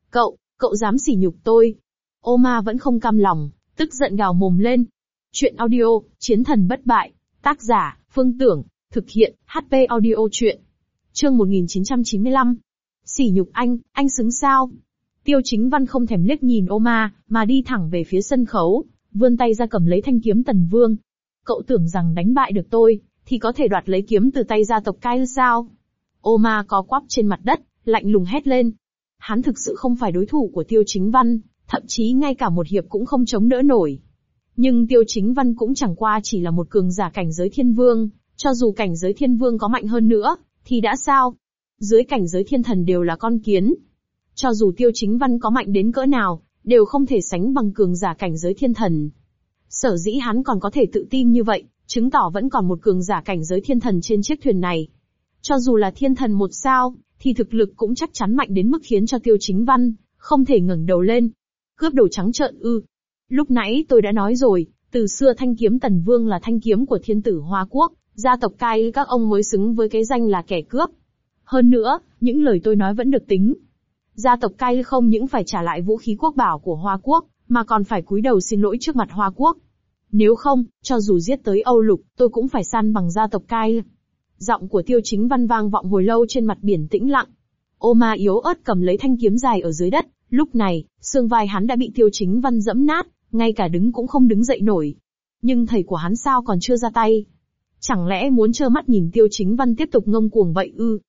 [SPEAKER 1] Cậu dám sỉ nhục tôi. Oma vẫn không cam lòng, tức giận gào mồm lên. Chuyện audio, Chiến thần bất bại, tác giả, Phương Tưởng, thực hiện, HP audio chuyện. Chương 1995. Sỉ nhục anh xứng sao? Tiêu Chính Văn không thèm liếc nhìn Oma, mà đi thẳng về phía sân khấu, vươn tay ra cầm lấy thanh kiếm Tần Vương. Cậu tưởng rằng đánh bại được tôi, thì có thể đoạt lấy kiếm từ tay gia tộc Kyle sao? Oma co quắp trên mặt đất, lạnh lùng hét lên. Hắn thực sự không phải đối thủ của Tiêu Chính Văn, thậm chí ngay cả một hiệp cũng không chống đỡ nổi. Nhưng Tiêu Chính Văn cũng chẳng qua chỉ là một cường giả cảnh giới thiên vương, cho dù cảnh giới thiên vương có mạnh hơn nữa, thì đã sao? Dưới cảnh giới thiên thần đều là con kiến. Cho dù Tiêu Chính Văn có mạnh đến cỡ nào, đều không thể sánh bằng cường giả cảnh giới thiên thần. Sở dĩ hắn còn có thể tự tin như vậy, chứng tỏ vẫn còn một cường giả cảnh giới thiên thần trên chiếc thuyền này. Cho dù là thiên thần 1 sao, thì thực lực cũng chắc chắn mạnh đến mức khiến cho Tiêu Chính Văn không thể ngẩng đầu lên. Cướp đồ trắng trợn ư? Lúc nãy tôi đã nói rồi, từ xưa thanh kiếm Tần Vương là thanh kiếm của thiên tử Hoa Quốc, gia tộc Kyle các ông mới xứng với cái danh là kẻ cướp. Hơn nữa, những lời tôi nói vẫn được tính. Gia tộc Kyle không những phải trả lại vũ khí quốc bảo của Hoa Quốc, mà còn phải cúi đầu xin lỗi trước mặt Hoa Quốc. Nếu không, cho dù giết tới Âu Lục, tôi cũng phải săn bằng gia tộc Kyle. Giọng của Tiêu Chính Văn vang vọng hồi lâu trên mặt biển tĩnh lặng. Oma yếu ớt cầm lấy thanh kiếm dài ở dưới đất, lúc này, xương vai hắn đã bị Tiêu Chính Văn giẫm nát, ngay cả đứng cũng không đứng dậy nổi. Nhưng thầy của hắn sao còn chưa ra tay? Chẳng lẽ muốn trơ mắt nhìn Tiêu Chính Văn tiếp tục ngông cuồng vậy ư?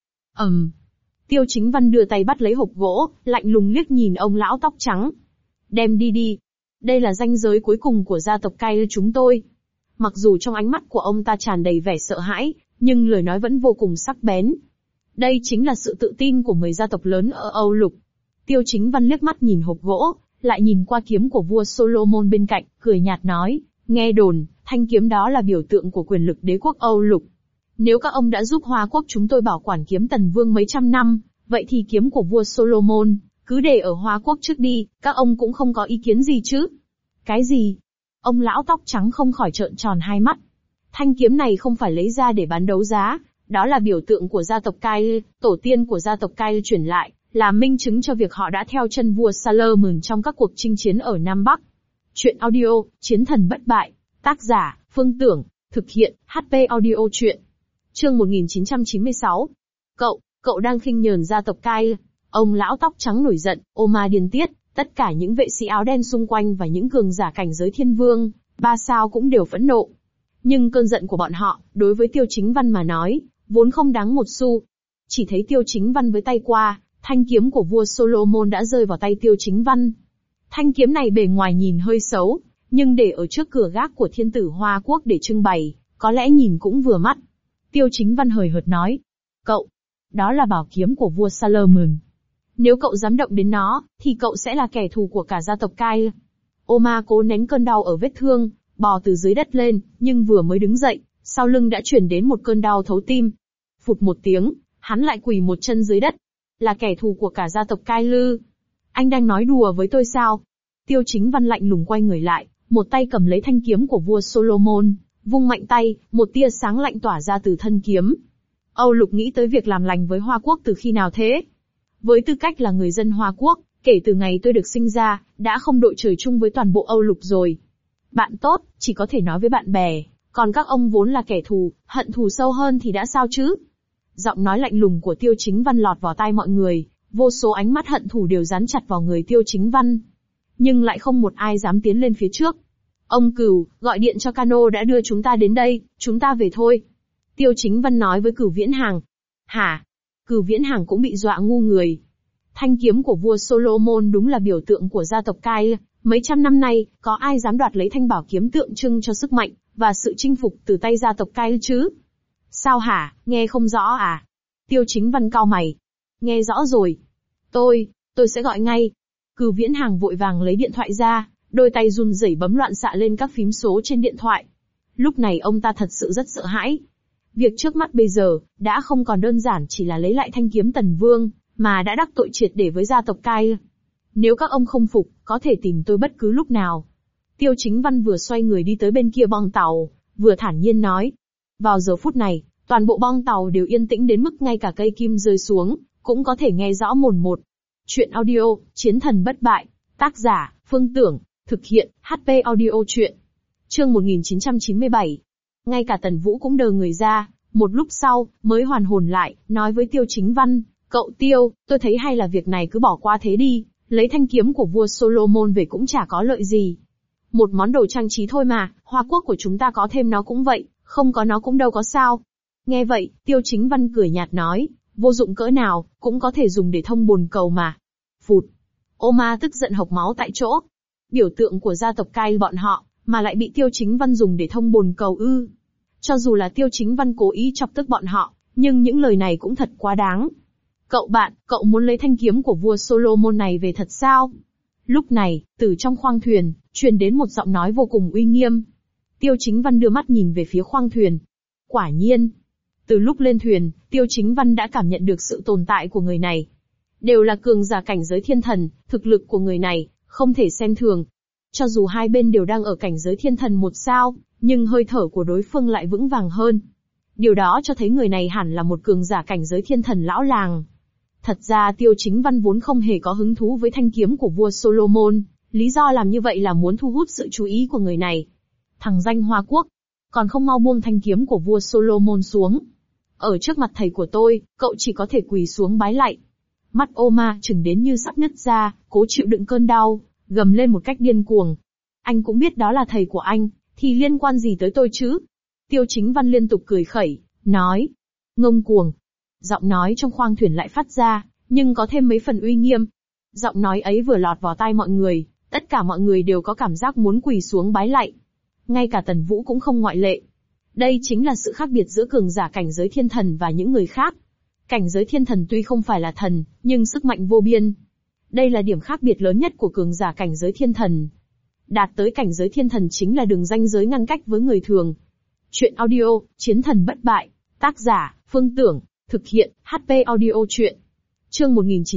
[SPEAKER 1] Tiêu Chính Văn đưa tay bắt lấy hộp gỗ, lạnh lùng liếc nhìn ông lão tóc trắng. Đem đi. Đây là ranh giới cuối cùng của gia tộc Kyle chúng tôi. Mặc dù trong ánh mắt của ông ta tràn đầy vẻ sợ hãi, nhưng lời nói vẫn vô cùng sắc bén. Đây chính là sự tự tin của 10 gia tộc lớn ở Âu Lục. Tiêu Chính Văn liếc mắt nhìn hộp gỗ, lại nhìn qua kiếm của vua Solomon bên cạnh, cười nhạt nói, nghe đồn, thanh kiếm đó là biểu tượng của quyền lực đế quốc Âu Lục. Nếu các ông đã giúp Hoa quốc chúng tôi bảo quản kiếm Tần Vương mấy trăm năm, vậy thì kiếm của vua Solomon, cứ để ở Hoa quốc trước đi, các ông cũng không có ý kiến gì chứ? Cái gì? Ông lão tóc trắng không khỏi trợn tròn hai mắt. Thanh kiếm này không phải lấy ra để bán đấu giá, đó là biểu tượng của gia tộc Kyle, tổ tiên của gia tộc Kyle truyền lại, là minh chứng cho việc họ đã theo chân vua Salomon trong các cuộc chinh chiến ở Nam Bắc. Chuyện audio, Chiến thần bất bại, tác giả, Phương Tưởng, thực hiện, HP audio chuyện. Chương 1996. Cậu đang khinh nhờn gia tộc Kyle. Ông lão tóc trắng nổi giận, Oma điên tiết, tất cả những vệ sĩ áo đen xung quanh và những cường giả cảnh giới thiên vương, 3 sao cũng đều phẫn nộ. Nhưng cơn giận của bọn họ, đối với Tiêu Chính Văn mà nói, vốn không đáng một xu. Chỉ thấy Tiêu Chính Văn với tay qua, thanh kiếm của vua Solomon đã rơi vào tay Tiêu Chính Văn. Thanh kiếm này bề ngoài nhìn hơi xấu, nhưng để ở trước cửa gác của thiên tử Hoa quốc để trưng bày, có lẽ nhìn cũng vừa mắt. Tiêu Chính Văn hời hợt nói, đó là bảo kiếm của vua Salomon. Nếu cậu dám động đến nó, thì cậu sẽ là kẻ thù của cả gia tộc Kyle. Oma cố nén cơn đau ở vết thương, bò từ dưới đất lên, nhưng vừa mới đứng dậy, sau lưng đã chuyển đến một cơn đau thấu tim. Phụt một tiếng, hắn lại quỳ một chân dưới đất. Là kẻ thù của cả gia tộc Kyle. Anh đang nói đùa với tôi sao? Tiêu Chính Văn lạnh lùng quay người lại, một tay cầm lấy thanh kiếm của vua Solomon, vung mạnh tay, một tia sáng lạnh tỏa ra từ thân kiếm. Âu Lục nghĩ tới việc làm lành với Hoa quốc từ khi nào thế? Với tư cách là người dân Hoa quốc, kể từ ngày tôi được sinh ra, đã không đội trời chung với toàn bộ Âu Lục rồi. Bạn tốt, chỉ có thể nói với bạn bè, còn các ông vốn là kẻ thù, hận thù sâu hơn thì đã sao chứ? Giọng nói lạnh lùng của Tiêu Chính Văn lọt vào tai mọi người, vô số ánh mắt hận thù đều dán chặt vào người Tiêu Chính Văn. Nhưng lại không một ai dám tiến lên phía trước. Ông Cửu, gọi điện cho Cano đã đưa chúng ta đến đây, chúng ta về thôi. Tiêu Chính Văn nói với Cửu Viễn Hàng. Hả? Cửu Viễn Hàng cũng bị dọa ngu người. Thanh kiếm của vua Solomon đúng là biểu tượng của gia tộc Kyle. Mấy trăm năm nay, có ai dám đoạt lấy thanh bảo kiếm tượng trưng cho sức mạnh và sự chinh phục từ tay gia tộc Kyle chứ? Sao hả, nghe không rõ à? Tiêu Chính Văn cau mày. Nghe rõ rồi. Tôi sẽ gọi ngay. Cửu Viễn Hàng vội vàng lấy điện thoại ra, đôi tay run rẩy bấm loạn xạ lên các phím số trên điện thoại. Lúc này ông ta thật sự rất sợ hãi. Việc trước mắt bây giờ, đã không còn đơn giản chỉ là lấy lại thanh kiếm Tần Vương, mà đã đắc tội triệt để với gia tộc Kyle. Nếu các ông không phục, có thể tìm tôi bất cứ lúc nào. Tiêu Chính Văn vừa xoay người đi tới bên kia bong tàu, vừa thản nhiên nói. Vào giờ phút này, toàn bộ bong tàu đều yên tĩnh đến mức ngay cả cây kim rơi xuống, cũng có thể nghe rõ mồn một. Chuyện audio, Chiến thần bất bại, tác giả, Phương Tưởng, thực hiện, HP audio chuyện. Chương 1997. Ngay cả Tần Vũ cũng đờ người ra, một lúc sau, mới hoàn hồn lại, nói với Tiêu Chính Văn, cậu Tiêu, tôi thấy hay là việc này cứ bỏ qua thế đi, lấy thanh kiếm của vua Solomon về cũng chả có lợi gì. Một món đồ trang trí thôi mà, Hoa quốc của chúng ta có thêm nó cũng vậy, không có nó cũng đâu có sao. Nghe vậy, Tiêu Chính Văn cười nhạt nói, vô dụng cỡ nào, cũng có thể dùng để thông bồn cầu mà. Phụt. Oma tức giận hộc máu tại chỗ. Biểu tượng của gia tộc Kyle bọn họ, mà lại bị Tiêu Chính Văn dùng để thông bồn cầu ư. Cho dù là Tiêu Chính Văn cố ý chọc tức bọn họ, nhưng những lời này cũng thật quá đáng. Cậu muốn lấy thanh kiếm của vua Solomon này về thật sao? Lúc này, từ trong khoang thuyền, truyền đến một giọng nói vô cùng uy nghiêm. Tiêu Chính Văn đưa mắt nhìn về phía khoang thuyền. Quả nhiên, từ lúc lên thuyền, Tiêu Chính Văn đã cảm nhận được sự tồn tại của người này. Đều là cường giả cảnh giới thiên thần, thực lực của người này, không thể xem thường. Cho dù hai bên đều đang ở cảnh giới thiên thần 1 sao, nhưng hơi thở của đối phương lại vững vàng hơn. Điều đó cho thấy người này hẳn là một cường giả cảnh giới thiên thần lão làng. Thật ra Tiêu Chính Văn vốn không hề có hứng thú với thanh kiếm của vua Solomon, lý do làm như vậy là muốn thu hút sự chú ý của người này. Thằng danh Hoa quốc, còn không mau buông thanh kiếm của vua Solomon xuống. Ở trước mặt thầy của tôi, cậu chỉ có thể quỳ xuống bái lạy. Mắt Oma chừng đến như sắp nứt ra, cố chịu đựng cơn đau, gầm lên một cách điên cuồng. Anh cũng biết đó là thầy của anh, thì liên quan gì tới tôi chứ? Tiêu Chính Văn liên tục cười khẩy, nói. Ngông cuồng. Giọng nói trong khoang thuyền lại phát ra, nhưng có thêm mấy phần uy nghiêm. Giọng nói ấy vừa lọt vào tai mọi người, tất cả mọi người đều có cảm giác muốn quỳ xuống bái lạy. Ngay cả Tần Vũ cũng không ngoại lệ. Đây chính là sự khác biệt giữa cường giả cảnh giới thiên thần và những người khác. Cảnh giới thiên thần tuy không phải là thần, nhưng sức mạnh vô biên. Đây là điểm khác biệt lớn nhất của cường giả cảnh giới thiên thần. Đạt tới cảnh giới thiên thần chính là đường ranh giới ngăn cách với người thường. Chuyện audio, Chiến thần bất bại. Tác giả, Phương Tưởng. Thực hiện, HP Audio Chuyện. Chương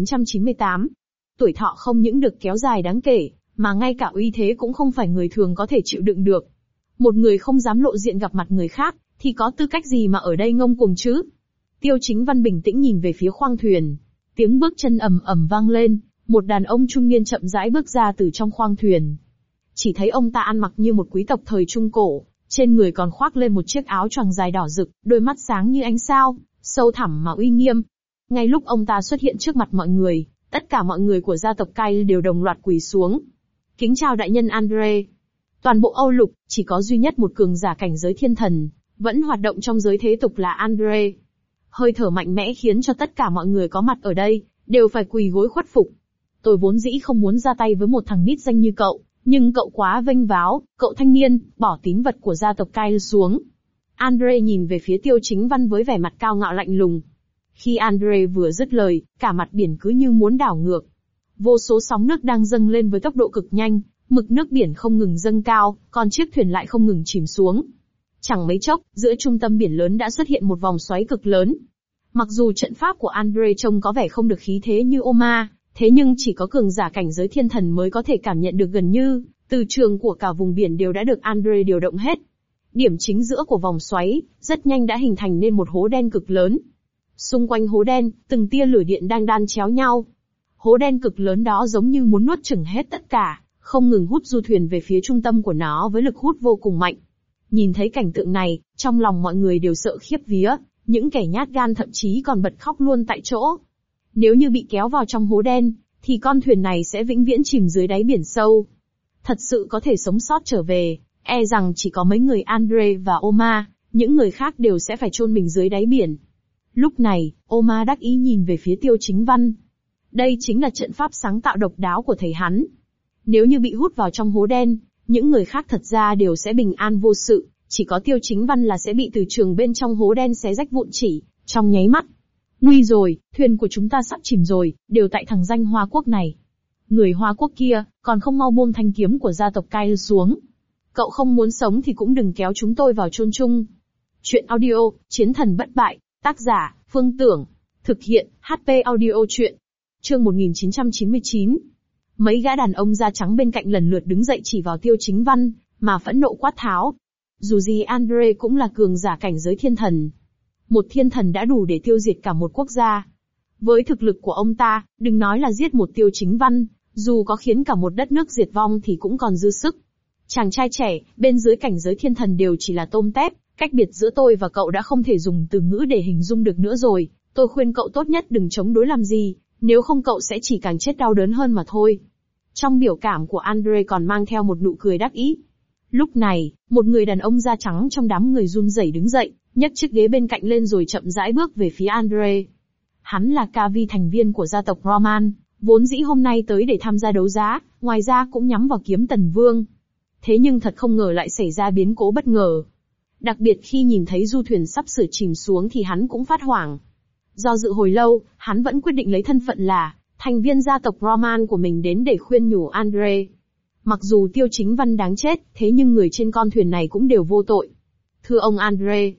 [SPEAKER 1] 1998. Tuổi thọ không những được kéo dài đáng kể, mà ngay cả uy thế cũng không phải người thường có thể chịu đựng được. Một người không dám lộ diện gặp mặt người khác, thì có tư cách gì mà ở đây ngông cuồng chứ? Tiêu Chính Văn bình tĩnh nhìn về phía khoang thuyền. Tiếng bước chân ầm ầm vang lên, một đàn ông trung niên chậm rãi bước ra từ trong khoang thuyền. Chỉ thấy ông ta ăn mặc như một quý tộc thời Trung Cổ, trên người còn khoác lên một chiếc áo choàng dài đỏ rực, đôi mắt sáng như ánh sao, sâu thẳm mà uy nghiêm. Ngay lúc ông ta xuất hiện trước mặt mọi người, tất cả mọi người của gia tộc Kyle đều đồng loạt quỳ xuống. Kính chào đại nhân Andre. Toàn bộ Âu Lục, chỉ có duy nhất một cường giả cảnh giới thiên thần, vẫn hoạt động trong giới thế tục là Andre. Hơi thở mạnh mẽ khiến cho tất cả mọi người có mặt ở đây, đều phải quỳ gối khuất phục. Tôi vốn dĩ không muốn ra tay với một thằng nít danh như cậu, nhưng cậu quá vênh váo, cậu thanh niên, bỏ tín vật của gia tộc Kyle xuống. Andre nhìn về phía Tiêu Chính Văn với vẻ mặt cao ngạo lạnh lùng. Khi Andre vừa dứt lời, cả mặt biển cứ như muốn đảo ngược. Vô số sóng nước đang dâng lên với tốc độ cực nhanh, mực nước biển không ngừng dâng cao, còn chiếc thuyền lại không ngừng chìm xuống. Chẳng mấy chốc, giữa trung tâm biển lớn đã xuất hiện một vòng xoáy cực lớn. Mặc dù trận pháp của Andre trông có vẻ không được khí thế như Oma, thế nhưng chỉ có cường giả cảnh giới thiên thần mới có thể cảm nhận được gần như, từ trường của cả vùng biển đều đã được Andre điều động hết. Điểm chính giữa của vòng xoáy, rất nhanh đã hình thành nên một hố đen cực lớn. Xung quanh hố đen, từng tia lửa điện đang đan chéo nhau. Hố đen cực lớn đó giống như muốn nuốt chửng hết tất cả, không ngừng hút du thuyền về phía trung tâm của nó với lực hút vô cùng mạnh. Nhìn thấy cảnh tượng này, trong lòng mọi người đều sợ khiếp vía, những kẻ nhát gan thậm chí còn bật khóc luôn tại chỗ. Nếu như bị kéo vào trong hố đen, thì con thuyền này sẽ vĩnh viễn chìm dưới đáy biển sâu. Thật sự có thể sống sót trở về, e rằng chỉ có mấy người Andre và Oma, những người khác đều sẽ phải chôn mình dưới đáy biển. Lúc này, Oma đắc ý nhìn về phía Tiêu Chính Văn. Đây chính là trận pháp sáng tạo độc đáo của thầy hắn. Nếu như bị hút vào trong hố đen, những người khác thật ra đều sẽ bình an vô sự, chỉ có Tiêu Chính Văn là sẽ bị từ trường bên trong hố đen xé rách vụn chỉ, trong nháy mắt. Nguy rồi, thuyền của chúng ta sắp chìm rồi, đều tại thằng danh Hoa Quốc này. Người Hoa Quốc kia, còn không mau buông thanh kiếm của gia tộc Kyle xuống. Cậu không muốn sống thì cũng đừng kéo chúng tôi vào chôn chung. Chuyện audio, Chiến thần bất bại, tác giả, Phương Tưởng. Thực hiện, HP Audio Chuyện. Chương 1999. Mấy gã đàn ông da trắng bên cạnh lần lượt đứng dậy chỉ vào Tiêu Chính Văn, mà phẫn nộ quát tháo. Dù gì Andre cũng là cường giả cảnh giới thiên thần. Một thiên thần đã đủ để tiêu diệt cả một quốc gia. Với thực lực của ông ta, đừng nói là giết một Tiêu Chính Văn, dù có khiến cả một đất nước diệt vong thì cũng còn dư sức. Chàng trai trẻ, bên dưới cảnh giới thiên thần đều chỉ là tôm tép, cách biệt giữa tôi và cậu đã không thể dùng từ ngữ để hình dung được nữa rồi. Tôi khuyên cậu tốt nhất đừng chống đối làm gì, nếu không cậu sẽ chỉ càng chết đau đớn hơn mà thôi. Trong biểu cảm của Andre còn mang theo một nụ cười đắc ý. Lúc này, một người đàn ông da trắng trong đám người run rẩy đứng dậy, nhấc chiếc ghế bên cạnh lên rồi chậm rãi bước về phía Andre. Hắn là Kavi, thành viên của gia tộc Roman, vốn dĩ hôm nay tới để tham gia đấu giá, ngoài ra cũng nhắm vào kiếm Tần Vương. Thế nhưng thật không ngờ lại xảy ra biến cố bất ngờ. Đặc biệt khi nhìn thấy du thuyền sắp sửa chìm xuống thì hắn cũng phát hoảng. Do dự hồi lâu, hắn vẫn quyết định lấy thân phận là thành viên gia tộc Roman của mình đến để khuyên nhủ Andre. Mặc dù Tiêu Chính Văn đáng chết, thế nhưng người trên con thuyền này cũng đều vô tội. Thưa ông Andre,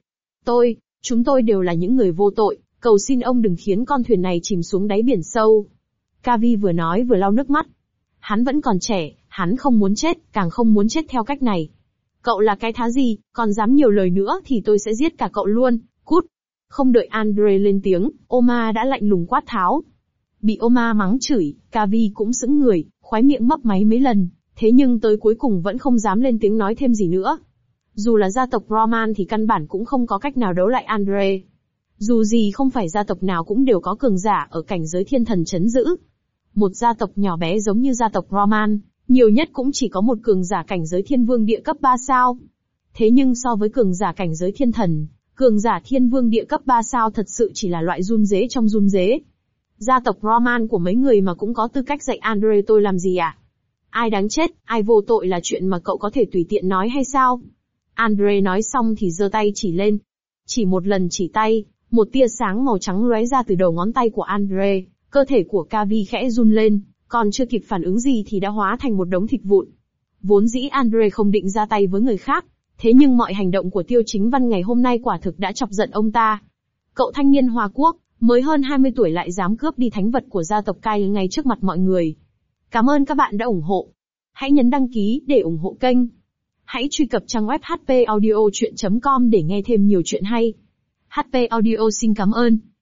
[SPEAKER 1] chúng tôi đều là những người vô tội, cầu xin ông đừng khiến con thuyền này chìm xuống đáy biển sâu. Kavi vừa nói vừa lau nước mắt. Hắn vẫn còn trẻ, hắn không muốn chết, càng không muốn chết theo cách này. Cậu là cái thá gì, còn dám nhiều lời nữa thì tôi sẽ giết cả cậu luôn, cút. Không đợi Andre lên tiếng, Oma đã lạnh lùng quát tháo. Bị Oma mắng chửi, Kavi cũng sững người, khóe miệng mấp máy mấy lần, thế nhưng tới cuối cùng vẫn không dám lên tiếng nói thêm gì nữa. Dù là gia tộc Roman thì căn bản cũng không có cách nào đấu lại Andre. Dù gì không phải gia tộc nào cũng đều có cường giả ở cảnh giới thiên thần trấn giữ. Một gia tộc nhỏ bé giống như gia tộc Roman, nhiều nhất cũng chỉ có một cường giả cảnh giới thiên vương địa cấp 3 sao. Thế nhưng so với cường giả cảnh giới thiên thần, cường giả thiên vương địa cấp 3 sao thật sự chỉ là loại run rế trong run rế. Gia tộc Roman của mấy người mà cũng có tư cách dạy Andre tôi làm gì à? Ai đáng chết, ai vô tội là chuyện mà cậu có thể tùy tiện nói hay sao? Andre nói xong thì giơ tay chỉ lên. Chỉ một lần chỉ tay, Một tia sáng màu trắng lóe ra từ đầu ngón tay của Andre, cơ thể của Kavi khẽ run lên, còn chưa kịp phản ứng gì thì đã hóa thành một đống thịt vụn. Vốn dĩ Andre không định ra tay với người khác, thế nhưng mọi hành động của Tiêu Chính Văn ngày hôm nay quả thực đã chọc giận ông ta. Cậu thanh niên Hoa Quốc, mới hơn 20 tuổi lại dám cướp đi thánh vật của gia tộc Kai ngay trước mặt mọi người. Cảm ơn các bạn đã ủng hộ. Hãy nhấn đăng ký để ủng hộ kênh. Hãy truy cập trang web hpaudiochuyen.com để nghe thêm nhiều chuyện hay. HP Audio xin cảm ơn.